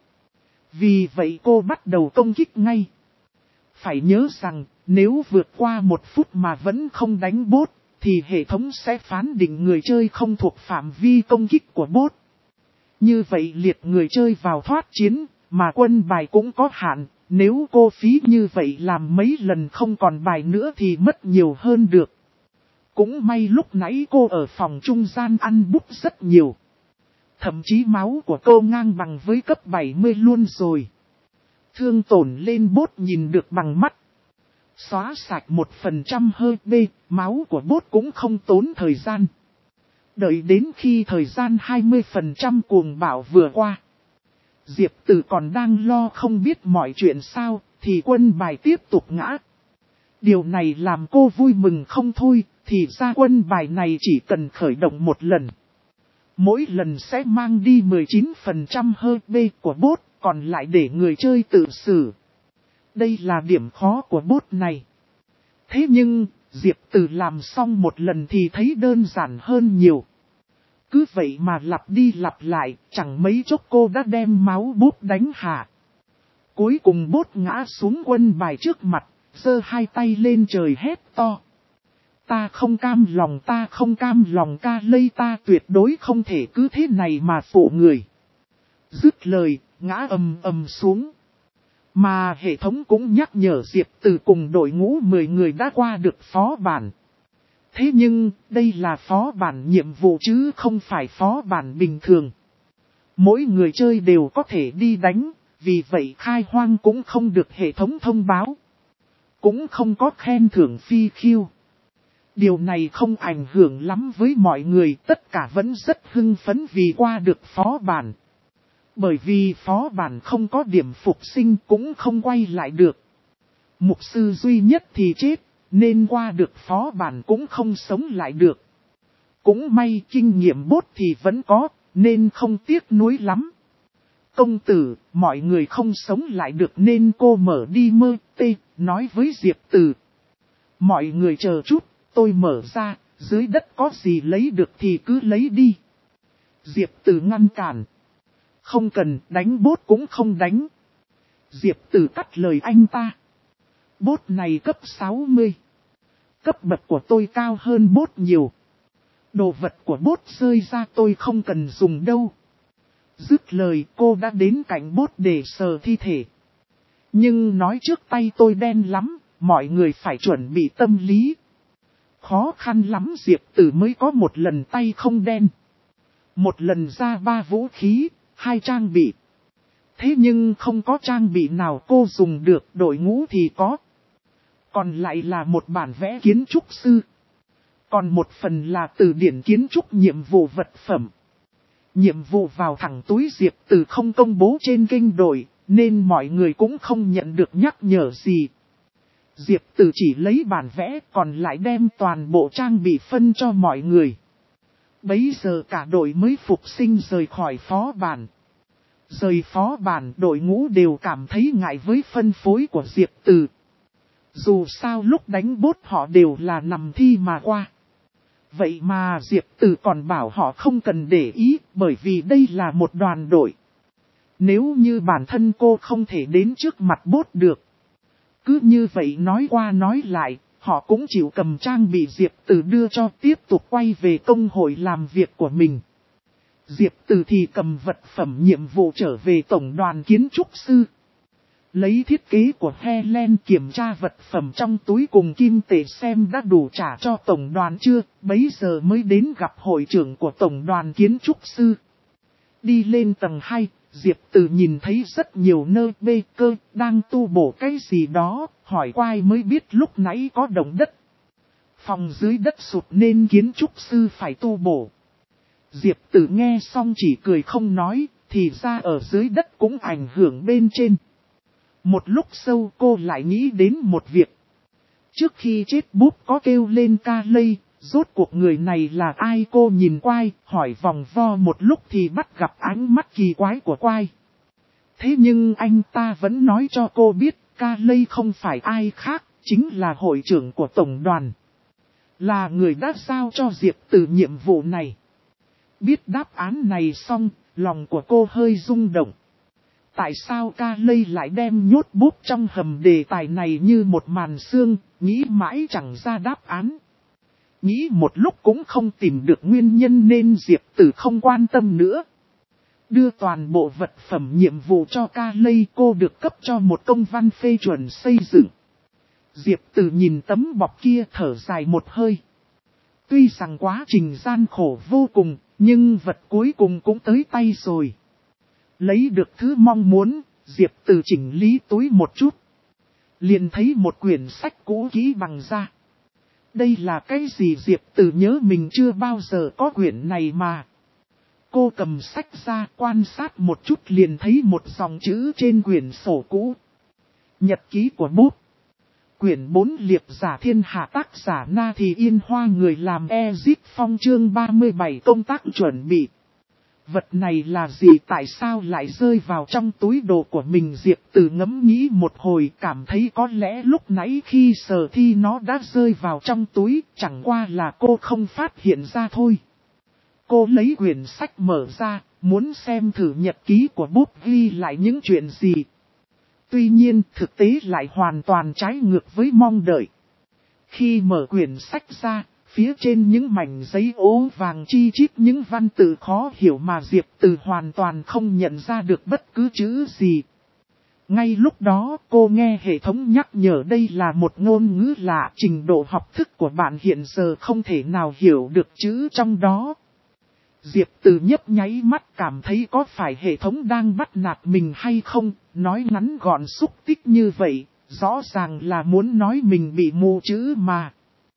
[SPEAKER 1] Vì vậy cô bắt đầu công kích ngay. Phải nhớ rằng, nếu vượt qua 1 phút mà vẫn không đánh bốt, thì hệ thống sẽ phán định người chơi không thuộc phạm vi công kích của bốt. Như vậy liệt người chơi vào thoát chiến, mà quân bài cũng có hạn, nếu cô phí như vậy làm mấy lần không còn bài nữa thì mất nhiều hơn được. Cũng may lúc nãy cô ở phòng trung gian ăn búp rất nhiều. Thậm chí máu của cô ngang bằng với cấp 70 luôn rồi. Thương tổn lên bốt nhìn được bằng mắt. Xóa sạch 1% HP, máu của bốt cũng không tốn thời gian. Đợi đến khi thời gian 20% cuồng bạo vừa qua. Diệp Tử còn đang lo không biết mọi chuyện sao, thì quân bài tiếp tục ngã. Điều này làm cô vui mừng không thôi, thì ra quân bài này chỉ cần khởi động một lần. Mỗi lần sẽ mang đi 19% HP của bốt, còn lại để người chơi tự xử. Đây là điểm khó của bốt này. Thế nhưng, Diệp Tử làm xong một lần thì thấy đơn giản hơn nhiều. Cứ vậy mà lặp đi lặp lại, chẳng mấy chốc cô đã đem máu bốt đánh hạ. Cuối cùng bốt ngã xuống quân bài trước mặt, giơ hai tay lên trời hét to. Ta không cam lòng ca lây, ta tuyệt đối không thể cứ thế này mà phụ người. Dứt lời, ngã ầm xuống. Mà hệ thống cũng nhắc nhở Diệp Tử cùng đội ngũ 10 người đã qua được phó bản. Thế nhưng, đây là phó bản nhiệm vụ chứ không phải phó bản bình thường. Mỗi người chơi đều có thể đi đánh, vì vậy khai hoang cũng không được hệ thống thông báo. Cũng không có khen thưởng phi khiêu. Điều này không ảnh hưởng lắm với mọi người, tất cả vẫn rất hưng phấn vì qua được phó bản. Bởi vì phó bản không có điểm phục sinh cũng không quay lại được. Mục sư duy nhất thì chết, nên qua được phó bản cũng không sống lại được. Cũng may kinh nghiệm bốt thì vẫn có, nên không tiếc nuối lắm. Công tử, mọi người không sống lại được nên cô mở đi mơ tê, nói với Diệp Tử. Mọi người chờ chút, tôi mở ra, dưới đất có gì lấy được thì cứ lấy đi. Diệp Tử ngăn cản. Không cần, đánh bốt cũng không đánh. Diệp Tử cắt lời anh ta. Bốt này cấp 60. Cấp bậc của tôi cao hơn bốt nhiều. Đồ vật của bốt rơi ra tôi không cần dùng đâu. Dứt lời cô đã đến cạnh bốt để sờ thi thể. Nhưng nói trước tay tôi đen lắm, mọi người phải chuẩn bị tâm lý. Khó khăn lắm Diệp Tử mới có một lần tay không đen. Một lần ra 3 vũ khí, 2 trang bị. Thế nhưng không có trang bị nào cô dùng được, đội ngũ thì có. Còn lại là một bản vẽ kiến trúc sư. Còn một phần là từ điển kiến trúc nhiệm vụ vật phẩm. Nhiệm vụ vào thẳng túi Diệp Tử không công bố trên kênh đội, nên mọi người cũng không nhận được nhắc nhở gì. Diệp Tử chỉ lấy bản vẽ còn lại đem toàn bộ trang bị phân cho mọi người. Bấy giờ cả đội mới phục sinh rời khỏi phó bản. Rời phó bản đội ngũ đều cảm thấy ngại với phân phối của Diệp Từ. Dù sao lúc đánh bốt họ đều là nằm thi mà qua. Vậy mà Diệp Từ còn bảo họ không cần để ý bởi vì đây là một đoàn đội. Nếu như bản thân cô không thể đến trước mặt bốt được. Cứ như vậy nói qua nói lại, họ cũng chịu cầm trang bị Diệp Từ đưa cho tiếp tục quay về công hội làm việc của mình. Diệp Từ thì cầm vật phẩm nhiệm vụ trở về tổng đoàn kiến trúc sư. Lấy thiết kế của Helen kiểm tra vật phẩm trong túi cùng kim tệ xem đã đủ trả cho tổng đoàn chưa, bấy giờ mới đến gặp hội trưởng của tổng đoàn kiến trúc sư. Đi lên tầng 2, Diệp Từ nhìn thấy rất nhiều nơi bê cơ đang tu bổ cái gì đó, hỏi quai mới biết lúc nãy có động đất. Phòng dưới đất sụt nên kiến trúc sư phải tu bổ. Diệp Từ nghe xong chỉ cười không nói, thì ra ở dưới đất cũng ảnh hưởng bên trên. Một lúc sau cô lại nghĩ đến một việc. Trước khi chết búp có kêu lên ca lây, rốt cuộc người này là ai? Cô nhìn quai, hỏi vòng vo một lúc thì bắt gặp ánh mắt kỳ quái của quai. Thế nhưng anh ta vẫn nói cho cô biết ca lây không phải ai khác, chính là hội trưởng của tổng đoàn. Là người đã giao cho Diệp Từ nhiệm vụ này. Biết đáp án này xong, lòng của cô hơi rung động. Tại sao ca lây lại đem nhốt búp trong hầm đề tài này như một màn sương, nghĩ mãi chẳng ra đáp án. Nghĩ một lúc cũng không tìm được nguyên nhân nên Diệp Từ không quan tâm nữa. Đưa toàn bộ vật phẩm nhiệm vụ cho ca lây, cô được cấp cho một công văn phê chuẩn xây dựng. Diệp Từ nhìn tấm bọc kia thở dài một hơi. Tuy rằng quá trình gian khổ vô cùng, nhưng vật cuối cùng cũng tới tay rồi. Lấy được thứ mong muốn, Diệp Từ chỉnh lý túi một chút. Liền thấy một quyển sách cũ kỹ bằng da. Đây là cái gì? Diệp Từ nhớ mình chưa bao giờ có quyển này mà. Cô cầm sách ra quan sát một chút liền thấy một dòng chữ trên quyển sổ cũ. Nhật ký của búp. Quyển 4 liệp giả thiên hạ, tác giả Na Thì Yên Hoa, người làm Ezip Phong, chương 37 công tác chuẩn bị. Vật này là gì? Tại sao lại rơi vào trong túi đồ của mình? Diệp Từ ngẫm nghĩ một hồi, cảm thấy có lẽ lúc nãy khi sờ thi nó đã rơi vào trong túi, chẳng qua là cô không phát hiện ra thôi. Cô lấy quyển sách mở ra, muốn xem thử nhật ký của búp ghi lại những chuyện gì. Tuy nhiên, thực tế lại hoàn toàn trái ngược với mong đợi. Khi mở quyển sách ra, phía trên những mảnh giấy ố vàng chi chít những văn tự khó hiểu mà Diệp Từ hoàn toàn không nhận ra được bất cứ chữ gì. Ngay lúc đó cô nghe hệ thống nhắc nhở đây là một ngôn ngữ lạ, trình độ học thức của bạn hiện giờ không thể nào hiểu được chữ trong đó. Diệp Từ nhấp nháy mắt cảm thấy có phải hệ thống đang bắt nạt mình hay không, nói ngắn gọn xúc tích như vậy, rõ ràng là muốn nói mình bị mù chữ mà.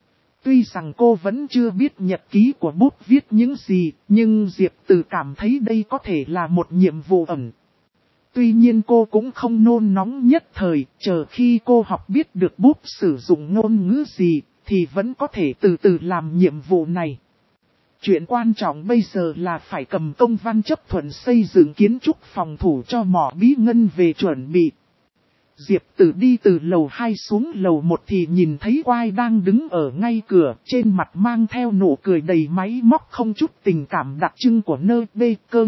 [SPEAKER 1] Tuy rằng cô vẫn chưa biết nhật ký của búp viết những gì, nhưng Diệp Từ cảm thấy đây có thể là một nhiệm vụ ẩn. Tuy nhiên cô cũng không nôn nóng nhất thời, chờ khi cô học biết được búp sử dụng ngôn ngữ gì, thì vẫn có thể từ từ làm nhiệm vụ này. Chuyện quan trọng bây giờ là phải cầm công văn chấp thuận xây dựng kiến trúc phòng thủ cho mỏ bí ngân về chuẩn bị. Diệp Từ đi từ lầu 2 xuống lầu 1 thì nhìn thấy Quai đang đứng ở ngay cửa, trên mặt mang theo nụ cười đầy máy móc không chút tình cảm đặc trưng của nơi bê cơ.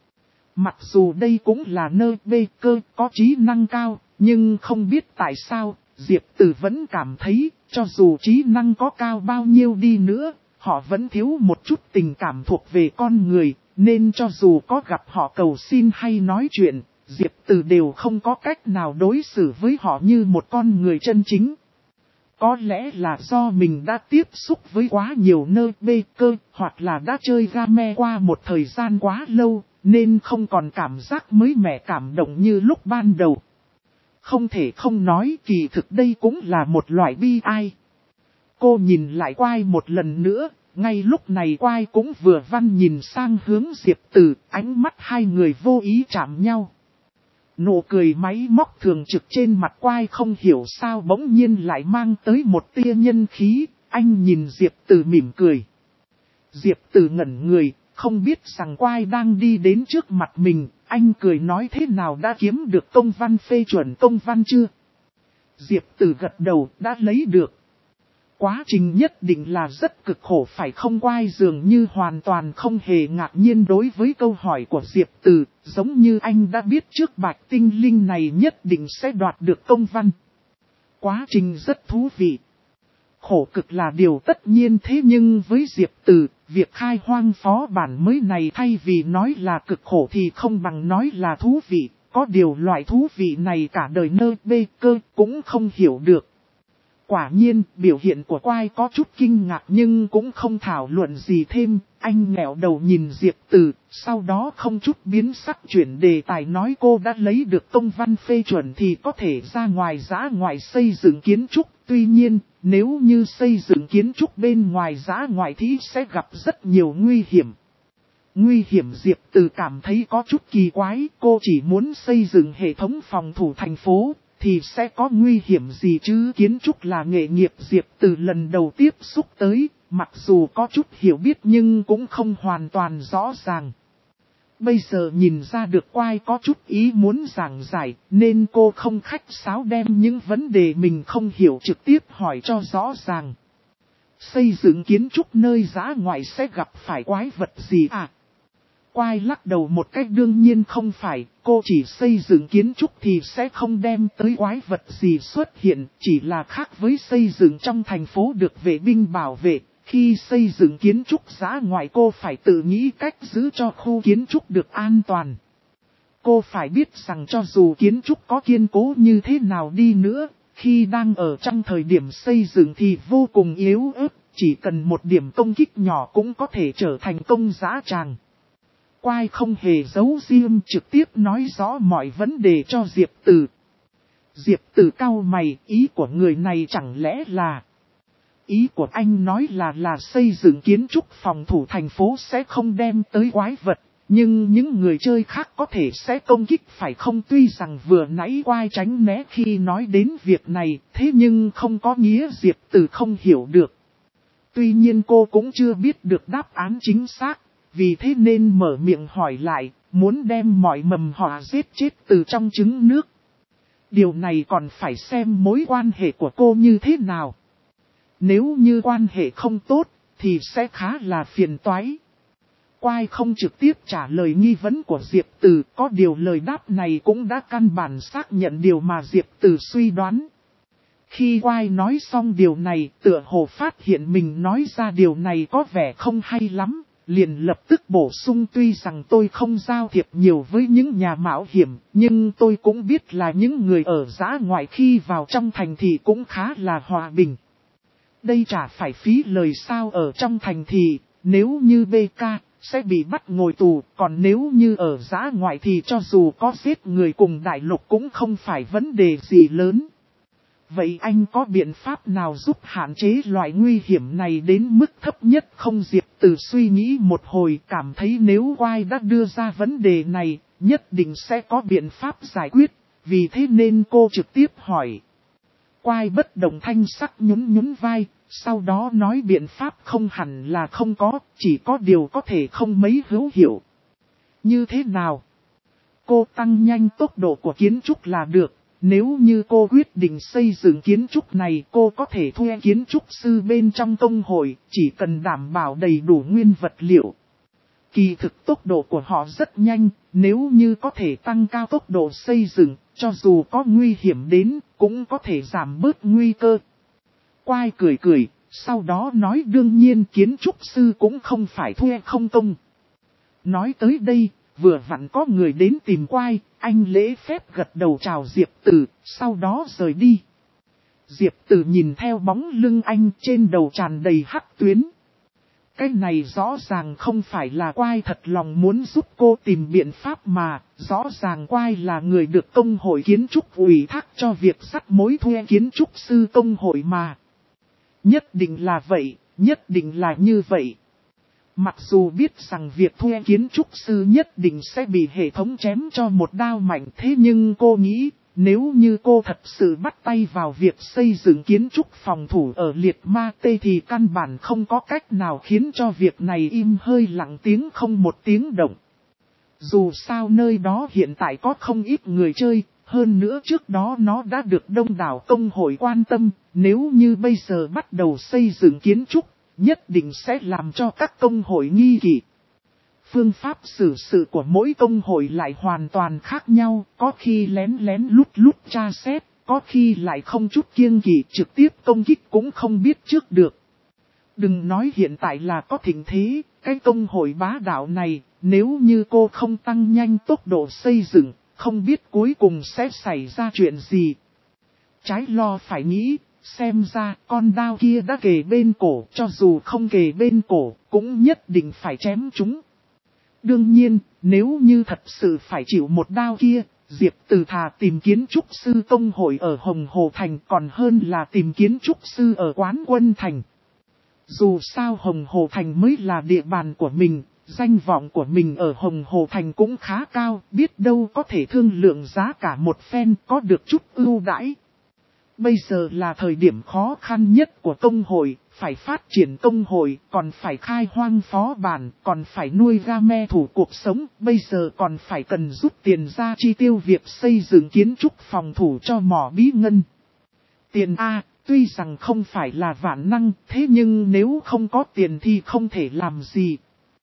[SPEAKER 1] Mặc dù đây cũng là nơi bê cơ có trí năng cao, nhưng không biết tại sao, Diệp Từ vẫn cảm thấy, cho dù trí năng có cao bao nhiêu đi nữa, họ vẫn thiếu một chút tình cảm thuộc về con người, nên cho dù có gặp họ cầu xin hay nói chuyện, Diệp Từ đều không có cách nào đối xử với họ như một con người chân chính. Có lẽ là do mình đã tiếp xúc với quá nhiều nơi bê cơ, hoặc là đã chơi game qua một thời gian quá lâu, nên không còn cảm giác mới mẻ cảm động như lúc ban đầu. Không thể không nói kỳ thực đây cũng là một loại bi ai. Cô nhìn lại Quai một lần nữa, ngay lúc này Quai cũng vừa văn nhìn sang hướng Diệp Từ, ánh mắt hai người vô ý chạm nhau. Nụ cười máy móc thường trực trên mặt Quai không hiểu sao bỗng nhiên lại mang tới một tia nhân khí, anh nhìn Diệp Từ mỉm cười. Diệp Từ ngẩn người, không biết rằng Quai đang đi đến trước mặt mình, Anh cười nói thế nào đã kiếm được công văn phê chuẩn công văn chưa? Diệp Tử gật đầu, đã lấy được. Quá trình nhất định là rất cực khổ phải không? Quai dường như hoàn toàn không hề ngạc nhiên đối với câu hỏi của Diệp Tử, giống như anh đã biết trước Bạch Tinh Linh này nhất định sẽ đoạt được công văn. Quá trình rất thú vị. Khổ cực là điều tất nhiên, thế nhưng với Diệp Tử, việc khai hoang phó bản mới này thay vì nói là cực khổ thì không bằng nói là thú vị. Có điều loại thú vị này cả đời nơ bê cơ cũng không hiểu được. Quả nhiên, biểu hiện của Quai có chút kinh ngạc nhưng cũng không thảo luận gì thêm. Anh nghẹo đầu nhìn Diệp Tử, sau đó không chút biến sắc chuyển đề tài nói cô đã lấy được công văn phê chuẩn thì có thể ra ngoài dã ngoại xây dựng kiến trúc. Tuy nhiên, nếu như xây dựng kiến trúc bên ngoài dã ngoại thì sẽ gặp rất nhiều nguy hiểm. Nguy hiểm? Diệp Tử cảm thấy có chút kỳ quái, cô chỉ muốn xây dựng hệ thống phòng thủ thành phố, thì sẽ có nguy hiểm gì chứ? Kiến trúc là nghề nghiệp Diệp Tử lần đầu tiếp xúc tới, mặc dù có chút hiểu biết nhưng cũng không hoàn toàn rõ ràng. Bây giờ nhìn ra được Quai có chút ý muốn giảng giải, nên cô không khách sáo đem những vấn đề mình không hiểu trực tiếp hỏi cho rõ ràng. Xây dựng kiến trúc nơi dã ngoại sẽ gặp phải quái vật gì à? Quai lắc đầu một cách đương nhiên không phải, cô chỉ xây dựng kiến trúc thì sẽ không đem tới quái vật gì xuất hiện, chỉ là khác với xây dựng trong thành phố được vệ binh bảo vệ. Khi xây dựng kiến trúc dã ngoại cô phải tự nghĩ cách giữ cho khu kiến trúc được an toàn. Cô phải biết rằng cho dù kiến trúc có kiên cố như thế nào đi nữa, khi đang ở trong thời điểm xây dựng thì vô cùng yếu ớt, chỉ cần một điểm công kích nhỏ cũng có thể trở thành công dã tràng. Quai không hề giấu riêng, trực tiếp nói rõ mọi vấn đề cho Diệp Tử. Diệp Tử cau mày, ý của người này chẳng lẽ là... Ý của anh nói là xây dựng kiến trúc phòng thủ thành phố sẽ không đem tới quái vật, nhưng những người chơi khác có thể sẽ công kích phải không? Tuy rằng vừa nãy Quai tránh né khi nói đến việc này, thế nhưng không có nghĩa Diệp Tử không hiểu được. Tuy nhiên cô cũng chưa biết được đáp án chính xác, vì thế nên mở miệng hỏi lại, muốn đem mọi mầm họa giết chết từ trong trứng nước. Điều này còn phải xem mối quan hệ của cô như thế nào. Nếu như quan hệ không tốt, thì sẽ khá là phiền toái. Quai không trực tiếp trả lời nghi vấn của Diệp Tử, có điều lời đáp này cũng đã căn bản xác nhận điều mà Diệp Tử suy đoán. Khi Quai nói xong điều này, tựa hồ phát hiện mình nói ra điều này có vẻ không hay lắm, liền lập tức bổ sung tuy rằng tôi không giao thiệp nhiều với những nhà mạo hiểm, nhưng tôi cũng biết là những người ở dã ngoại khi vào trong thành thì cũng khá là hòa bình. Đây chả phải phí lời sao? Ở trong thành thì, nếu như BK, sẽ bị bắt ngồi tù, còn nếu như ở dã ngoại thì cho dù có giết người cùng đại lục cũng không phải vấn đề gì lớn. Vậy anh có biện pháp nào giúp hạn chế loại nguy hiểm này đến mức thấp nhất không? Diệp Tử suy nghĩ một hồi, cảm thấy nếu Quai đã đưa ra vấn đề này, nhất định sẽ có biện pháp giải quyết, vì thế nên cô trực tiếp hỏi. Quai bất động thanh sắc nhún vai, sau đó nói biện pháp không hẳn là không có, chỉ có điều có thể không mấy hữu hiệu. Như thế nào? Cô tăng nhanh tốc độ của kiến trúc là được. Nếu như cô quyết định xây dựng kiến trúc này, cô có thể thuê kiến trúc sư bên trong công hội, chỉ cần đảm bảo đầy đủ nguyên vật liệu. Kỳ thực tốc độ của họ rất nhanh, nếu như có thể tăng cao tốc độ xây dựng, cho dù có nguy hiểm đến, cũng có thể giảm bớt nguy cơ. Quai cười, sau đó nói đương nhiên kiến trúc sư cũng không phải thuê không công. Nói tới đây, vừa vặn có người đến tìm Quai, anh lễ phép gật đầu chào Diệp Tử, sau đó rời đi. Diệp Tử nhìn theo bóng lưng anh trên đầu tràn đầy hắc tuyến. Cái này rõ ràng không phải là Quai thật lòng muốn giúp cô tìm biện pháp mà, rõ ràng Quai là người được công hội kiến trúc ủy thác cho việc sắt mối thuê kiến trúc sư công hội mà. Nhất định là vậy, nhất định là như vậy. Mặc dù biết rằng việc thuê kiến trúc sư nhất định sẽ bị hệ thống chém cho một đao mạnh, thế nhưng cô nghĩ, nếu như cô thật sự bắt tay vào việc xây dựng kiến trúc phòng thủ ở Liệt Ma Tê thì căn bản không có cách nào khiến cho việc này im hơi lặng tiếng không một tiếng động. Dù sao nơi đó hiện tại có không ít người chơi, hơn nữa trước đó nó đã được đông đảo công hội quan tâm, nếu như bây giờ bắt đầu xây dựng kiến trúc, nhất định sẽ làm cho các công hội nghi kỵ. Phương pháp xử sự của mỗi công hội lại hoàn toàn khác nhau, có khi lén lén lút lút tra xét, có khi lại không chút kiêng kỵ trực tiếp công kích cũng không biết trước được. Đừng nói hiện tại là có thịnh thế, cái công hội bá đạo này, nếu như cô không tăng nhanh tốc độ xây dựng, không biết cuối cùng sẽ xảy ra chuyện gì. Trái lo phải nghĩ, xem ra con đao kia đã kề bên cổ, cho dù không kề bên cổ, cũng nhất định phải chém chúng. Đương nhiên, nếu như thật sự phải chịu một đao kia, Diệp Từ thà tìm kiến trúc sư công hội ở Hồng Hồ Thành còn hơn là tìm kiến trúc sư ở Quán Quân Thành. Dù sao Hồng Hồ Thành mới là địa bàn của mình, danh vọng của mình ở Hồng Hồ Thành cũng khá cao, biết đâu có thể thương lượng giá cả một phen có được chút ưu đãi. Bây giờ là thời điểm khó khăn nhất của công hội, phải phát triển công hội, còn phải khai hoang phó bản, còn phải nuôi game thủ cuộc sống, bây giờ còn phải cần rút tiền ra chi tiêu việc xây dựng kiến trúc phòng thủ cho mỏ bí ngân. Tiền A, tuy rằng không phải là vạn năng, thế nhưng nếu không có tiền thì không thể làm gì.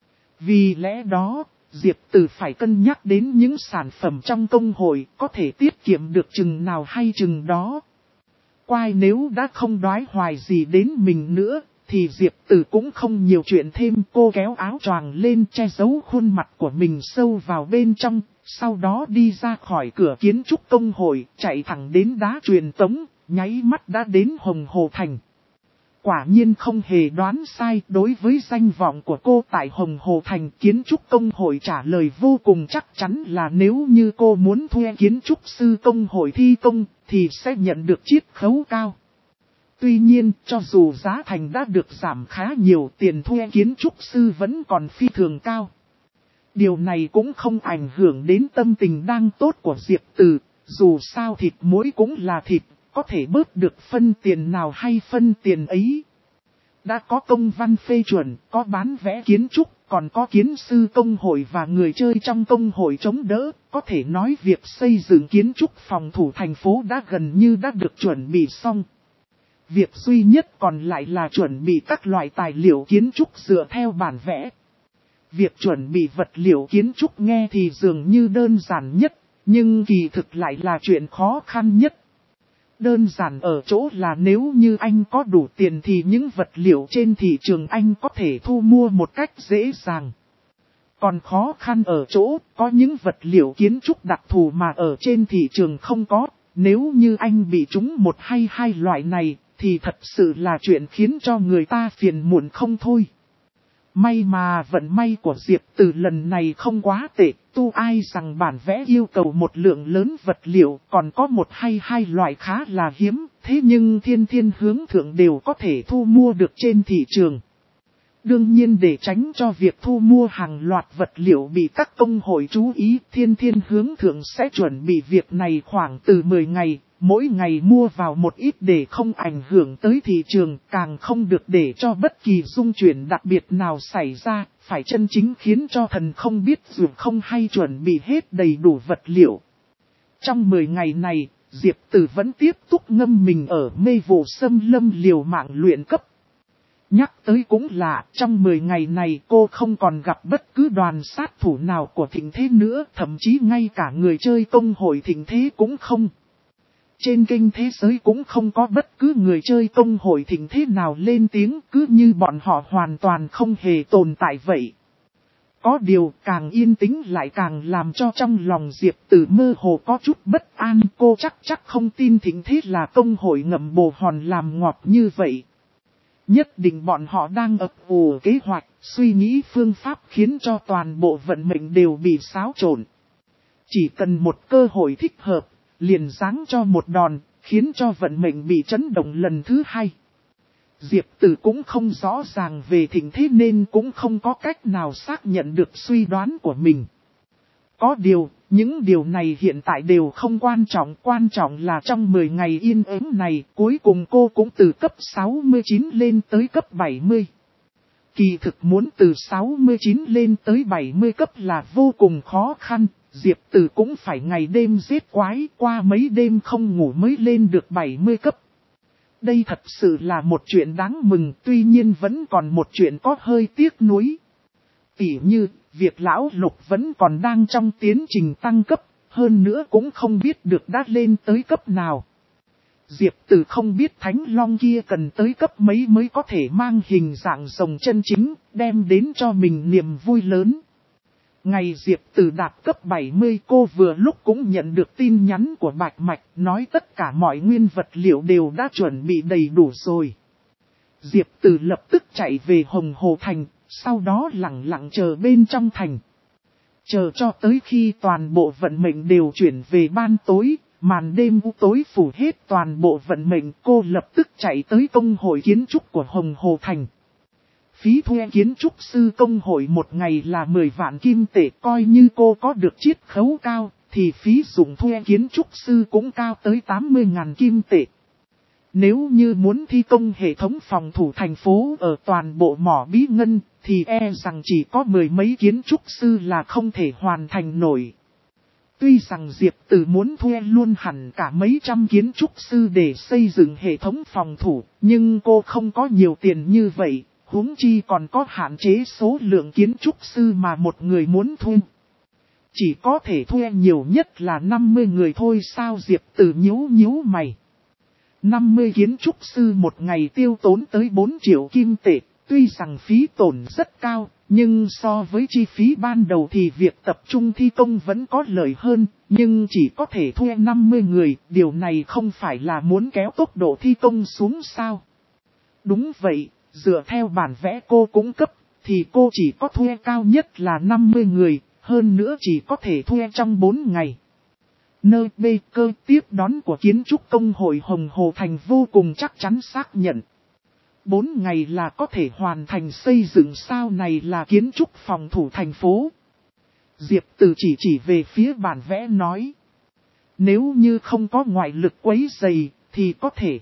[SPEAKER 1] Vì lẽ đó, Diệp Từ phải cân nhắc đến những sản phẩm trong công hội có thể tiết kiệm được chừng nào hay chừng đó. Quai nếu đã không đoái hoài gì đến mình nữa, thì Diệp Từ cũng không nhiều chuyện thêm. Cô kéo áo choàng lên che giấu khuôn mặt của mình sâu vào bên trong, sau đó đi ra khỏi cửa kiến trúc công hội, chạy thẳng đến đá truyền tống, nháy mắt đã đến Hồng Hồ Thành. Quả nhiên không hề đoán sai, đối với danh vọng của cô tại Hồng Hồ Thành, kiến trúc công hội trả lời vô cùng chắc chắn là nếu như cô muốn thuê kiến trúc sư công hội thi công, thì sẽ nhận được chiết khấu cao. Tuy nhiên, cho dù giá thành đã được giảm khá nhiều, tiền thuê kiến trúc sư vẫn còn phi thường cao. Điều này cũng không ảnh hưởng đến tâm tình đang tốt của Diệp Từ, dù sao thịt muối cũng là thịt. Có thể bớt được phân tiền nào hay phân tiền ấy. Đã có công văn phê chuẩn, có bán vẽ kiến trúc, còn có kiến sư công hội và người chơi trong công hội chống đỡ. Có thể nói việc xây dựng kiến trúc phòng thủ thành phố đã gần như đã được chuẩn bị xong. Việc duy nhất còn lại là chuẩn bị các loại tài liệu kiến trúc dựa theo bản vẽ. Việc chuẩn bị vật liệu kiến trúc nghe thì dường như đơn giản nhất, nhưng kỳ thực lại là chuyện khó khăn nhất. Đơn giản ở chỗ là nếu như anh có đủ tiền thì những vật liệu trên thị trường anh có thể thu mua một cách dễ dàng. Còn khó khăn ở chỗ có những vật liệu kiến trúc đặc thù mà ở trên thị trường không có. Nếu như anh bị trúng một hay hai loại này thì thật sự là chuyện khiến cho người ta phiền muộn không thôi. May mà vận may của Diệp Từ lần này không quá tệ, tu ai rằng bản vẽ yêu cầu một lượng lớn vật liệu, còn có một hay hai loại khá là hiếm, thế nhưng thiên hướng thượng đều có thể thu mua được trên thị trường. Đương nhiên để tránh cho việc thu mua hàng loạt vật liệu bị các công hội chú ý, thiên hướng thượng sẽ chuẩn bị việc này khoảng từ 10 ngày. Mỗi ngày mua vào một ít để không ảnh hưởng tới thị trường, càng không được để cho bất kỳ dung chuyển đặc biệt nào xảy ra, phải chân chính khiến cho thần không biết dù không hay chuẩn bị hết đầy đủ vật liệu. Trong 10 ngày này, Diệp Từ vẫn tiếp tục ngâm mình ở mê vụ xâm lâm liều mạng luyện cấp. Nhắc tới cũng lạ, trong 10 ngày này cô không còn gặp bất cứ đoàn sát thủ nào của thịnh thế nữa, thậm chí ngay cả người chơi công hội thịnh thế cũng không. Trên kênh thế giới cũng không có bất cứ người chơi công hội thịnh thế nào lên tiếng, cứ như bọn họ hoàn toàn không hề tồn tại vậy. Có điều càng yên tĩnh lại càng làm cho trong lòng Diệp Từ mơ hồ có chút bất an. Cô chắc không tin thịnh thế là công hội ngậm bồ hòn làm ngọt như vậy. Nhất định bọn họ đang ấp ủ kế hoạch, suy nghĩ phương pháp khiến cho toàn bộ vận mệnh đều bị xáo trộn. Chỉ cần một cơ hội thích hợp, liền giáng cho một đòn, khiến cho vận mệnh bị chấn động lần thứ hai. Diệp Từ cũng không rõ ràng về thịnh thế nên cũng không có cách nào xác nhận được suy đoán của mình. Có điều, những điều này hiện tại đều không quan trọng là trong 10 ngày yên ắng này, cuối cùng cô cũng từ cấp 69 lên tới cấp 70. Kỳ thực muốn từ 69 lên tới 70 cấp là vô cùng khó khăn, Diệp Từ cũng phải ngày đêm giết quái, qua mấy đêm không ngủ mới lên được 70 cấp. Đây thật sự là một chuyện đáng mừng, tuy nhiên vẫn còn một chuyện có hơi tiếc nuối. Tỉ như, việc lão Lục vẫn còn đang trong tiến trình tăng cấp, hơn nữa cũng không biết được đã lên tới cấp nào. Diệp Từ không biết Thánh Long kia cần tới cấp mấy mới có thể mang hình dạng rồng chân chính, đem đến cho mình niềm vui lớn. Ngày Diệp Từ đạt cấp 70 cô vừa lúc cũng nhận được tin nhắn của Bạch Mạch nói tất cả mọi nguyên vật liệu đều đã chuẩn bị đầy đủ rồi. Diệp Từ lập tức chạy về Hồng Hồ Thành, sau đó lặng lặng chờ bên trong thành. Chờ cho tới khi toàn bộ vận mệnh đều chuyển về ban tối, màn đêm u tối phủ hết toàn bộ vận mệnh, cô lập tức chạy tới công hội kiến trúc của Hồng Hồ Thành. Phí thuê kiến trúc sư công hội một ngày là 10 vạn kim tệ, coi như cô có được chiết khấu cao, thì phí dụng thuê kiến trúc sư cũng cao tới 80.000 kim tệ. Nếu như muốn thi công hệ thống phòng thủ thành phố ở toàn bộ mỏ bí ngân, thì rằng chỉ có 10 mấy kiến trúc sư là không thể hoàn thành nổi. Tuy rằng Diệp Từ muốn thuê luôn hẳn cả mấy trăm kiến trúc sư để xây dựng hệ thống phòng thủ, nhưng cô không có nhiều tiền như vậy, huống chi còn có hạn chế số lượng kiến trúc sư mà một người muốn thuê. Chỉ có thể thuê nhiều nhất là 50 người thôi sao? Diệp Từ nhíu mày. 50 kiến trúc sư một ngày tiêu tốn tới 4 triệu kim tệ, tuy rằng phí tổn rất cao, nhưng so với chi phí ban đầu thì việc tập trung thi công vẫn có lợi hơn, nhưng chỉ có thể thuê 50 người, điều này không phải là muốn kéo tốc độ thi công xuống sao? Đúng vậy, dựa theo bản vẽ cô cung cấp, thì cô chỉ có thuê cao nhất là 50 người, hơn nữa chỉ có thể thuê trong 4 ngày. Nơi bê cơ tiếp đón của kiến trúc công hội Hồng Hồ Thành vô cùng chắc chắn xác nhận. 4 ngày là có thể hoàn thành xây dựng sao? Này là kiến trúc phòng thủ thành phố. Diệp Từ chỉ về phía bản vẽ nói. Nếu như không có ngoại lực quấy rầy thì có thể.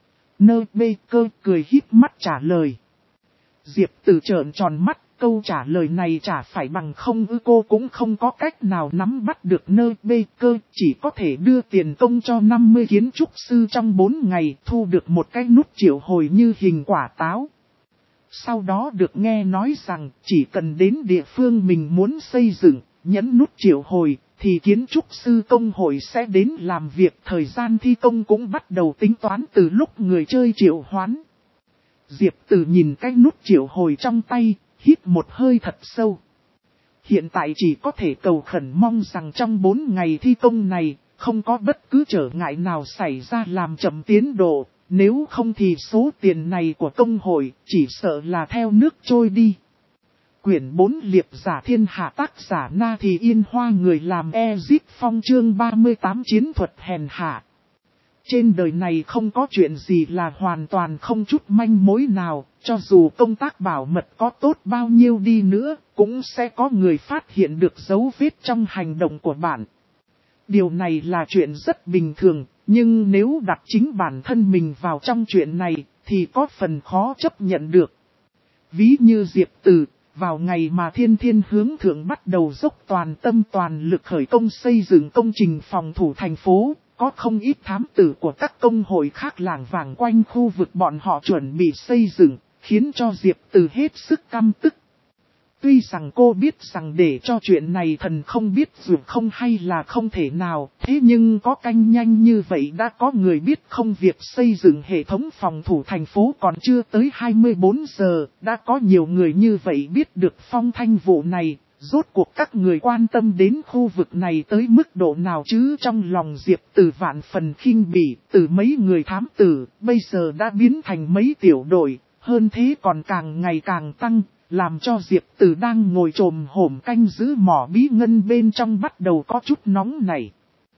[SPEAKER 1] Nơi bê cơ cười híp mắt trả lời. Diệp Từ trợn tròn mắt, câu trả lời này chả phải bằng không ư? Cô cũng không có cách nào nắm bắt được nơi bê cơ, chỉ có thể đưa tiền công cho 50 kiến trúc sư trong 4 ngày, thu được một cái nút triệu hồi như hình quả táo. Sau đó được nghe nói rằng chỉ cần đến địa phương mình muốn xây dựng, nhấn nút triệu hồi, thì kiến trúc sư công hội sẽ đến làm việc. Thời gian thi công cũng bắt đầu tính toán từ lúc người chơi triệu hoán. Diệp Từ nhìn cái nút triệu hồi trong tay, hít một hơi thật sâu. Hiện tại chỉ có thể cầu khẩn mong rằng trong 4 ngày thi công này, không có bất cứ trở ngại nào xảy ra làm chậm tiến độ, nếu không thì số tiền này của công hội chỉ sợ là theo nước trôi đi. Quyển 4 Liệp giả thiên hạ, tác giả Na Thì Yên Hoa, người làm Ezip Phong, chương 38 chiến thuật hèn hạ. Trên đời này không có chuyện gì là hoàn toàn không chút manh mối nào, cho dù công tác bảo mật có tốt bao nhiêu đi nữa, cũng sẽ có người phát hiện được dấu vết trong hành động của bạn. Điều này là chuyện rất bình thường, nhưng nếu đặt chính bản thân mình vào trong chuyện này, thì có phần khó chấp nhận được. Ví như Diệp Từ, vào ngày mà Thiên Thiên hướng thượng bắt đầu dốc toàn tâm toàn lực khởi công xây dựng công trình phòng thủ thành phố, có không ít thám tử của các công hội khác lảng vảng quanh khu vực bọn họ chuẩn bị xây dựng, khiến cho Diệp Từ hết sức căm tức. Tuy rằng cô biết rằng để cho chuyện này thần không biết dù không hay là không thể nào, thế nhưng có canh nhanh như vậy đã có người biết không? Việc xây dựng hệ thống phòng thủ thành phố còn chưa tới 24 giờ, đã có nhiều người như vậy biết được phong thanh vụ này. Rốt cuộc các người quan tâm đến khu vực này tới mức độ nào chứ? Trong lòng Diệp Từ vạn phần khinh bỉ, từ mấy người thám tử, bây giờ đã biến thành mấy tiểu đội, hơn thế còn càng ngày càng tăng, làm cho Diệp Từ đang ngồi trồm hổm canh giữ mỏ bí ngân bên trong bắt đầu có chút nóng nảy.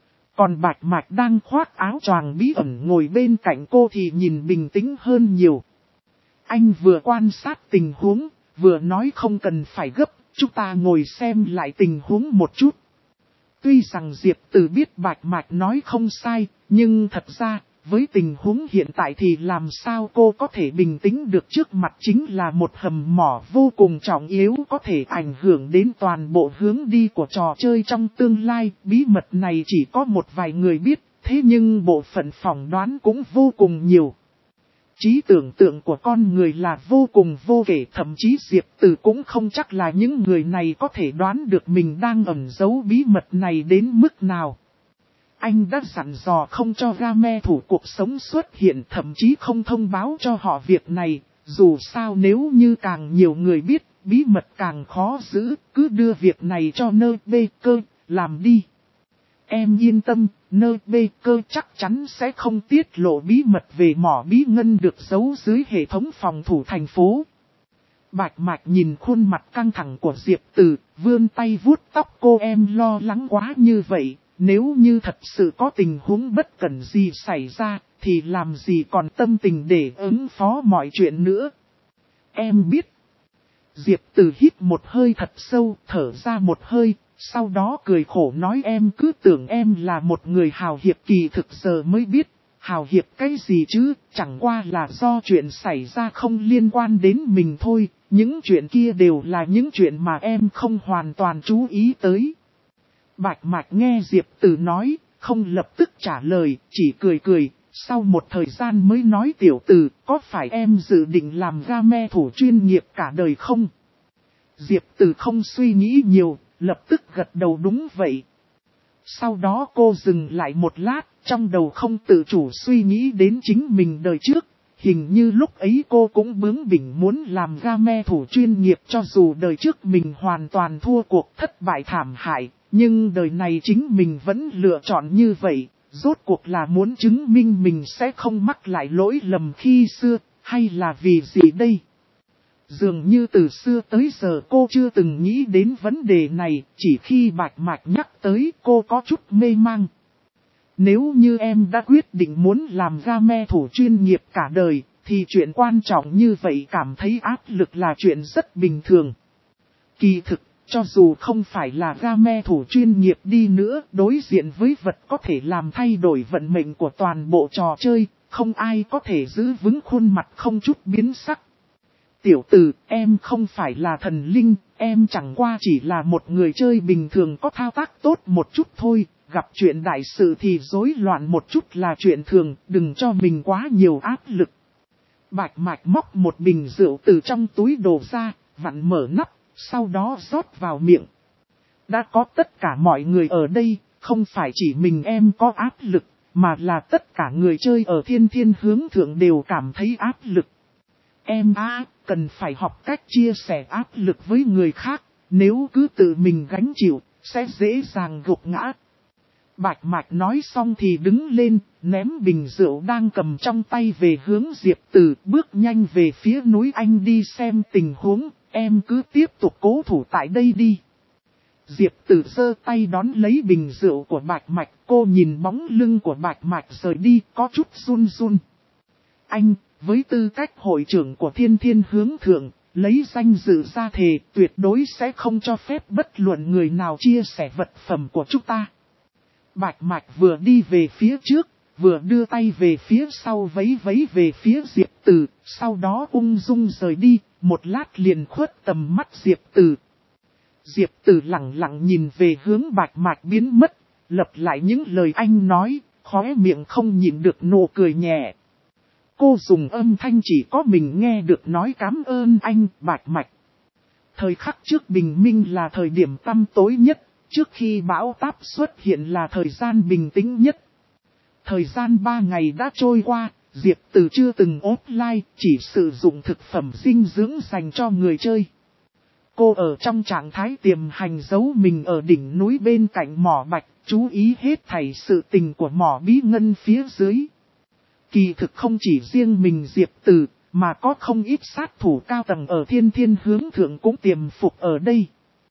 [SPEAKER 1] Còn Bạch Mạch đang khoác áo choàng bí ẩn ngồi bên cạnh cô thì nhìn bình tĩnh hơn nhiều. Anh vừa quan sát tình huống, vừa nói không cần phải gấp. Chúng ta ngồi xem lại tình huống một chút. Tuy rằng Diệp Từ biết Bạch Mạch nói không sai, nhưng thật ra, với tình huống hiện tại thì làm sao cô có thể bình tĩnh được, trước mặt chính là một hầm mỏ vô cùng trọng yếu có thể ảnh hưởng đến toàn bộ hướng đi của trò chơi trong tương lai. Bí mật này chỉ có một vài người biết, thế nhưng bộ phận phỏng đoán cũng vô cùng nhiều. Trí tưởng tượng của con người là vô cùng vô kể, thậm chí Diệp Từ cũng không chắc là những người này có thể đoán được mình đang ẩn giấu bí mật này đến mức nào. Anh đã dặn dò không cho Game thủ cuộc sống xuất hiện, thậm chí không thông báo cho họ việc này. Dù sao nếu như càng nhiều người biết, bí mật càng khó giữ, cứ đưa việc này cho Nơi Bê Cơ, làm đi. Em yên tâm, Nơi Bê Cơ chắc chắn sẽ không tiết lộ bí mật về mỏ bí ngân được giấu dưới hệ thống phòng thủ thành phố. Bạch Mạch nhìn khuôn mặt căng thẳng của Diệp Từ, vươn tay vuốt tóc cô. Em lo lắng quá như vậy, nếu như thật sự có tình huống bất cẩn gì xảy ra, thì làm gì còn tâm tình để ứng phó mọi chuyện nữa. Em biết. Diệp Từ hít một hơi thật sâu, thở ra một hơi, sau đó cười khổ nói em cứ tưởng em là một người hào hiệp, kỳ thực giờ mới biết. Hào hiệp cái gì chứ, chẳng qua là do chuyện xảy ra không liên quan đến mình thôi, những chuyện kia đều là những chuyện mà em không hoàn toàn chú ý tới. Bạch Mạch nghe Diệp Từ nói, không lập tức trả lời, chỉ cười cười, sau một thời gian mới nói tiểu Từ, có phải em dự định làm game thủ chuyên nghiệp cả đời không? Diệp Từ không suy nghĩ nhiều, lập tức gật đầu đúng vậy. Sau đó cô dừng lại một lát, trong đầu không tự chủ suy nghĩ đến chính mình đời trước. Hình như lúc ấy cô cũng bướng bỉnh muốn làm game thủ chuyên nghiệp, cho dù đời trước mình hoàn toàn thua cuộc thất bại thảm hại. Nhưng đời này chính mình vẫn lựa chọn như vậy, rốt cuộc là muốn chứng minh mình sẽ không mắc lại lỗi lầm khi xưa, hay là vì gì đây? Dường như từ xưa tới giờ cô chưa từng nghĩ đến vấn đề này, chỉ khi Bạch Mạch nhắc tới cô có chút mê mang. Nếu như em đã quyết định muốn làm game thủ chuyên nghiệp cả đời, thì chuyện quan trọng như vậy cảm thấy áp lực là chuyện rất bình thường. Kỳ thực, cho dù không phải là game thủ chuyên nghiệp đi nữa, đối diện với vật có thể làm thay đổi vận mệnh của toàn bộ trò chơi, không ai có thể giữ vững khuôn mặt không chút biến sắc. Tiểu Từ, em không phải là thần linh, em chẳng qua chỉ là một người chơi bình thường có thao tác tốt một chút thôi, gặp chuyện đại sự thì rối loạn một chút là chuyện thường, đừng cho mình quá nhiều áp lực. Bạch Mạch móc một bình rượu từ trong túi đồ ra, vặn mở nắp, sau đó rót vào miệng. Đã có tất cả mọi người ở đây, không phải chỉ mình em có áp lực, mà là tất cả người chơi ở Thiên Thiên Hướng Thượng đều cảm thấy áp lực. Em cần phải học cách chia sẻ áp lực với người khác, nếu cứ tự mình gánh chịu, sẽ dễ dàng gục ngã. Bạch Mạch nói xong thì đứng lên, ném bình rượu đang cầm trong tay về hướng Diệp Từ, bước nhanh về phía núi Anh đi xem tình huống, em cứ tiếp tục cố thủ tại đây đi. Diệp Từ giơ tay đón lấy bình rượu của Bạch Mạch, cô nhìn bóng lưng của Bạch Mạch rời đi, có chút run run. Anh, với tư cách hội trưởng của Thiên Thiên Hướng Thượng, lấy danh dự ra thề, tuyệt đối sẽ không cho phép bất luận người nào chia sẻ vật phẩm của chúng ta. Bạch Mạch vừa đi về phía trước, vừa đưa tay về phía sau vẫy vẫy về phía Diệp Từ, sau đó ung dung rời đi, một lát liền khuất tầm mắt Diệp Từ. Diệp Từ lặng lặng nhìn về hướng Bạch Mạch biến mất, lặp lại những lời anh nói, khóe miệng không nhịn được nụ cười nhẹ. Cô dùng âm thanh chỉ có mình nghe được nói cảm ơn anh, Bạch Mạch. Thời khắc trước bình minh là thời điểm tăm tối nhất, trước khi bão táp xuất hiện là thời gian bình tĩnh nhất. Thời gian 3 ngày đã trôi qua, Diệp Từ chưa từng offline, chỉ sử dụng thực phẩm dinh dưỡng dành cho người chơi. Cô ở trong trạng thái tiềm hành giấu mình ở đỉnh núi bên cạnh mỏ bạch, chú ý hết thảy sự tình của mỏ bí ngân phía dưới. Kỳ thực không chỉ riêng mình Diệp Từ, mà có không ít sát thủ cao tầng ở Thiên Thiên Hướng Thượng cũng tiềm phục ở đây.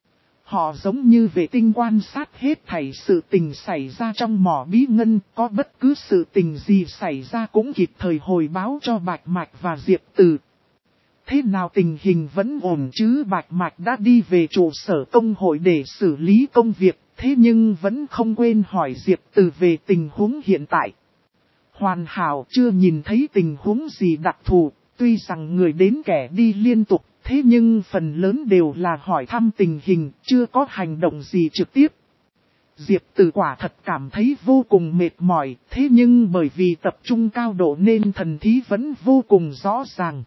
[SPEAKER 1] Họ giống như vệ tinh quan sát hết thảy sự tình xảy ra trong mỏ bí ngân, có bất cứ sự tình gì xảy ra cũng kịp thời hồi báo cho Bạch Mạch và Diệp Từ. Thế nào tình hình vẫn ổn chứ? Bạch Mạch đã đi về trụ sở công hội để xử lý công việc, thế nhưng vẫn không quên hỏi Diệp Từ về tình huống hiện tại. hoàn hảo, chưa nhìn thấy tình huống gì đặc thù, tuy rằng người đến kẻ đi liên tục, thế nhưng phần lớn đều là hỏi thăm tình hình, chưa có hành động gì trực tiếp. Diệp Tử quả thật cảm thấy vô cùng mệt mỏi, thế nhưng bởi vì tập trung cao độ nên thần thí vẫn vô cùng rõ ràng.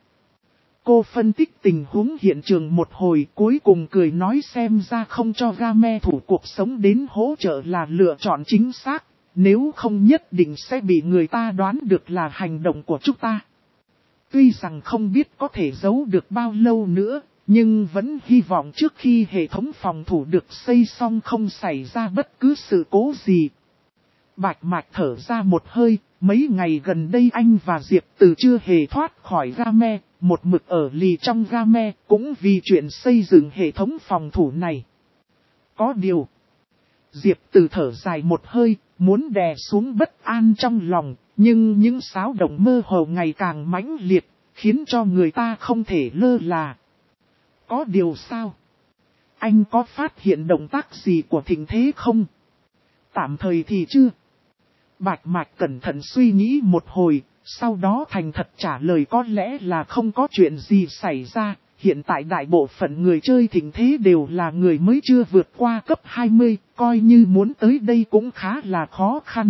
[SPEAKER 1] Cô phân tích tình huống hiện trường một hồi, cuối cùng cười nói xem ra không cho Game thủ cuộc sống đến hỗ trợ là lựa chọn chính xác, nếu không nhất định sẽ bị người ta đoán được là hành động của chúng ta. Tuy rằng không biết có thể giấu được bao lâu nữa, nhưng vẫn hy vọng trước khi hệ thống phòng thủ được xây xong không xảy ra bất cứ sự cố gì. Bạch Mạch thở ra một hơi, mấy ngày gần đây anh và Diệp Tử chưa hề thoát khỏi Game, một mực ở lì trong Game, cũng vì chuyện xây dựng hệ thống phòng thủ này. Có điều, Diệp Tử thở dài một hơi, muốn đè xuống bất an trong lòng, nhưng những xáo động mơ hồ ngày càng mãnh liệt, khiến cho người ta không thể lơ là. Có điều sao? Anh có phát hiện động tác gì của Thịnh Thế không? Tạm thời thì chưa. Bạch Mạch cẩn thận suy nghĩ một hồi, sau đó thành thật trả lời có lẽ là không có chuyện gì xảy ra. Hiện tại đại bộ phận người chơi Thịnh Thế đều là người mới chưa vượt qua cấp 20, coi như muốn tới đây cũng khá là khó khăn.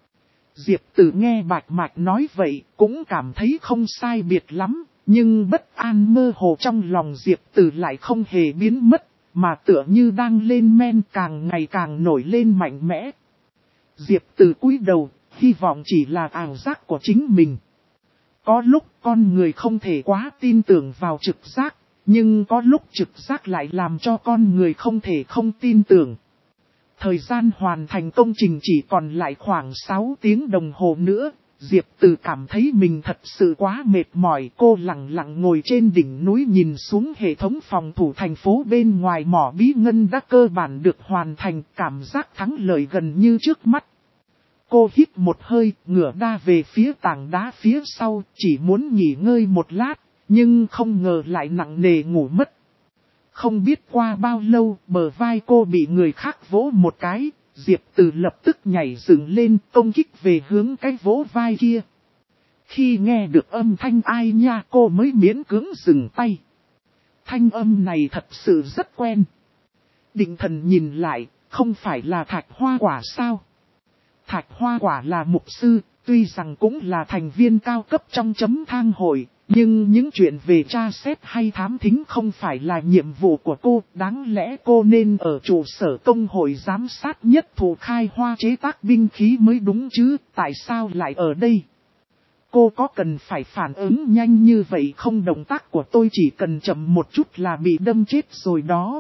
[SPEAKER 1] Diệp Tử nghe Bạch Mạch nói vậy, cũng cảm thấy không sai biệt lắm, nhưng bất an mơ hồ trong lòng Diệp Tử lại không hề biến mất, mà tựa như đang lên men càng ngày càng nổi lên mạnh mẽ. Diệp Tử cúi đầu, hy vọng chỉ là ảo giác của chính mình. Có lúc con người không thể quá tin tưởng vào trực giác, nhưng có lúc trực giác lại làm cho con người không thể không tin tưởng. Thời gian hoàn thành công trình chỉ còn lại khoảng 6 tiếng đồng hồ nữa, Diệp Tử cảm thấy mình thật sự quá mệt mỏi. Cô lặng lặng ngồi trên đỉnh núi nhìn xuống hệ thống phòng thủ thành phố bên ngoài, mỏ bí ngân đã cơ bản được hoàn thành, cảm giác thắng lợi gần như trước mắt. Cô hít một hơi, ngửa đa về phía tảng đá phía sau, chỉ muốn nghỉ ngơi một lát, nhưng không ngờ lại nặng nề ngủ mất. Không biết qua bao lâu, bờ vai cô bị người khác vỗ một cái, Diệp Tử lập tức nhảy dựng lên công kích về hướng cái vỗ vai kia. Khi nghe được âm thanh ai nha, cô mới miễn cưỡng dừng tay. Thanh âm này thật sự rất quen. Định thần nhìn lại, không phải là Thạch Hoa Quả sao? Thạch Hoa Quả là mục sư, tuy rằng cũng là thành viên cao cấp trong chấm thang hội, nhưng những chuyện về tra xét hay thám thính không phải là nhiệm vụ của cô. Đáng lẽ cô nên ở trụ sở công hội giám sát nhất thủ khai hoa chế tác binh khí mới đúng chứ, tại sao lại ở đây? Cô có cần phải phản ứng nhanh như vậy không? Động tác của tôi chỉ cần chậm một chút là bị đâm chết rồi đó.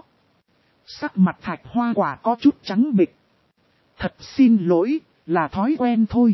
[SPEAKER 1] Sắc mặt Thạch Hoa Quả có chút trắng bệch. Thật xin lỗi, là thói quen thôi.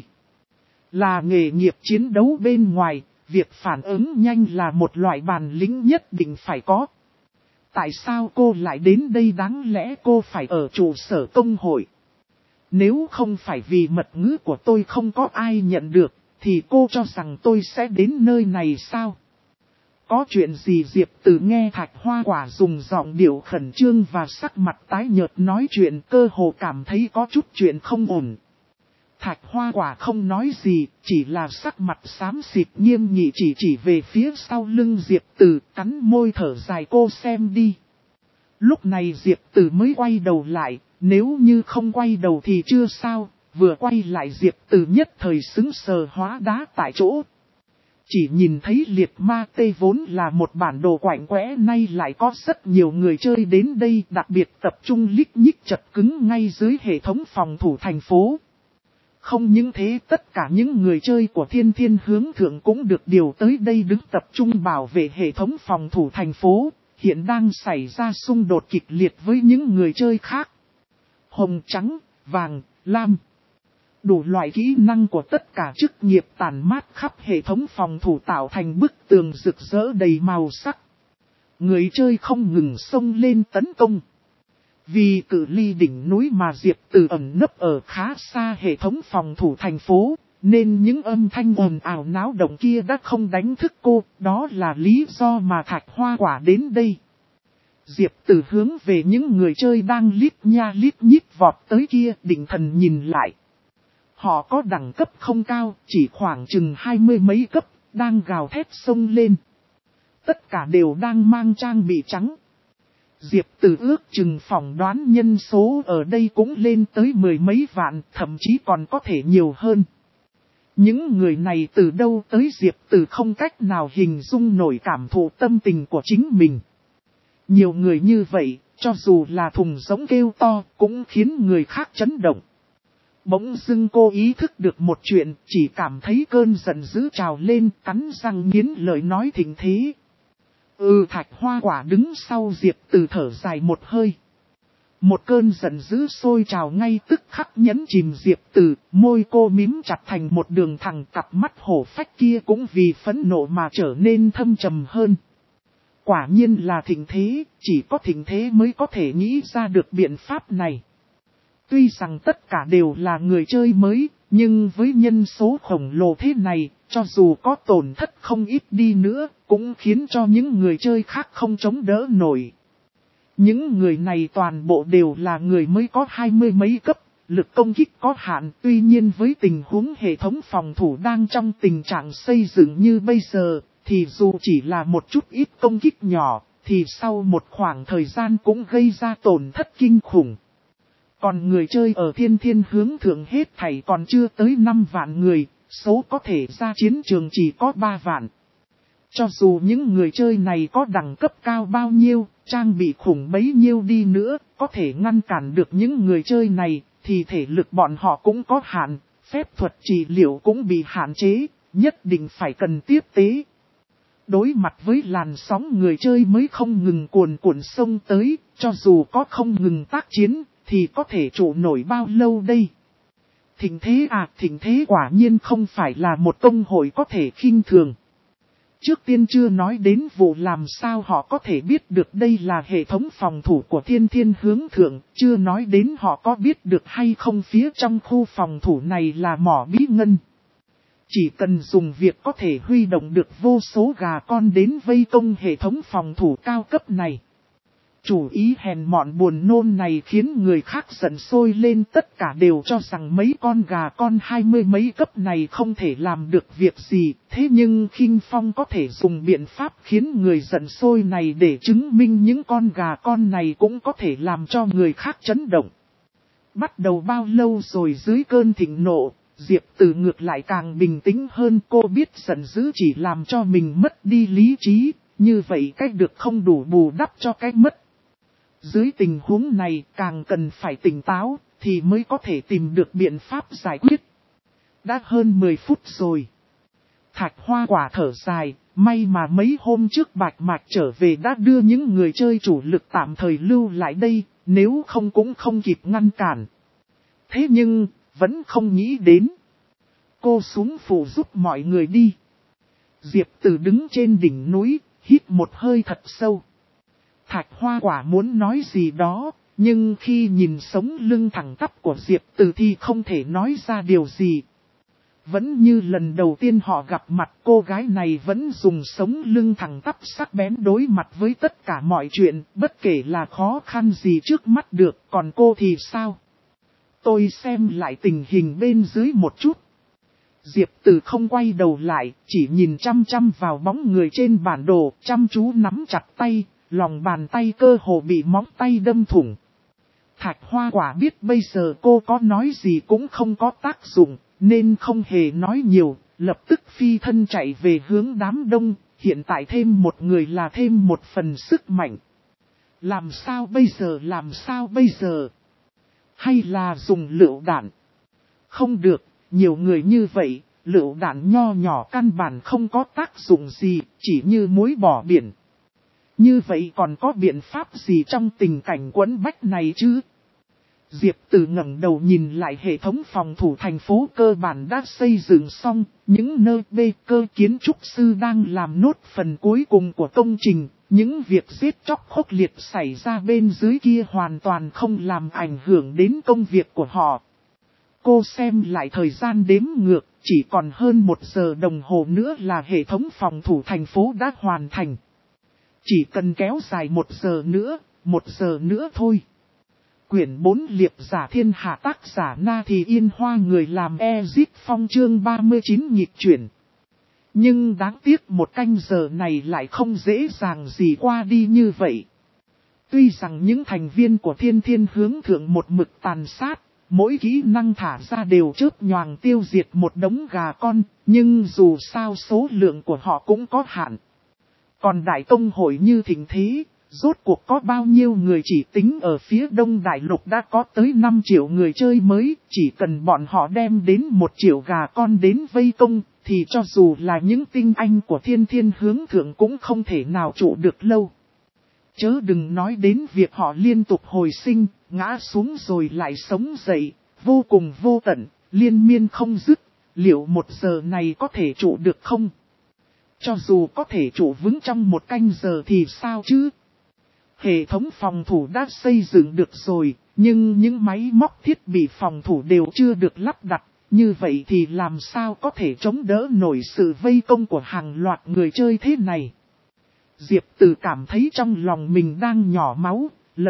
[SPEAKER 1] Là nghề nghiệp chiến đấu bên ngoài, việc phản ứng nhanh là một loại bản lĩnh nhất định phải có. Tại sao cô lại đến đây? Đáng lẽ cô phải ở trụ sở công hội. Nếu không phải vì mật ngữ của tôi không có ai nhận được, thì cô cho rằng tôi sẽ đến nơi này sao? Có chuyện gì? Diệp Tử nghe Thạch Hoa Quả dùng giọng điệu khẩn trương và sắc mặt tái nhợt nói chuyện, cơ hồ cảm thấy có chút chuyện không ổn. Thạch Hoa Quả không nói gì, chỉ là sắc mặt xám xịt nghiêm nghị chỉ về phía sau lưng Diệp Tử, cắn môi thở dài. Cô xem đi. Lúc này Diệp Tử mới quay đầu lại, nếu như không quay đầu thì chưa sao, vừa quay lại Diệp Tử nhất thời sững sờ hóa đá tại chỗ. Chỉ nhìn thấy liệt ma tê vốn là một bản đồ quạnh quẽ, nay lại có rất nhiều người chơi đến đây, đặc biệt tập trung lích nhích chật cứng ngay dưới hệ thống phòng thủ thành phố. Không những thế, tất cả những người chơi của Thiên Thiên Hướng Thượng cũng được điều tới đây đứng tập trung bảo vệ hệ thống phòng thủ thành phố, hiện đang xảy ra xung đột kịch liệt với những người chơi khác. Hồng, trắng, vàng, lam. Đủ loại kỹ năng của tất cả chức nghiệp tản mát khắp hệ thống phòng thủ tạo thành bức tường rực rỡ đầy màu sắc. Người chơi không ngừng xông lên tấn công. Vì cự ly đỉnh núi mà Diệp Tử ẩn nấp ở khá xa hệ thống phòng thủ thành phố, nên những âm thanh ồn ào náo động kia đã không đánh thức cô, đó là lý do mà Thạch Hoa Quả đến đây. Diệp Tử hướng về những người chơi đang lít nha lít nhít vọt tới kia, định thần nhìn lại. Họ có đẳng cấp không cao, chỉ khoảng chừng 20 mấy cấp, đang gào thét xông lên. Tất cả đều đang mang trang bị trắng. Diệp Từ ước chừng phỏng đoán nhân số ở đây cũng lên tới 10 mấy vạn, thậm chí còn có thể nhiều hơn. Những người này từ đâu tới Diệp Từ không cách nào hình dung nổi cảm thụ tâm tình của chính mình. Nhiều người như vậy, cho dù là thùng giống kêu to, cũng khiến người khác chấn động. Bỗng dưng cô ý thức được một chuyện, chỉ cảm thấy cơn giận dữ trào lên, cắn răng nghiến lợi nói thịnh thế. Thạch Hoa Quả đứng sau Diệp Từ thở dài một hơi. Một cơn giận dữ sôi trào ngay tức khắc nhấn chìm Diệp Từ, môi cô mím chặt thành một đường thẳng, cặp mắt hổ phách kia cũng vì phẫn nộ mà trở nên thâm trầm hơn. Quả nhiên là thịnh thế, chỉ có thịnh thế mới có thể nghĩ ra được biện pháp này. Tuy rằng tất cả đều là người chơi mới, nhưng với nhân số khổng lồ thế này, cho dù có tổn thất không ít đi nữa, cũng khiến cho những người chơi khác không chống đỡ nổi. Những người này toàn bộ đều là người mới có 20 mấy cấp, lực công kích có hạn, tuy nhiên với tình huống hệ thống phòng thủ đang trong tình trạng xây dựng như bây giờ, thì dù chỉ là một chút ít công kích nhỏ, thì sau một khoảng thời gian cũng gây ra tổn thất kinh khủng. Còn người chơi ở thiên thiên hướng thượng hết thảy còn chưa tới 5 vạn người, số có thể ra chiến trường chỉ có 3 vạn. Cho dù những người chơi này có đẳng cấp cao bao nhiêu, trang bị khủng bấy nhiêu đi nữa, có thể ngăn cản được những người chơi này, thì thể lực bọn họ cũng có hạn, phép thuật trị liệu cũng bị hạn chế, nhất định phải cần tiếp tế. Đối mặt với làn sóng người chơi mới không ngừng cuồn cuộn xông tới, cho dù có không ngừng tác chiến, thì có thể trụ nổi bao lâu đây? Thịnh thế quả nhiên không phải là một công hội có thể khinh thường. Trước tiên chưa nói đến vụ làm sao họ có thể biết được đây là hệ thống phòng thủ của thiên thiên hướng thượng, chưa nói đến họ có biết được hay không phía trong khu phòng thủ này là mỏ bí ngân. Chỉ cần dùng việc có thể huy động được vô số gà con đến vây công hệ thống phòng thủ cao cấp này. Chủ ý hèn mọn buồn nôn này khiến người khác giận sôi lên, tất cả đều cho rằng mấy con gà con 20 mấy cấp này không thể làm được việc gì. Thế nhưng Khinh Phong có thể dùng biện pháp khiến người giận sôi này để chứng minh những con gà con này cũng có thể làm cho người khác chấn động. Bắt đầu bao lâu rồi dưới cơn thịnh nộ, Diệp Từ ngược lại càng bình tĩnh hơn, cô biết giận dữ chỉ làm cho mình mất đi lý trí, như vậy cách được không đủ bù đắp cho cách mất. Dưới tình huống này càng cần phải tỉnh táo, thì mới có thể tìm được biện pháp giải quyết. Đã hơn 10 phút rồi. Thạch Hoa Quả thở dài, may mà mấy hôm trước Bạch Mạch trở về đã đưa những người chơi chủ lực tạm thời lưu lại đây, nếu không cũng không kịp ngăn cản. Thế nhưng, vẫn không nghĩ đến. Cô xuống phủ giúp mọi người đi. Diệp Từ đứng trên đỉnh núi, hít một hơi thật sâu. Thạch Hoa Quả muốn nói gì đó, nhưng khi nhìn sống lưng thẳng tắp của Diệp Từ thì không thể nói ra điều gì. Vẫn như lần đầu tiên họ gặp mặt, cô gái này vẫn dùng sống lưng thẳng tắp sắc bén đối mặt với tất cả mọi chuyện, bất kể là khó khăn gì trước mắt được, còn cô thì sao? Tôi xem lại tình hình bên dưới một chút. Diệp Từ không quay đầu lại, chỉ nhìn chăm chăm vào bóng người trên bản đồ, chăm chú nắm chặt tay. Lòng bàn tay cơ hồ bị móng tay đâm thủng. Thạch Hoa Quả biết bây giờ cô có nói gì cũng không có tác dụng, nên không hề nói nhiều, lập tức phi thân chạy về hướng đám đông, hiện tại thêm một người là thêm một phần sức mạnh. Làm sao bây giờ? Hay là dùng lựu đạn? Không được, nhiều người như vậy, lựu đạn nho nhỏ căn bản không có tác dụng gì, chỉ như muối bỏ biển. Như vậy còn có biện pháp gì trong tình cảnh quẫn bách này chứ? Diệp Từ ngẩng đầu nhìn lại hệ thống phòng thủ thành phố cơ bản đã xây dựng xong, những nơi bê cơ kiến trúc sư đang làm nốt phần cuối cùng của công trình, những việc giết chóc khốc liệt xảy ra bên dưới kia hoàn toàn không làm ảnh hưởng đến công việc của họ. Cô xem lại thời gian đếm ngược, chỉ còn hơn 1 giờ đồng hồ nữa là hệ thống phòng thủ thành phố đã hoàn thành. Chỉ cần kéo dài 1 giờ nữa thôi. Quyển 4 Liệp giả thiên hạ, tác giả Na Thì Yên Hoa, người làm Ezip Phong, chương 39 nghịch chuyển. Nhưng đáng tiếc một canh giờ này lại không dễ dàng gì qua đi như vậy. Tuy rằng những thành viên của Thiên Thiên hướng thượng một mực tàn sát, mỗi kỹ năng thả ra đều chớp nhoàng tiêu diệt một đống gà con, nhưng dù sao số lượng của họ cũng có hạn. Còn đại công hội như thịnh thế, rốt cuộc có bao nhiêu người, chỉ tính ở phía đông đại lục đã có tới 5 triệu người chơi mới, chỉ cần bọn họ đem đến 1 triệu gà con đến vây công, thì cho dù là những tinh anh của Thiên Thiên hướng thượng cũng không thể nào trụ được lâu. Chớ đừng nói đến việc họ liên tục hồi sinh, ngã xuống rồi lại sống dậy, vô cùng vô tận, liên miên không dứt, liệu 1 giờ này có thể trụ được không? Cho dù có thể trụ vững trong 1 canh giờ thì sao chứ? Hệ thống phòng thủ đã xây dựng được rồi, nhưng những máy móc thiết bị phòng thủ đều chưa được lắp đặt, như vậy thì làm sao có thể chống đỡ nổi sự vây công của hàng loạt người chơi thế này? Diệp Từ cảm thấy trong lòng mình đang nhỏ máu,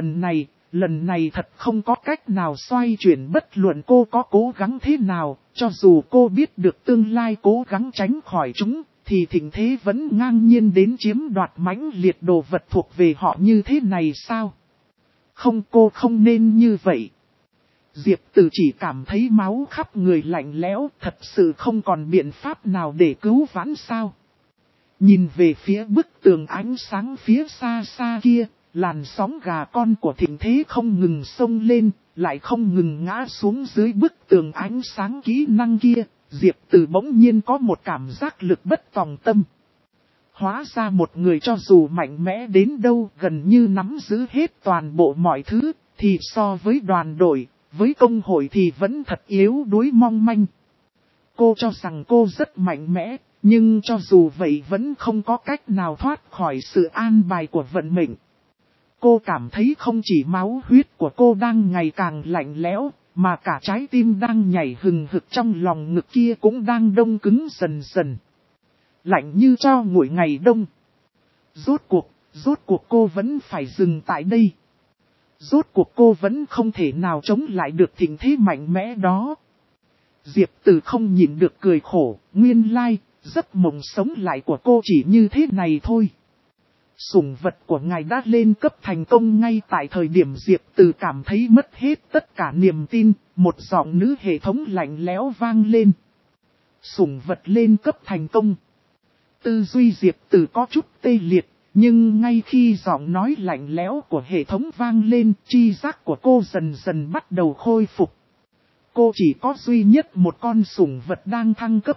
[SPEAKER 1] lần này thật không có cách nào xoay chuyển, bất luận cô có cố gắng thế nào, cho dù cô biết được tương lai cố gắng tránh khỏi chúng, thì thịnh thế vẫn ngang nhiên đến chiếm đoạt mãnh liệt đồ vật thuộc về họ như thế này sao? Không, cô không nên như vậy. Diệp Từ chỉ cảm thấy máu khắp người lạnh lẽo, thật sự không còn biện pháp nào để cứu vãn sao? Nhìn về phía bức tường ánh sáng phía xa xa kia, làn sóng gà con của thịnh thế không ngừng xông lên, lại không ngừng ngã xuống dưới bức tường ánh sáng kỹ năng kia. Diệp Từ bỗng nhiên có một cảm giác lực bất tòng tâm. Hóa ra một người cho dù mạnh mẽ đến đâu, gần như nắm giữ hết toàn bộ mọi thứ, thì so với đoàn đội, với công hội thì vẫn thật yếu đuối mong manh. Cô cho rằng cô rất mạnh mẽ, nhưng cho dù vậy vẫn không có cách nào thoát khỏi sự an bài của vận mệnh. Cô cảm thấy không chỉ máu huyết của cô đang ngày càng lạnh lẽo, mà cả trái tim đang nhảy hừng hực trong lòng ngực kia cũng đang đông cứng dần dần. Lạnh như cho nguội ngày đông. Rốt cuộc cô vẫn phải dừng tại đây. Rốt cuộc cô vẫn không thể nào chống lại được thịnh thế mạnh mẽ đó. Diệp Từ không nhịn được cười khổ, nguyên lai, giấc mộng sống lại của cô chỉ như thế này thôi. Sủng vật của ngài đã lên cấp thành công. Ngay tại thời điểm Diệp Từ cảm thấy mất hết tất cả niềm tin, một giọng nữ hệ thống lạnh lẽo vang lên. Sủng vật lên cấp thành công. Tư duy Diệp Từ có chút tê liệt, nhưng ngay khi giọng nói lạnh lẽo của hệ thống vang lên, tri giác của cô dần dần bắt đầu khôi phục. Cô chỉ có duy nhất một con sủng vật đang thăng cấp.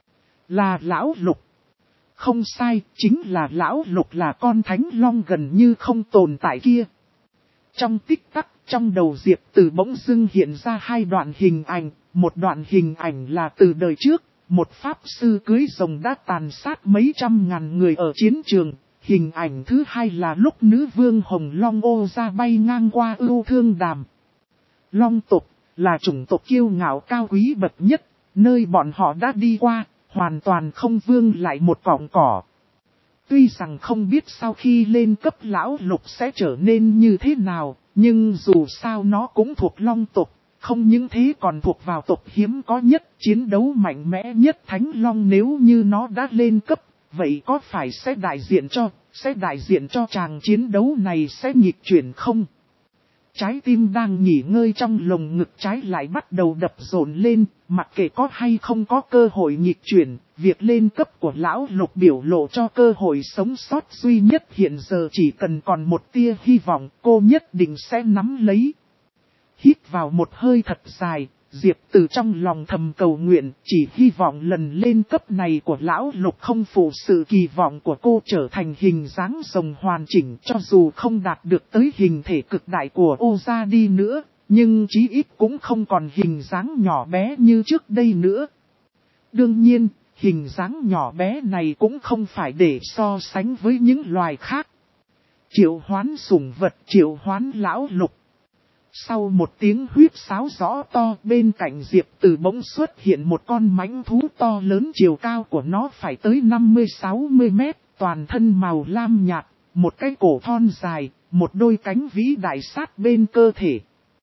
[SPEAKER 1] Là lão lục. Không sai, chính là lão lục, là con thánh long gần như không tồn tại kia. Trong tích tắc, trong đầu Diệp Từ bỗng dưng hiện ra 2 đoạn hình ảnh. Một đoạn hình ảnh là từ đời trước, một pháp sư cưới rồng đã tàn sát mấy trăm ngàn người ở chiến trường. Hình ảnh thứ 2 là lúc nữ vương Hồng Long ô ra bay ngang qua ưu thương đàm. Long tộc là chủng tộc kiêu ngạo cao quý bậc nhất, nơi bọn họ đã đi qua, hoàn toàn không vương lại một cọng cỏ. Tuy rằng không biết sau khi lên cấp lão lục sẽ trở nên như thế nào, nhưng dù sao nó cũng thuộc long tộc, không những thế còn thuộc vào tộc hiếm có nhất, chiến đấu mạnh mẽ nhất thánh long. Nếu như nó đã lên cấp, vậy có phải sẽ đại diện cho chàng chiến đấu này sẽ nghịch chuyển không? Trái tim đang nghỉ ngơi trong lồng ngực trái lại bắt đầu đập rộn lên, mặc kệ có hay không có cơ hội nghịch chuyển, việc lên cấp của lão lục biểu lộ cho cơ hội sống sót duy nhất hiện giờ. Chỉ cần còn một tia hy vọng, cô nhất định sẽ nắm lấy. Hít vào một hơi thật dài, Diệp Từ trong lòng thầm cầu nguyện, chỉ hy vọng lần lên cấp này của lão lục không phụ sự kỳ vọng của cô, trở thành hình dáng rồng hoàn chỉnh. Cho dù không đạt được tới hình thể cực đại của ô gia đi nữa, nhưng chí ít cũng không còn hình dáng nhỏ bé như trước đây nữa. Đương nhiên, hình dáng nhỏ bé này cũng không phải để so sánh với những loài khác. Triệu hoán sủng vật, triệu hoán lão lục. Sau một tiếng huýt sáo rõ to, bên cạnh Diệp Từ bỗng xuất hiện một con mãnh thú to lớn, chiều cao của nó phải tới 50-60 mét, toàn thân màu lam nhạt, một cái cổ thon dài, một đôi cánh vĩ đại sát bên cơ thể.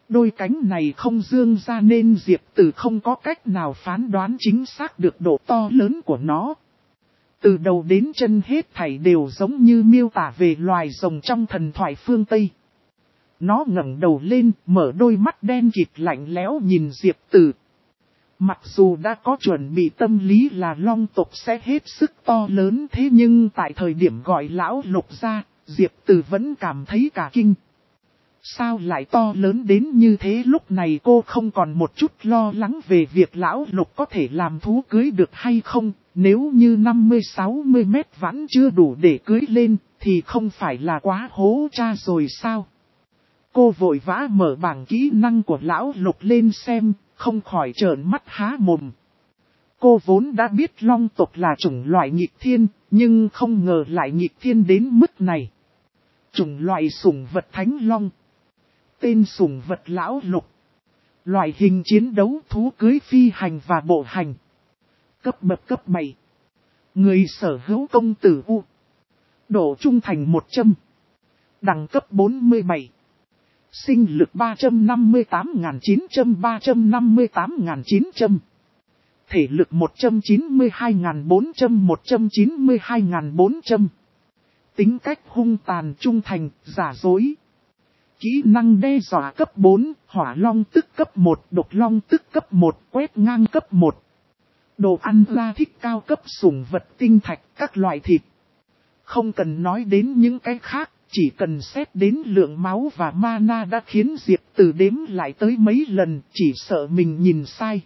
[SPEAKER 1] Đôi cánh này không dương ra nên Diệp Tử không có cách nào phán đoán chính xác được độ to lớn của nó. Từ đầu đến chân hết thảy đều giống như miêu tả về loài rồng trong thần thoại phương Tây. Nó ngẩng đầu lên, mở đôi mắt đen kịt lạnh lẽo nhìn Diệp Tử. Mặc dù đã có chuẩn bị tâm lý là long tộc sẽ hết sức to lớn, thế nhưng tại thời điểm gọi lão Lục ra, Diệp Tử vẫn cảm thấy cả kinh. Sao lại to lớn đến như thế? Lúc này cô không còn một chút lo lắng về việc lão Lục có thể làm thú cưới được hay không. Nếu như 50-60 mét vẫn chưa đủ để cưới lên, thì không phải là quá hố cha rồi sao? Cô vội vã mở bảng kỹ năng của lão Lục lên xem, không khỏi trợn mắt há mồm. Cô vốn đã biết long tộc là chủng loại nghịch thiên, nhưng không ngờ lại nghịch thiên đến mức này. Chủng loại sủng vật thánh long. Tên sủng vật lão Lục. Loại hình chiến đấu thú cưới phi hành và bộ hành. Cấp bậc cấp 7. Người sở hữu công tử U. Độ trung thành 100. Đẳng cấp 47. Sinh lực 358.900 358.900. Thể lực 192.400 192.400. Tính cách hung tàn trung thành, giả dối. Kỹ năng đe dọa cấp 4, hỏa long tức cấp 1, độc long tức cấp 1, quét ngang cấp 1. Đồ ăn ra thích cao cấp sủng vật tinh thạch các loại thịt. Không cần nói đến những cái khác, chỉ cần xét đến lượng máu và mana đã khiến Diệp Tử đếm lại tới mấy lần, chỉ sợ mình nhìn sai.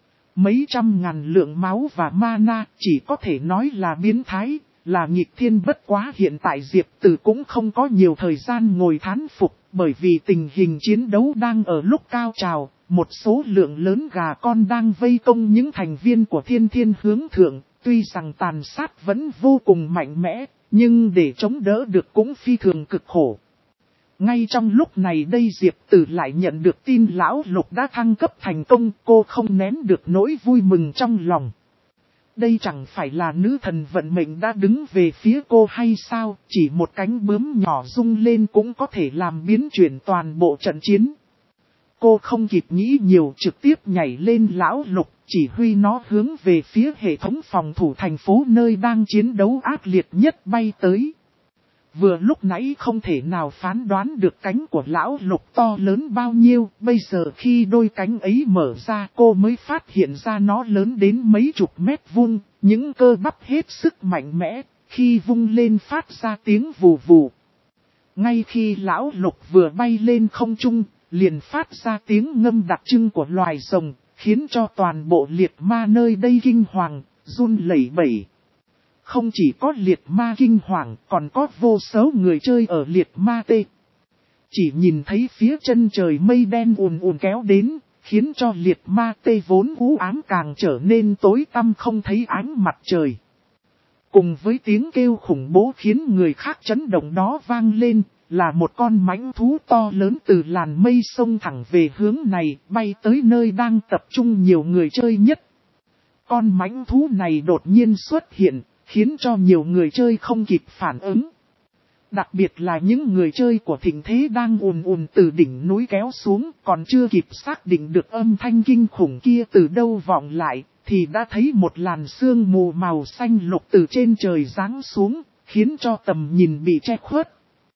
[SPEAKER 1] Mấy trăm ngàn lượng máu và mana chỉ có thể nói là biến thái, là nghịch thiên, bất quá hiện tại Diệp Tử cũng không có nhiều thời gian ngồi thán phục, bởi vì tình hình chiến đấu đang ở lúc cao trào, một số lượng lớn gà con đang vây công những thành viên của Thiên Thiên Hướng Thượng, tuy rằng tàn sát vẫn vô cùng mạnh mẽ, nhưng để chống đỡ được cũng phi thường cực khổ. Ngay trong lúc này đây Diệp Tử lại nhận được tin lão Lục đã thăng cấp thành công, cô không nén được nỗi vui mừng trong lòng. Đây chẳng phải là nữ thần vận mệnh đã đứng về phía cô hay sao, chỉ một cánh bướm nhỏ rung lên cũng có thể làm biến chuyển toàn bộ trận chiến. Cô không kịp nghĩ nhiều, trực tiếp nhảy lên lão Lục, chỉ huy nó hướng về phía hệ thống phòng thủ thành phố nơi đang chiến đấu ác liệt nhất bay tới. Vừa lúc nãy không thể nào phán đoán được cánh của lão Lục to lớn bao nhiêu, bây giờ khi đôi cánh ấy mở ra cô mới phát hiện ra nó lớn đến mấy chục mét vuông, những cơ bắp hết sức mạnh mẽ, khi vung lên phát ra tiếng vù vù. Ngay khi lão Lục vừa bay lên không trung, liền phát ra tiếng ngâm đặc trưng của loài rồng, khiến cho toàn bộ liệt ma nơi đây kinh hoàng, run lẩy bẩy. Không chỉ có liệt ma kinh hoàng, còn có vô số người chơi ở liệt ma tê. Chỉ nhìn thấy phía chân trời mây đen ùn ùn kéo đến, khiến cho liệt ma tê vốn u ám càng trở nên tối tăm không thấy ánh mặt trời. Cùng với tiếng kêu khủng bố khiến người khác chấn động đó vang lên, là một con mãnh thú to lớn từ làn mây xông thẳng về hướng này, bay tới nơi đang tập trung nhiều người chơi nhất. Con mãnh thú này đột nhiên xuất hiện, khiến cho nhiều người chơi không kịp phản ứng. Đặc biệt là những người chơi của Thịnh Thế đang ùn ùn từ đỉnh núi kéo xuống, còn chưa kịp xác định được âm thanh kinh khủng kia từ đâu vọng lại, thì đã thấy một làn sương mù màu xanh lục từ trên trời giáng xuống, khiến cho tầm nhìn bị che khuất.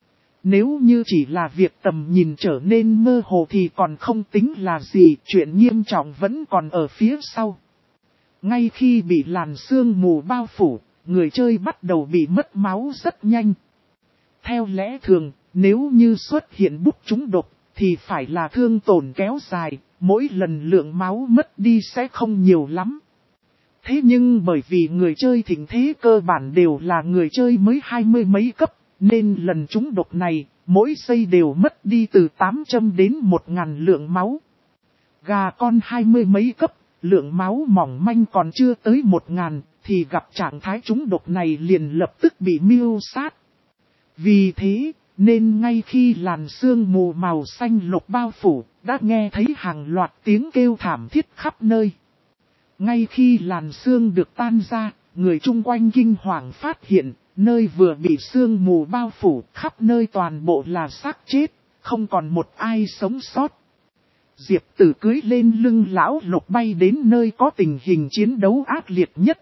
[SPEAKER 1] Nếu như chỉ là việc tầm nhìn trở nên mơ hồ thì còn không tính là gì, chuyện nghiêm trọng vẫn còn ở phía sau. Ngay khi bị làn sương mù bao phủ, người chơi bắt đầu bị mất máu rất nhanh. Theo lẽ thường, nếu như xuất hiện bút trúng độc, thì phải là thương tổn kéo dài, mỗi lần lượng máu mất đi sẽ không nhiều lắm. Thế nhưng bởi vì người chơi Thịnh Thế cơ bản đều là người chơi mới 20 mấy cấp, nên lần trúng độc này, mỗi giây đều mất đi từ 800 đến 1000 lượng máu. Gà con 20 mấy cấp, lượng máu mỏng manh còn chưa tới 1000, thì gặp trạng thái trúng độc này liền lập tức bị miêu sát. Vì thế, nên ngay khi làn sương mù màu xanh lục bao phủ, đã nghe thấy hàng loạt tiếng kêu thảm thiết khắp nơi. Ngay khi làn sương được tan ra, người chung quanh kinh hoàng phát hiện, nơi vừa bị sương mù bao phủ khắp nơi toàn bộ là xác chết, không còn một ai sống sót. Diệp Tử cưỡi lên lưng lão Lục bay đến nơi có tình hình chiến đấu ác liệt nhất.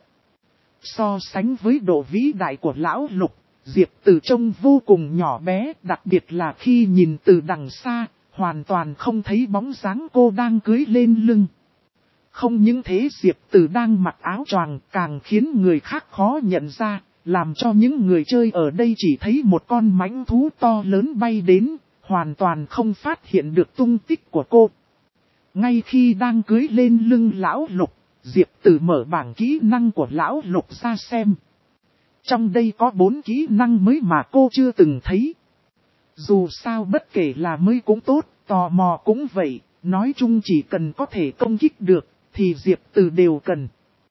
[SPEAKER 1] So sánh với độ vĩ đại của lão Lục, Diệp Tử trông vô cùng nhỏ bé, đặc biệt là khi nhìn từ đằng xa, hoàn toàn không thấy bóng dáng cô đang cưỡi lên lưng. Không những thế, Diệp Tử đang mặc áo choàng càng khiến người khác khó nhận ra, làm cho những người chơi ở đây chỉ thấy một con mãnh thú to lớn bay đến, hoàn toàn không phát hiện được tung tích của cô. Ngay khi đang cưỡi lên lưng lão Lục, Diệp Tử mở bảng kỹ năng của lão Lục ra xem. Trong đây có 4 kỹ năng mới mà cô chưa từng thấy. Dù sao bất kể là mới cũng tốt, tò mò cũng vậy, nói chung chỉ cần có thể công kích được, thì Diệp Tử đều cần.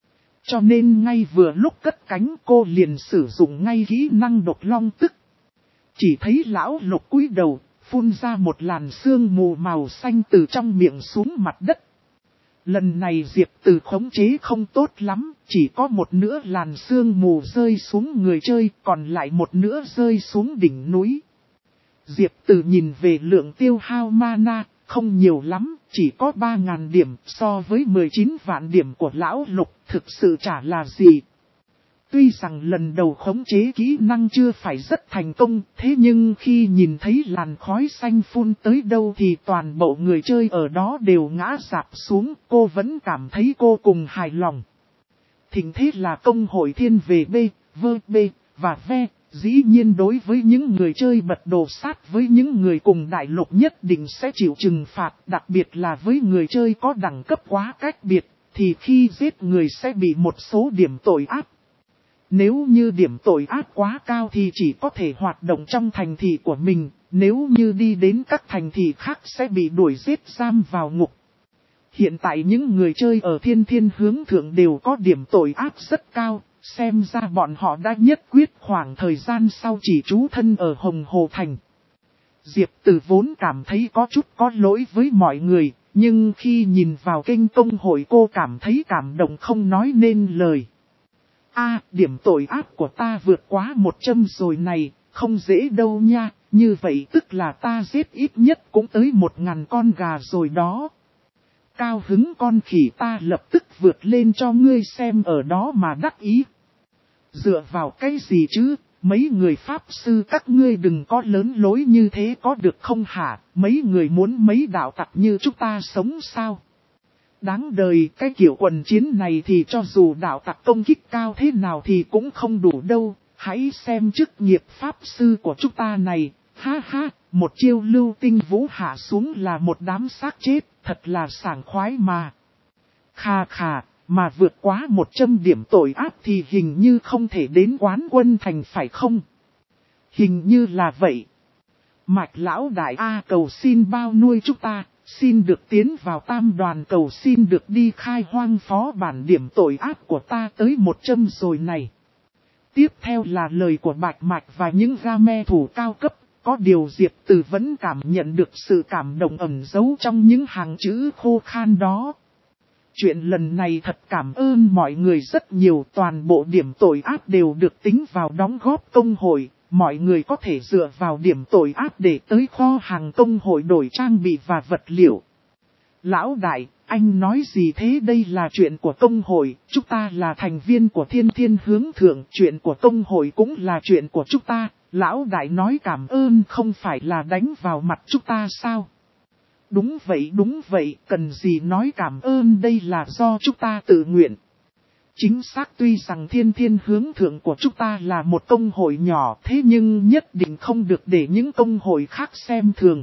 [SPEAKER 1] Cho nên ngay vừa lúc cất cánh cô liền sử dụng ngay kỹ năng độc long tức. Chỉ thấy lão Lục cúi đầu, phun ra một làn sương mù màu xanh từ trong miệng xuống mặt đất. Lần này Diệp Tử khống chế không tốt lắm, chỉ có một nửa làn sương mù rơi xuống người chơi, còn lại một nửa rơi xuống đỉnh núi. Diệp Tử nhìn về lượng tiêu hao mana, không nhiều lắm, chỉ có 3.000 điểm so với 19 vạn điểm của lão Lục, thực sự chả là gì. Tuy rằng lần đầu khống chế kỹ năng chưa phải rất thành công, thế nhưng khi nhìn thấy làn khói xanh phun tới đâu thì toàn bộ người chơi ở đó đều ngã rạp xuống, cô vẫn cảm thấy cô cùng hài lòng. Thỉnh thế là công hội thiên về B, vơ B, và ve, dĩ nhiên đối với những người chơi bật đồ sát với những người cùng đại lục nhất định sẽ chịu trừng phạt, đặc biệt là với người chơi có đẳng cấp quá cách biệt, thì khi giết người sẽ bị một số điểm tội ác. Nếu như điểm tội ác quá cao thì chỉ có thể hoạt động trong thành thị của mình, nếu như đi đến các thành thị khác sẽ bị đuổi giết giam vào ngục. Hiện tại những người chơi ở thiên thiên hướng thượng đều có điểm tội ác rất cao, xem ra bọn họ đã nhất quyết khoảng thời gian sau chỉ trú thân ở Hồng Hồ Thành. Diệp Tử vốn cảm thấy có chút có lỗi với mọi người, nhưng khi nhìn vào kênh công hội cô cảm thấy cảm động không nói nên lời. Điểm tội ác của ta vượt quá 100 rồi này, không dễ đâu nha, như vậy tức là ta giết ít nhất cũng tới 1.000 con gà rồi đó. Cao hứng con khỉ, ta lập tức vượt lên cho ngươi xem ở đó mà đắc ý. Dựa vào cái gì chứ, mấy người pháp sư các ngươi đừng có lớn lối như thế có được không hả, mấy người muốn mấy đạo tặc như chúng ta sống sao? Đáng đời, cái kiểu quần chiến này thì cho dù đạo tặc công kích cao thế nào thì cũng không đủ đâu, hãy xem chức nghiệp pháp sư của chúng ta này, ha ha, một chiêu lưu tinh vũ hạ xuống là một đám xác chết, thật là sảng khoái mà. Khà khà, mà vượt quá 100 điểm tội ác thì hình như không thể đến quán quân thành phải không? Hình như là vậy. Mạch lão đại cầu xin bao nuôi chúng ta. Xin được tiến vào tam đoàn, cầu xin được đi khai hoang phó bản, điểm tội ác của ta tới 100 rồi này. Tiếp theo là lời của Bạch Mạch và những game thủ cao cấp, có điều Diệp Tử vẫn cảm nhận được sự cảm động ẩn giấu trong những hàng chữ khô khan đó. Chuyện lần này thật cảm ơn mọi người rất nhiều, toàn bộ điểm tội ác đều được tính vào đóng góp công hội. Mọi người có thể dựa vào điểm tội ác để tới kho hàng công hội đổi trang bị và vật liệu. Lão đại, anh nói gì thế, đây là chuyện của công hội, chúng ta là thành viên của thiên thiên hướng thượng, chuyện của công hội cũng là chuyện của chúng ta. Lão đại nói cảm ơn không phải là đánh vào mặt chúng ta sao? Đúng vậy, cần gì nói cảm ơn, đây là do chúng ta tự nguyện. Chính xác, tuy rằng thiên thiên hướng thượng của chúng ta là một công hội nhỏ, thế nhưng nhất định không được để những công hội khác xem thường.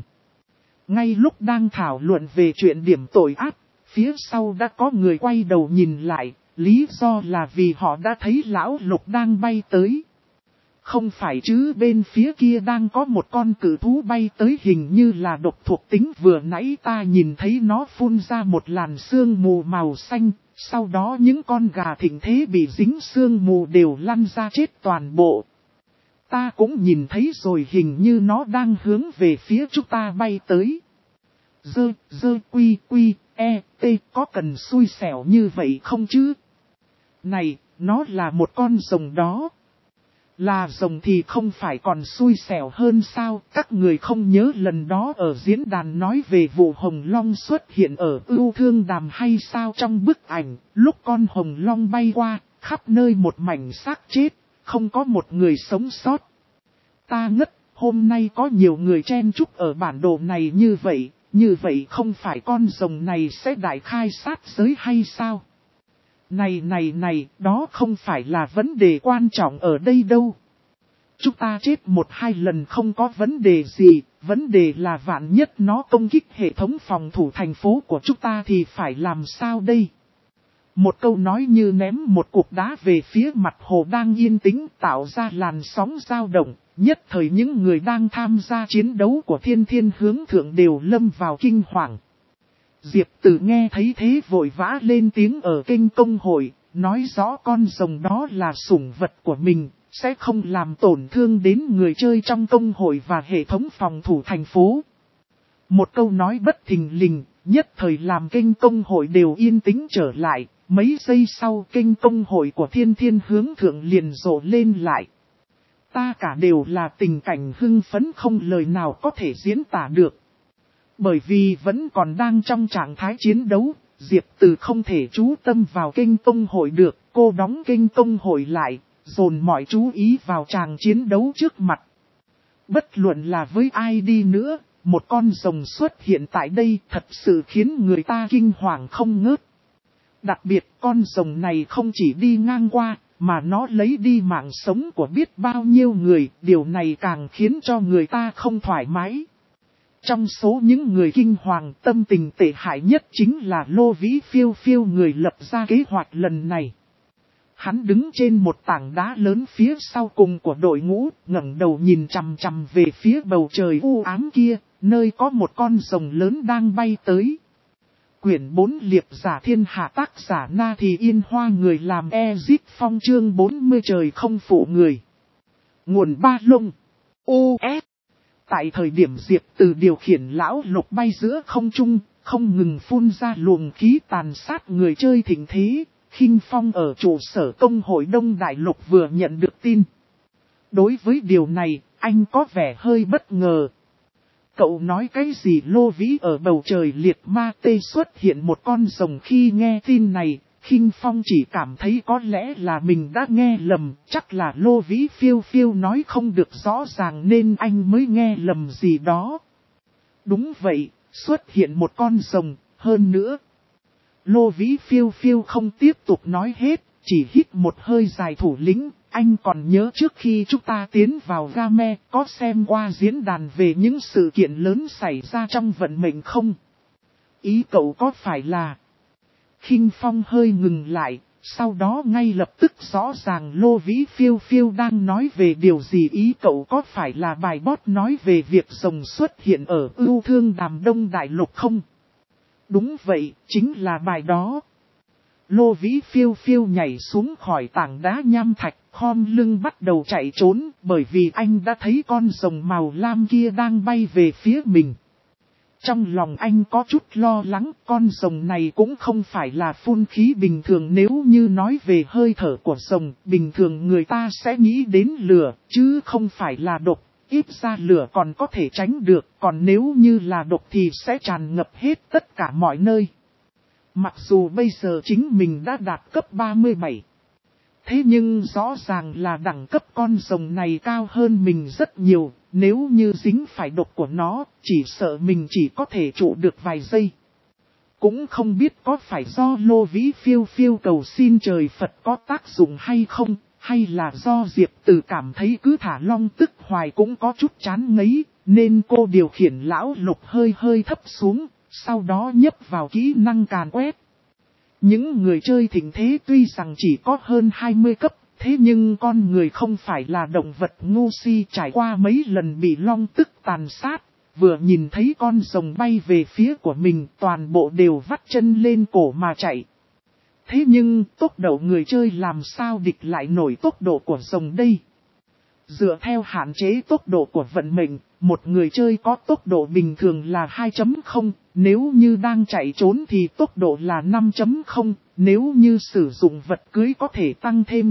[SPEAKER 1] Ngay lúc đang thảo luận về chuyện điểm tội ác, phía sau đã có người quay đầu nhìn lại, lý do là vì họ đã thấy lão Lục đang bay tới. Không phải chứ, bên phía kia đang có một con cự thú bay tới, hình như là độc thuộc tính, vừa nãy ta nhìn thấy nó phun ra một làn sương mù màu xanh. Sau đó những con gà thịnh thế bị dính sương mù đều lăn ra chết toàn bộ. Ta cũng nhìn thấy rồi, hình như nó đang hướng về phía chúng ta bay tới. Có cần xui xẻo như vậy không chứ? Này, nó là một con rồng đó. Là rồng thì không phải còn xui xẻo hơn sao, các người không nhớ lần đó ở diễn đàn nói về vụ hồng long xuất hiện ở ưu thương đàm hay sao? Trong bức ảnh, lúc con hồng long bay qua, khắp nơi một mảnh xác chết, không có một người sống sót. Ta ngất, hôm nay có nhiều người chen chúc ở bản đồ này như vậy không phải con rồng này sẽ đại khai sát giới hay sao? Này, đó không phải là vấn đề quan trọng ở đây đâu. Chúng ta chết 1-2 lần không có vấn đề gì, vấn đề là vạn nhất nó công kích hệ thống phòng thủ thành phố của chúng ta thì phải làm sao đây? Một câu nói như ném một cục đá về phía mặt hồ đang yên tĩnh, tạo ra làn sóng dao động, nhất thời những người đang tham gia chiến đấu của Thiên Thiên Hướng Thượng đều lâm vào kinh hoàng. Diệp Tử nghe thấy thế vội vã lên tiếng ở kênh công hội, nói rõ con rồng đó là sủng vật của mình, sẽ không làm tổn thương đến người chơi trong công hội và hệ thống phòng thủ thành phố. Một câu nói bất thình lình, nhất thời làm kênh công hội đều yên tĩnh trở lại, mấy giây sau kênh công hội của Thiên Thiên Hướng Thượng liền rộ lên lại. Ta cả đều là tình cảnh hưng phấn không lời nào có thể diễn tả được. Bởi vì vẫn còn đang trong trạng thái chiến đấu, Diệp Từ không thể chú tâm vào kênh công hội được, cô đóng kênh công hội lại, dồn mọi chú ý vào tràng chiến đấu trước mặt. Bất luận là với ai đi nữa, một con rồng xuất hiện tại đây thật sự khiến người ta kinh hoàng không ngớt. Đặc biệt con rồng này không chỉ đi ngang qua, mà nó lấy đi mạng sống của biết bao nhiêu người, điều này càng khiến cho người ta không thoải mái. Trong số những người kinh hoàng, tâm tình tệ hại nhất chính là Lô Vĩ Phiêu Phiêu, người lập ra kế hoạch lần này. Hắn đứng trên một tảng đá lớn phía sau cùng của đội ngũ, ngẩng đầu nhìn chằm chằm về phía bầu trời u ám kia, nơi có một con rồng lớn đang bay tới. Quyển 4 Liệp giả thiên hạ, tác giả Na Thì Yên Hoa, người làm Ezip Phong, chương 40 trời không phụ người. Nguồn Ba Lông OS. Tại thời điểm Diệp Từ điều khiển lão lục bay giữa không trung, không ngừng phun ra luồng khí tàn sát người chơi thịnh thế, Khinh Phong ở trụ sở công hội Đông Đại Lục vừa nhận được tin. Đối với điều này, anh có vẻ hơi bất ngờ. Cậu nói cái gì? Lô Vĩ ở bầu trời liệt ma tê xuất hiện một con rồng. Khi nghe tin này, Khinh Phong chỉ cảm thấy có lẽ là mình đã nghe lầm, chắc là Lô Vĩ Phiêu Phiêu nói không được rõ ràng nên anh mới nghe lầm gì đó. Đúng vậy, xuất hiện một con rồng, hơn nữa. Lô Vĩ Phiêu Phiêu không tiếp tục nói hết, chỉ hít một hơi dài. Thủ lĩnh, anh còn nhớ trước khi chúng ta tiến vào Game, có xem qua diễn đàn về những sự kiện lớn xảy ra trong vận mệnh không? Ý cậu có phải là... Khinh Phong hơi ngừng lại, sau đó ngay lập tức rõ ràng Lô Vĩ Phiêu Phiêu đang nói về điều gì. Ý cậu có phải là bài bot nói về việc rồng xuất hiện ở ưu thương đàm Đông Đại Lục không? Đúng vậy, chính là bài đó. Lô Vĩ Phiêu Phiêu nhảy xuống khỏi tảng đá nham thạch, khom lưng bắt đầu chạy trốn, bởi vì anh đã thấy con rồng màu lam kia đang bay về phía mình. Trong lòng anh có chút lo lắng, con rồng này cũng không phải là phun khí bình thường. Nếu như nói về hơi thở của rồng, bình thường người ta sẽ nghĩ đến lửa, chứ không phải là độc. Ít ra lửa còn có thể tránh được, còn nếu như là độc thì sẽ tràn ngập hết tất cả mọi nơi. Mặc dù bây giờ chính mình đã đạt cấp 37. Thế nhưng rõ ràng là đẳng cấp con rồng này cao hơn mình rất nhiều, nếu như dính phải độc của nó, chỉ sợ mình chỉ có thể trụ được vài giây. Cũng không biết có phải do Lô Vĩ Phiêu Phiêu cầu xin trời Phật có tác dụng hay không, hay là do Diệp Từ cảm thấy cứ thả long tức hoài cũng có chút chán ngấy, nên cô điều khiển lão lục hơi thấp xuống, sau đó nhấp vào kỹ năng càn quét. Những người chơi thịnh thế tuy rằng chỉ có hơn 20 cấp, thế nhưng con người không phải là động vật ngu si, trải qua mấy lần bị long tức tàn sát, vừa nhìn thấy con rồng bay về phía của mình toàn bộ đều vắt chân lên cổ mà chạy. Thế nhưng tốc độ người chơi làm sao địch lại nổi tốc độ của rồng đây? Dựa theo hạn chế tốc độ của vận mệnh, một người chơi có tốc độ bình thường là 2.0, nếu như đang chạy trốn thì tốc độ là 5.0, Nếu như sử dụng vật cưới có thể tăng thêm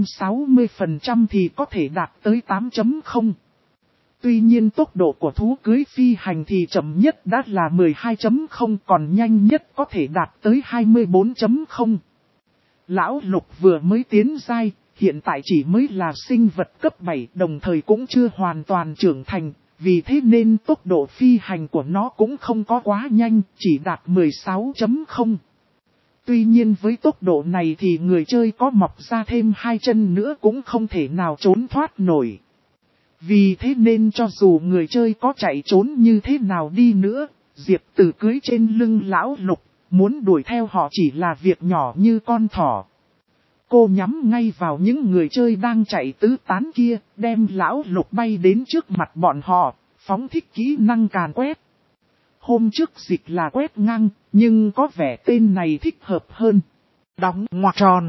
[SPEAKER 1] 60% thì có thể đạt tới 8.0. Tuy nhiên tốc độ của thú cưới phi hành thì chậm nhất đã là 12.0, còn nhanh nhất có thể đạt tới 24.0. Lão Lục vừa mới tiến giai, hiện tại chỉ mới là sinh vật cấp 7, đồng thời cũng chưa hoàn toàn trưởng thành, vì thế nên tốc độ phi hành của nó cũng không có quá nhanh, chỉ đạt 16.0. Tuy nhiên với tốc độ này thì người chơi có mọc ra thêm 2 chân nữa cũng không thể nào trốn thoát nổi. Vì thế nên cho dù người chơi có chạy trốn như thế nào đi nữa, Diệp Từ cưới trên lưng Lão Lục, muốn đuổi theo họ chỉ là việc nhỏ như con thỏ. Cô nhắm ngay vào những người chơi đang chạy tứ tán kia, đem Lão Lục bay đến trước mặt bọn họ, phóng thích kỹ năng càn quét. Hôm trước dịch là quét ngang, nhưng có vẻ tên này thích hợp hơn. Đóng ngoặc tròn.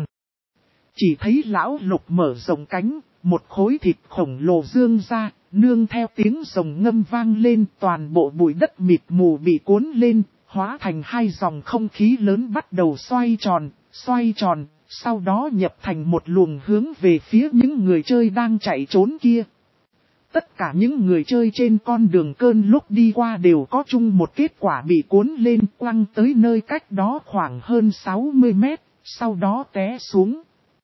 [SPEAKER 1] Chỉ thấy Lão Lục mở rộng cánh, một khối thịt khổng lồ dương ra, nương theo tiếng rồng ngâm vang lên, toàn bộ bụi đất mịt mù bị cuốn lên, hóa thành 2 dòng không khí lớn bắt đầu xoay tròn, sau đó nhập thành một luồng hướng về phía những người chơi đang chạy trốn kia. Tất cả những người chơi trên con đường cơn lúc đi qua đều có chung một kết quả bị cuốn lên quăng tới nơi cách đó khoảng hơn 60 mét, sau đó té xuống.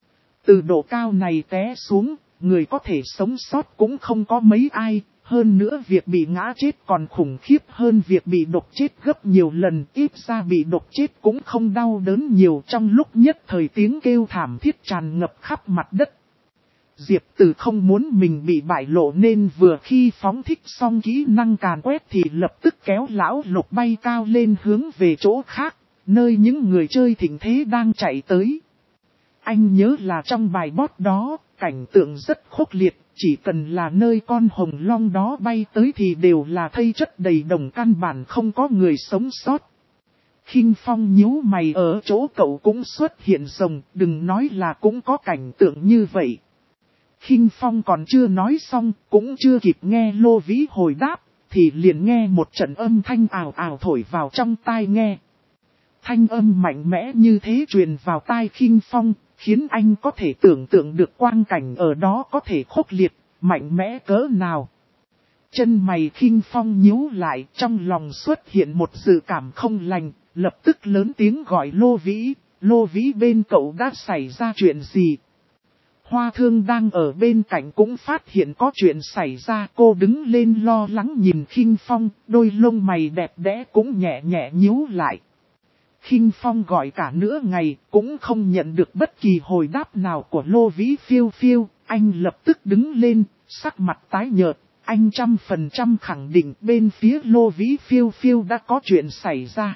[SPEAKER 1] Từ độ cao này té xuống, người có thể sống sót cũng không có mấy ai, hơn nữa việc bị ngã chết còn khủng khiếp hơn việc bị độc chết gấp nhiều lần, ít ra bị độc chết cũng không đau đớn nhiều. Trong lúc nhất thời tiếng kêu thảm thiết tràn ngập khắp mặt đất. Diệp Từ không muốn mình bị bại lộ nên vừa khi phóng thích xong kỹ năng càn quét thì lập tức kéo Lão Lục bay cao lên hướng về chỗ khác, nơi những người chơi thịnh thế đang chạy tới. Anh nhớ là trong bài boss đó, cảnh tượng rất khốc liệt, chỉ cần là nơi con hồng long đó bay tới thì đều là thây chất đầy đồng, căn bản không có người sống sót. Khinh Phong nhíu mày, ở chỗ cậu cũng xuất hiện rồng, đừng nói là cũng có cảnh tượng như vậy. Khinh Phong còn chưa nói xong, cũng chưa kịp nghe Lô Vĩ hồi đáp, thì liền nghe một trận âm thanh ào ào thổi vào trong tai nghe. Thanh âm mạnh mẽ như thế truyền vào tai Khinh Phong, khiến anh có thể tưởng tượng được quang cảnh ở đó có thể khốc liệt, mạnh mẽ cỡ nào. Chân mày Khinh Phong nhíu lại, trong lòng xuất hiện một dự cảm không lành, lập tức lớn tiếng gọi Lô Vĩ. Lô Vĩ, bên cậu đã xảy ra chuyện gì? Hoa Thương đang ở bên cạnh cũng phát hiện có chuyện xảy ra, cô đứng lên lo lắng nhìn Khinh Phong, đôi lông mày đẹp đẽ cũng nhẹ nhẹ nhíu lại. Khinh Phong gọi cả nửa ngày, cũng không nhận được bất kỳ hồi đáp nào của Lô Vĩ phiêu phiêu, anh lập tức đứng lên, sắc mặt tái nhợt, anh 100% khẳng định bên phía Lô Vĩ phiêu phiêu đã có chuyện xảy ra.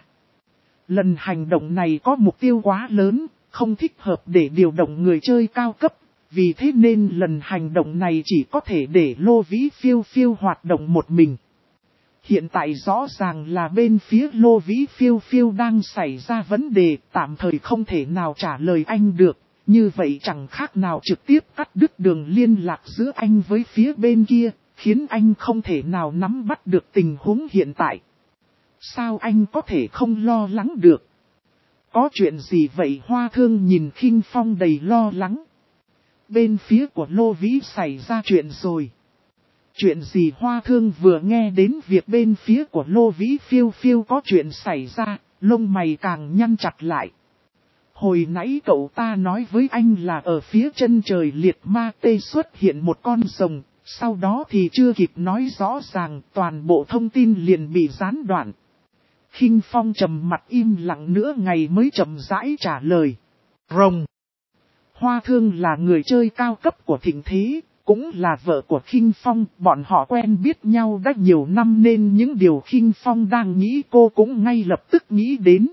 [SPEAKER 1] Lần hành động này có mục tiêu quá lớn, không thích hợp để điều động người chơi cao cấp, vì thế nên lần hành động này chỉ có thể để Lô Vĩ phiêu phiêu hoạt động một mình. Hiện tại rõ ràng là bên phía Lô Vĩ phiêu phiêu đang xảy ra vấn đề, tạm thời không thể nào trả lời anh được, như vậy chẳng khác nào trực tiếp cắt đứt đường liên lạc giữa anh với phía bên kia, khiến anh không thể nào nắm bắt được tình huống hiện tại. Sao anh có thể không lo lắng được? Có chuyện gì vậy? Hoa Thương nhìn Khinh Phong đầy lo lắng. Bên phía của Lô Vĩ xảy ra chuyện rồi. Chuyện gì? Hoa Thương vừa nghe đến việc bên phía của Lô Vĩ phiêu phiêu có chuyện xảy ra, lông mày càng nhăn chặt lại. Hồi nãy cậu ta nói với anh là ở phía chân trời liệt ma tê xuất hiện một con rồng, sau đó thì chưa kịp nói rõ ràng, toàn bộ thông tin liền bị gián đoạn. Khinh Phong trầm mặt im lặng nửa ngày mới chậm rãi trả lời. Rồng. Hoa Thương là người chơi cao cấp của thịnh thế, cũng là vợ của Khinh Phong, bọn họ quen biết nhau đã nhiều năm nên những điều Khinh Phong đang nghĩ cô cũng ngay lập tức nghĩ đến.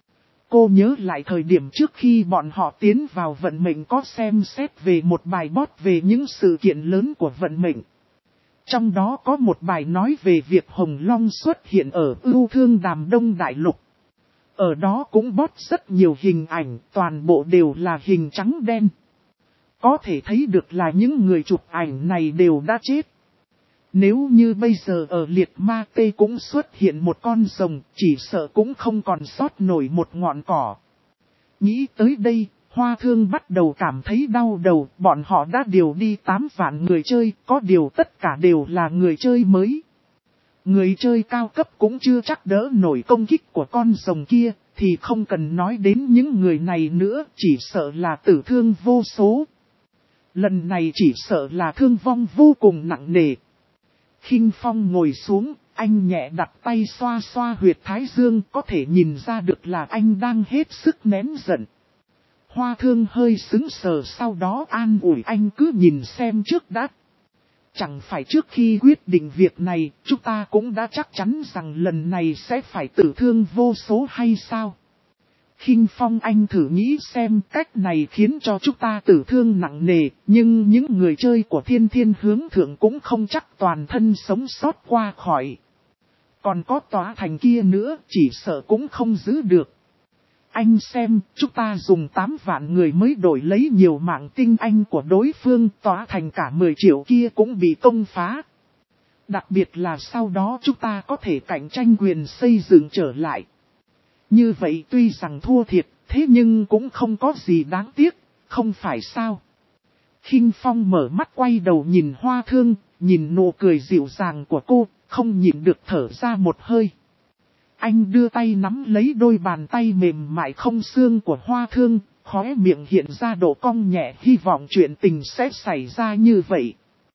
[SPEAKER 1] Cô nhớ lại thời điểm trước khi bọn họ tiến vào vận mệnh có xem xét về một bài post về những sự kiện lớn của vận mệnh. Trong đó có một bài nói về việc Hồng Long xuất hiện ở Ưu Thương Đàm Đông Đại Lục. Ở đó cũng post rất nhiều hình ảnh, toàn bộ đều là hình trắng đen. Có thể thấy được là những người chụp ảnh này đều đã chết. Nếu như bây giờ ở liệt ma tê cũng xuất hiện một con rồng, chỉ sợ cũng không còn sót nổi một ngọn cỏ. Nghĩ tới đây, Hoa Thương bắt đầu cảm thấy đau đầu, bọn họ đã điều đi 8 vạn người chơi, có điều tất cả đều là người chơi mới. Người chơi cao cấp cũng chưa chắc đỡ nổi công kích của con rồng kia, thì không cần nói đến những người này nữa, chỉ sợ là tử thương vô số. Lần này chỉ sợ là thương vong vô cùng nặng nề. Khinh Phong ngồi xuống, anh nhẹ đặt tay xoa xoa huyệt thái dương, có thể nhìn ra được là anh đang hết sức nén giận. Hoa Thương hơi sững sờ, sau đó an ủi anh cứ nhìn xem trước đã. Chẳng phải trước khi quyết định việc này, chúng ta cũng đã chắc chắn rằng lần này sẽ phải tử thương vô số hay sao? Khinh Phong, anh thử nghĩ xem, cách này khiến cho chúng ta tử thương nặng nề, nhưng những người chơi của Thiên Thiên Hướng Thượng cũng không chắc toàn thân sống sót qua khỏi. Còn có tòa thành kia nữa, chỉ sợ cũng không giữ được. Anh xem, chúng ta dùng 8 vạn người mới đổi lấy nhiều mạng tinh anh của đối phương, tòa thành cả 10 triệu kia cũng bị công phá. Đặc biệt là sau đó chúng ta có thể cạnh tranh quyền xây dựng trở lại. Như vậy tuy rằng thua thiệt, thế nhưng cũng không có gì đáng tiếc, không phải sao? Khinh Phong mở mắt quay đầu nhìn Hoa Thương, nhìn nụ cười dịu dàng của cô, không nhịn được thở ra một hơi. Anh đưa tay nắm lấy đôi bàn tay mềm mại không xương của Hoa Thương, khóe miệng hiện ra độ cong nhẹ, hy vọng chuyện tình sẽ xảy ra như vậy.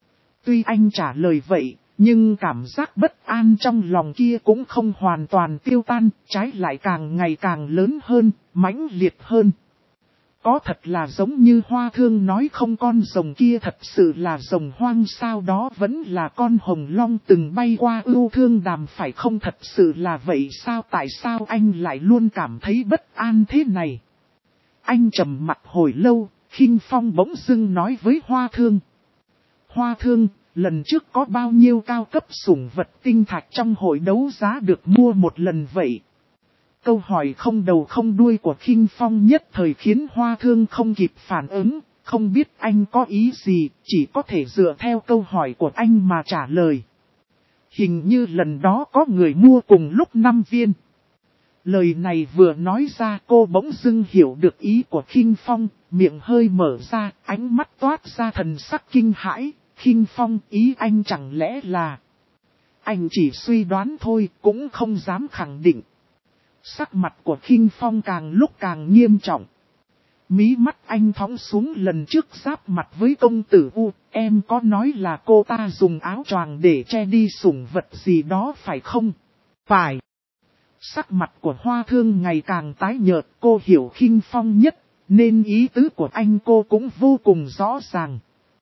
[SPEAKER 1] Tuy anh trả lời vậy, nhưng cảm giác bất an trong lòng kia cũng không hoàn toàn tiêu tan, trái lại càng ngày càng lớn hơn, mãnh liệt hơn. Có thật là giống như Hoa Thương nói không, con rồng kia thật sự là rồng hoang, sao đó vẫn là con hồng long từng bay qua ưu thương đàm, phải không? Thật sự là vậy sao? Tại sao anh lại luôn cảm thấy bất an thế này? Anh trầm mặt hồi lâu, Khinh Phong bỗng dưng nói với Hoa Thương. Hoa Thương, lần trước có bao nhiêu cao cấp sủng vật tinh thạch trong hội đấu giá được mua một lần vậy? Câu hỏi không đầu không đuôi của Khinh Phong nhất thời khiến Hoa Thương không kịp phản ứng, không biết anh có ý gì, chỉ có thể dựa theo câu hỏi của anh mà trả lời. Hình như lần đó có người mua cùng lúc 5 viên. Lời này vừa nói ra, cô bỗng dưng hiểu được ý của Khinh Phong, miệng hơi mở ra, ánh mắt toát ra thần sắc kinh hãi. Khinh Phong, ý anh chẳng lẽ là... Anh chỉ suy đoán thôi, cũng không dám khẳng định. Sắc mặt của Khinh Phong càng lúc càng nghiêm trọng. Mí mắt anh thõng xuống, lần trước giáp mặt với công tử U, em có nói là cô ta dùng áo choàng để che đi sủng vật gì đó phải không? Phải. Sắc mặt của Hoa Thương ngày càng tái nhợt, cô hiểu Khinh Phong nhất, nên ý tứ của anh cô cũng vô cùng rõ ràng.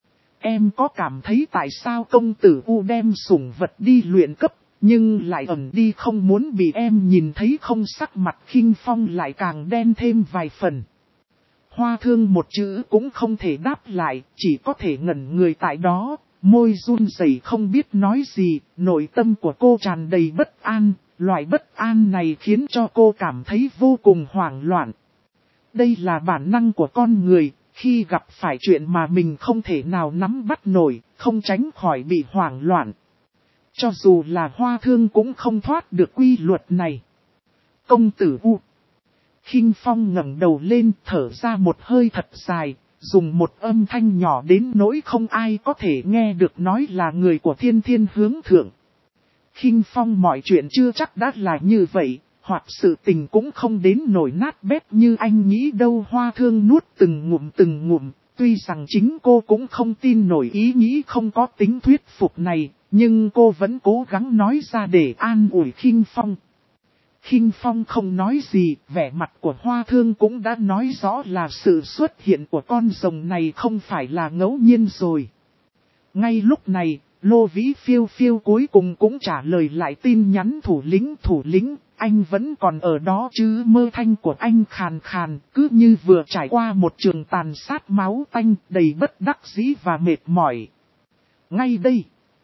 [SPEAKER 1] Em có cảm thấy tại sao công tử U đem sủng vật đi luyện cấp, nhưng lại ẩn đi không muốn bị em nhìn thấy không? Sắc mặt Khinh Phong lại càng đen thêm vài phần. Hoa Thương một chữ cũng không thể đáp lại, chỉ có thể ngẩn người tại đó, môi run rẩy không biết nói gì, nội tâm của cô tràn đầy bất an, loại bất an này khiến cho cô cảm thấy vô cùng hoảng loạn. Đây là bản năng của con người, khi gặp phải chuyện mà mình không thể nào nắm bắt nổi, không tránh khỏi bị hoảng loạn. Cho dù là Hoa Thương cũng không thoát được quy luật này. Công tử U. Khinh Phong ngẩng đầu lên, thở ra một hơi thật dài, dùng một âm thanh nhỏ đến nỗi không ai có thể nghe được nói là người của Thiên Thiên Hướng Thượng. Khinh Phong, mọi chuyện chưa chắc đã là như vậy, hoặc sự tình cũng không đến nổi nát bét như anh nghĩ đâu. Hoa Thương nuốt từng ngụm, tuy rằng chính cô cũng không tin nổi ý nghĩ không có tính thuyết phục này, nhưng cô vẫn cố gắng nói ra để an ủi Khinh Phong. Khinh Phong không nói gì, vẻ mặt của Hoa Thương cũng đã nói rõ là sự xuất hiện của con rồng này không phải là ngẫu nhiên rồi. Ngay lúc này, Lô Vĩ Phiêu Phiêu cuối cùng cũng trả lời lại tin nhắn thủ lĩnh, anh vẫn còn ở đó chứ? Mơ thanh của anh khàn khàn, cứ như vừa trải qua một trường tàn sát máu tanh, đầy bất đắc dĩ và mệt mỏi. Ngay đây,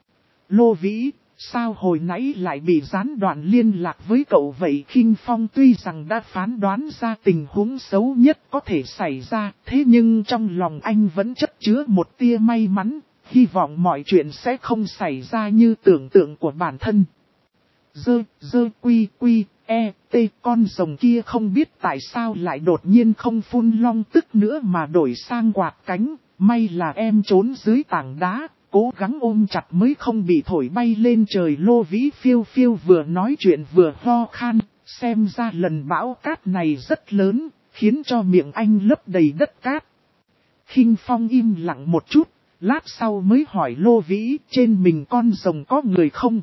[SPEAKER 1] Lô Vĩ, sao hồi nãy lại bị gián đoạn liên lạc với cậu vậy? Khinh Phong tuy rằng đã phán đoán ra tình huống xấu nhất có thể xảy ra, thế nhưng trong lòng anh vẫn chất chứa một tia may mắn, hy vọng mọi chuyện sẽ không xảy ra như tưởng tượng của bản thân. Quy, con rồng kia không biết tại sao lại đột nhiên không phun long tức nữa mà đổi sang quạt cánh, may là em trốn dưới tảng đá, cố gắng ôm chặt mới không bị thổi bay lên trời. Lô Vĩ phiêu phiêu vừa nói chuyện vừa ho khan, xem ra lần bão cát này rất lớn, khiến cho miệng anh lấp đầy đất cát. Khinh Phong im lặng một chút, lát sau mới hỏi Lô Vĩ trên mình con rồng có người không?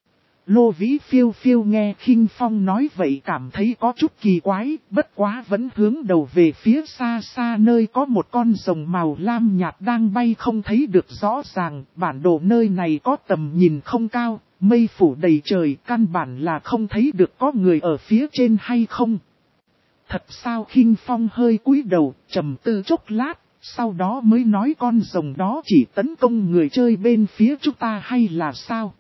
[SPEAKER 1] Lô Vĩ phiêu phiêu nghe Khinh Phong nói vậy cảm thấy có chút kỳ quái, bất quá vẫn hướng đầu về phía xa xa nơi có một con rồng màu lam nhạt đang bay không thấy được rõ ràng. Bản đồ nơi này có tầm nhìn không cao, mây phủ đầy trời, căn bản là không thấy được có người ở phía trên hay không. Thật sao? Khinh Phong hơi cúi đầu, trầm tư chốc lát, sau đó mới nói con rồng đó chỉ tấn công người chơi bên phía chúng ta hay là sao?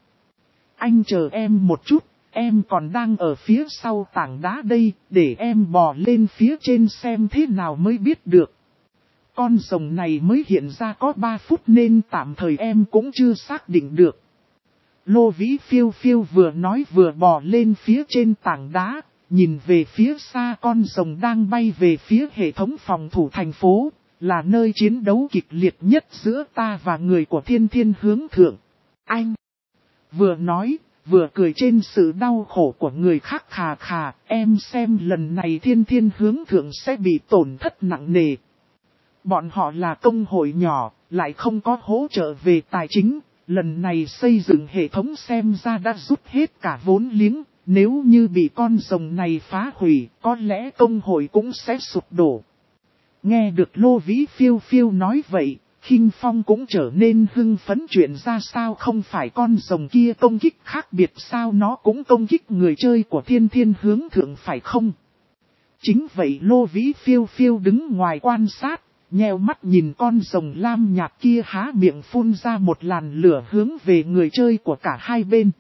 [SPEAKER 1] Anh chờ em một chút, em còn đang ở phía sau tảng đá đây, để em bò lên phía trên xem thế nào mới biết được. Con rồng này mới hiện ra có 3 phút nên tạm thời em cũng chưa xác định được. Lô Vĩ phiêu phiêu vừa nói vừa bò lên phía trên tảng đá, nhìn về phía xa con rồng đang bay về phía hệ thống phòng thủ thành phố, là nơi chiến đấu kịch liệt nhất giữa ta và người của Thiên Thiên Hướng Thượng. Anh vừa nói, vừa cười trên sự đau khổ của người khác. Khà khà, em xem lần này Thiên Thiên Hướng Thượng sẽ bị tổn thất nặng nề. Bọn họ là công hội nhỏ, lại không có hỗ trợ về tài chính, lần này xây dựng hệ thống xem ra đã rút hết cả vốn liếng, nếu như bị con rồng này phá hủy, có lẽ công hội cũng sẽ sụp đổ. Nghe được Lô Vĩ phiêu phiêu nói vậy, Khinh Phong cũng trở nên hưng phấn. Chuyện ra sao, không phải con rồng kia công kích khác biệt sao, nó cũng công kích người chơi của Thiên Thiên Hướng Thượng phải không? Chính vậy. Lô Vĩ phiêu phiêu đứng ngoài quan sát, nheo mắt nhìn con rồng lam nhạt kia há miệng phun ra một làn lửa hướng về người chơi của cả hai bên.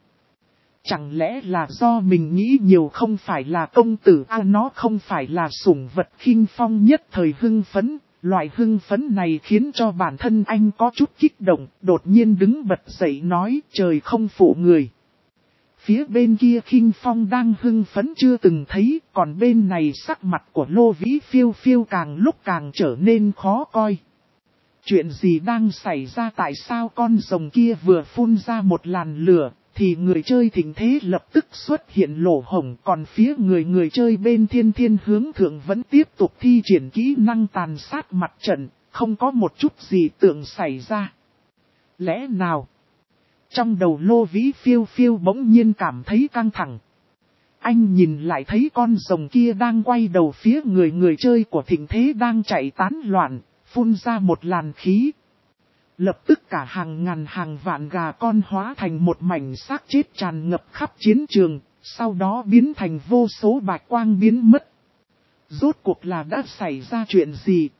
[SPEAKER 1] Chẳng lẽ là do mình nghĩ nhiều, không phải là công tử nó không phải là sủng vật? Khinh Phong nhất thời hưng phấn, loại hưng phấn này khiến cho bản thân anh có chút kích động, đột nhiên đứng bật dậy nói trời không phụ người. Phía bên kia Khinh Phong đang hưng phấn chưa từng thấy, còn bên này sắc mặt của Lô Vĩ phiêu phiêu càng lúc càng trở nên khó coi. Chuyện gì đang xảy ra? Tại sao con rồng kia vừa phun ra một làn lửa, thì người chơi Thịnh Thế lập tức xuất hiện lỗ hổng, còn phía người chơi bên Thiên Thiên Hướng Thượng vẫn tiếp tục thi triển kỹ năng tàn sát mặt trận, không có một chút gì tưởng xảy ra. Lẽ nào? Trong đầu Lô Vĩ phiêu phiêu bỗng nhiên cảm thấy căng thẳng. Anh nhìn lại thấy con rồng kia đang quay đầu phía người chơi của Thịnh Thế đang chạy tán loạn, phun ra một làn khí. Lập tức cả hàng ngàn hàng vạn gà con hóa thành một mảnh xác chết tràn ngập khắp chiến trường, sau đó biến thành vô số bạch quang biến mất. Rốt cuộc là đã xảy ra chuyện gì?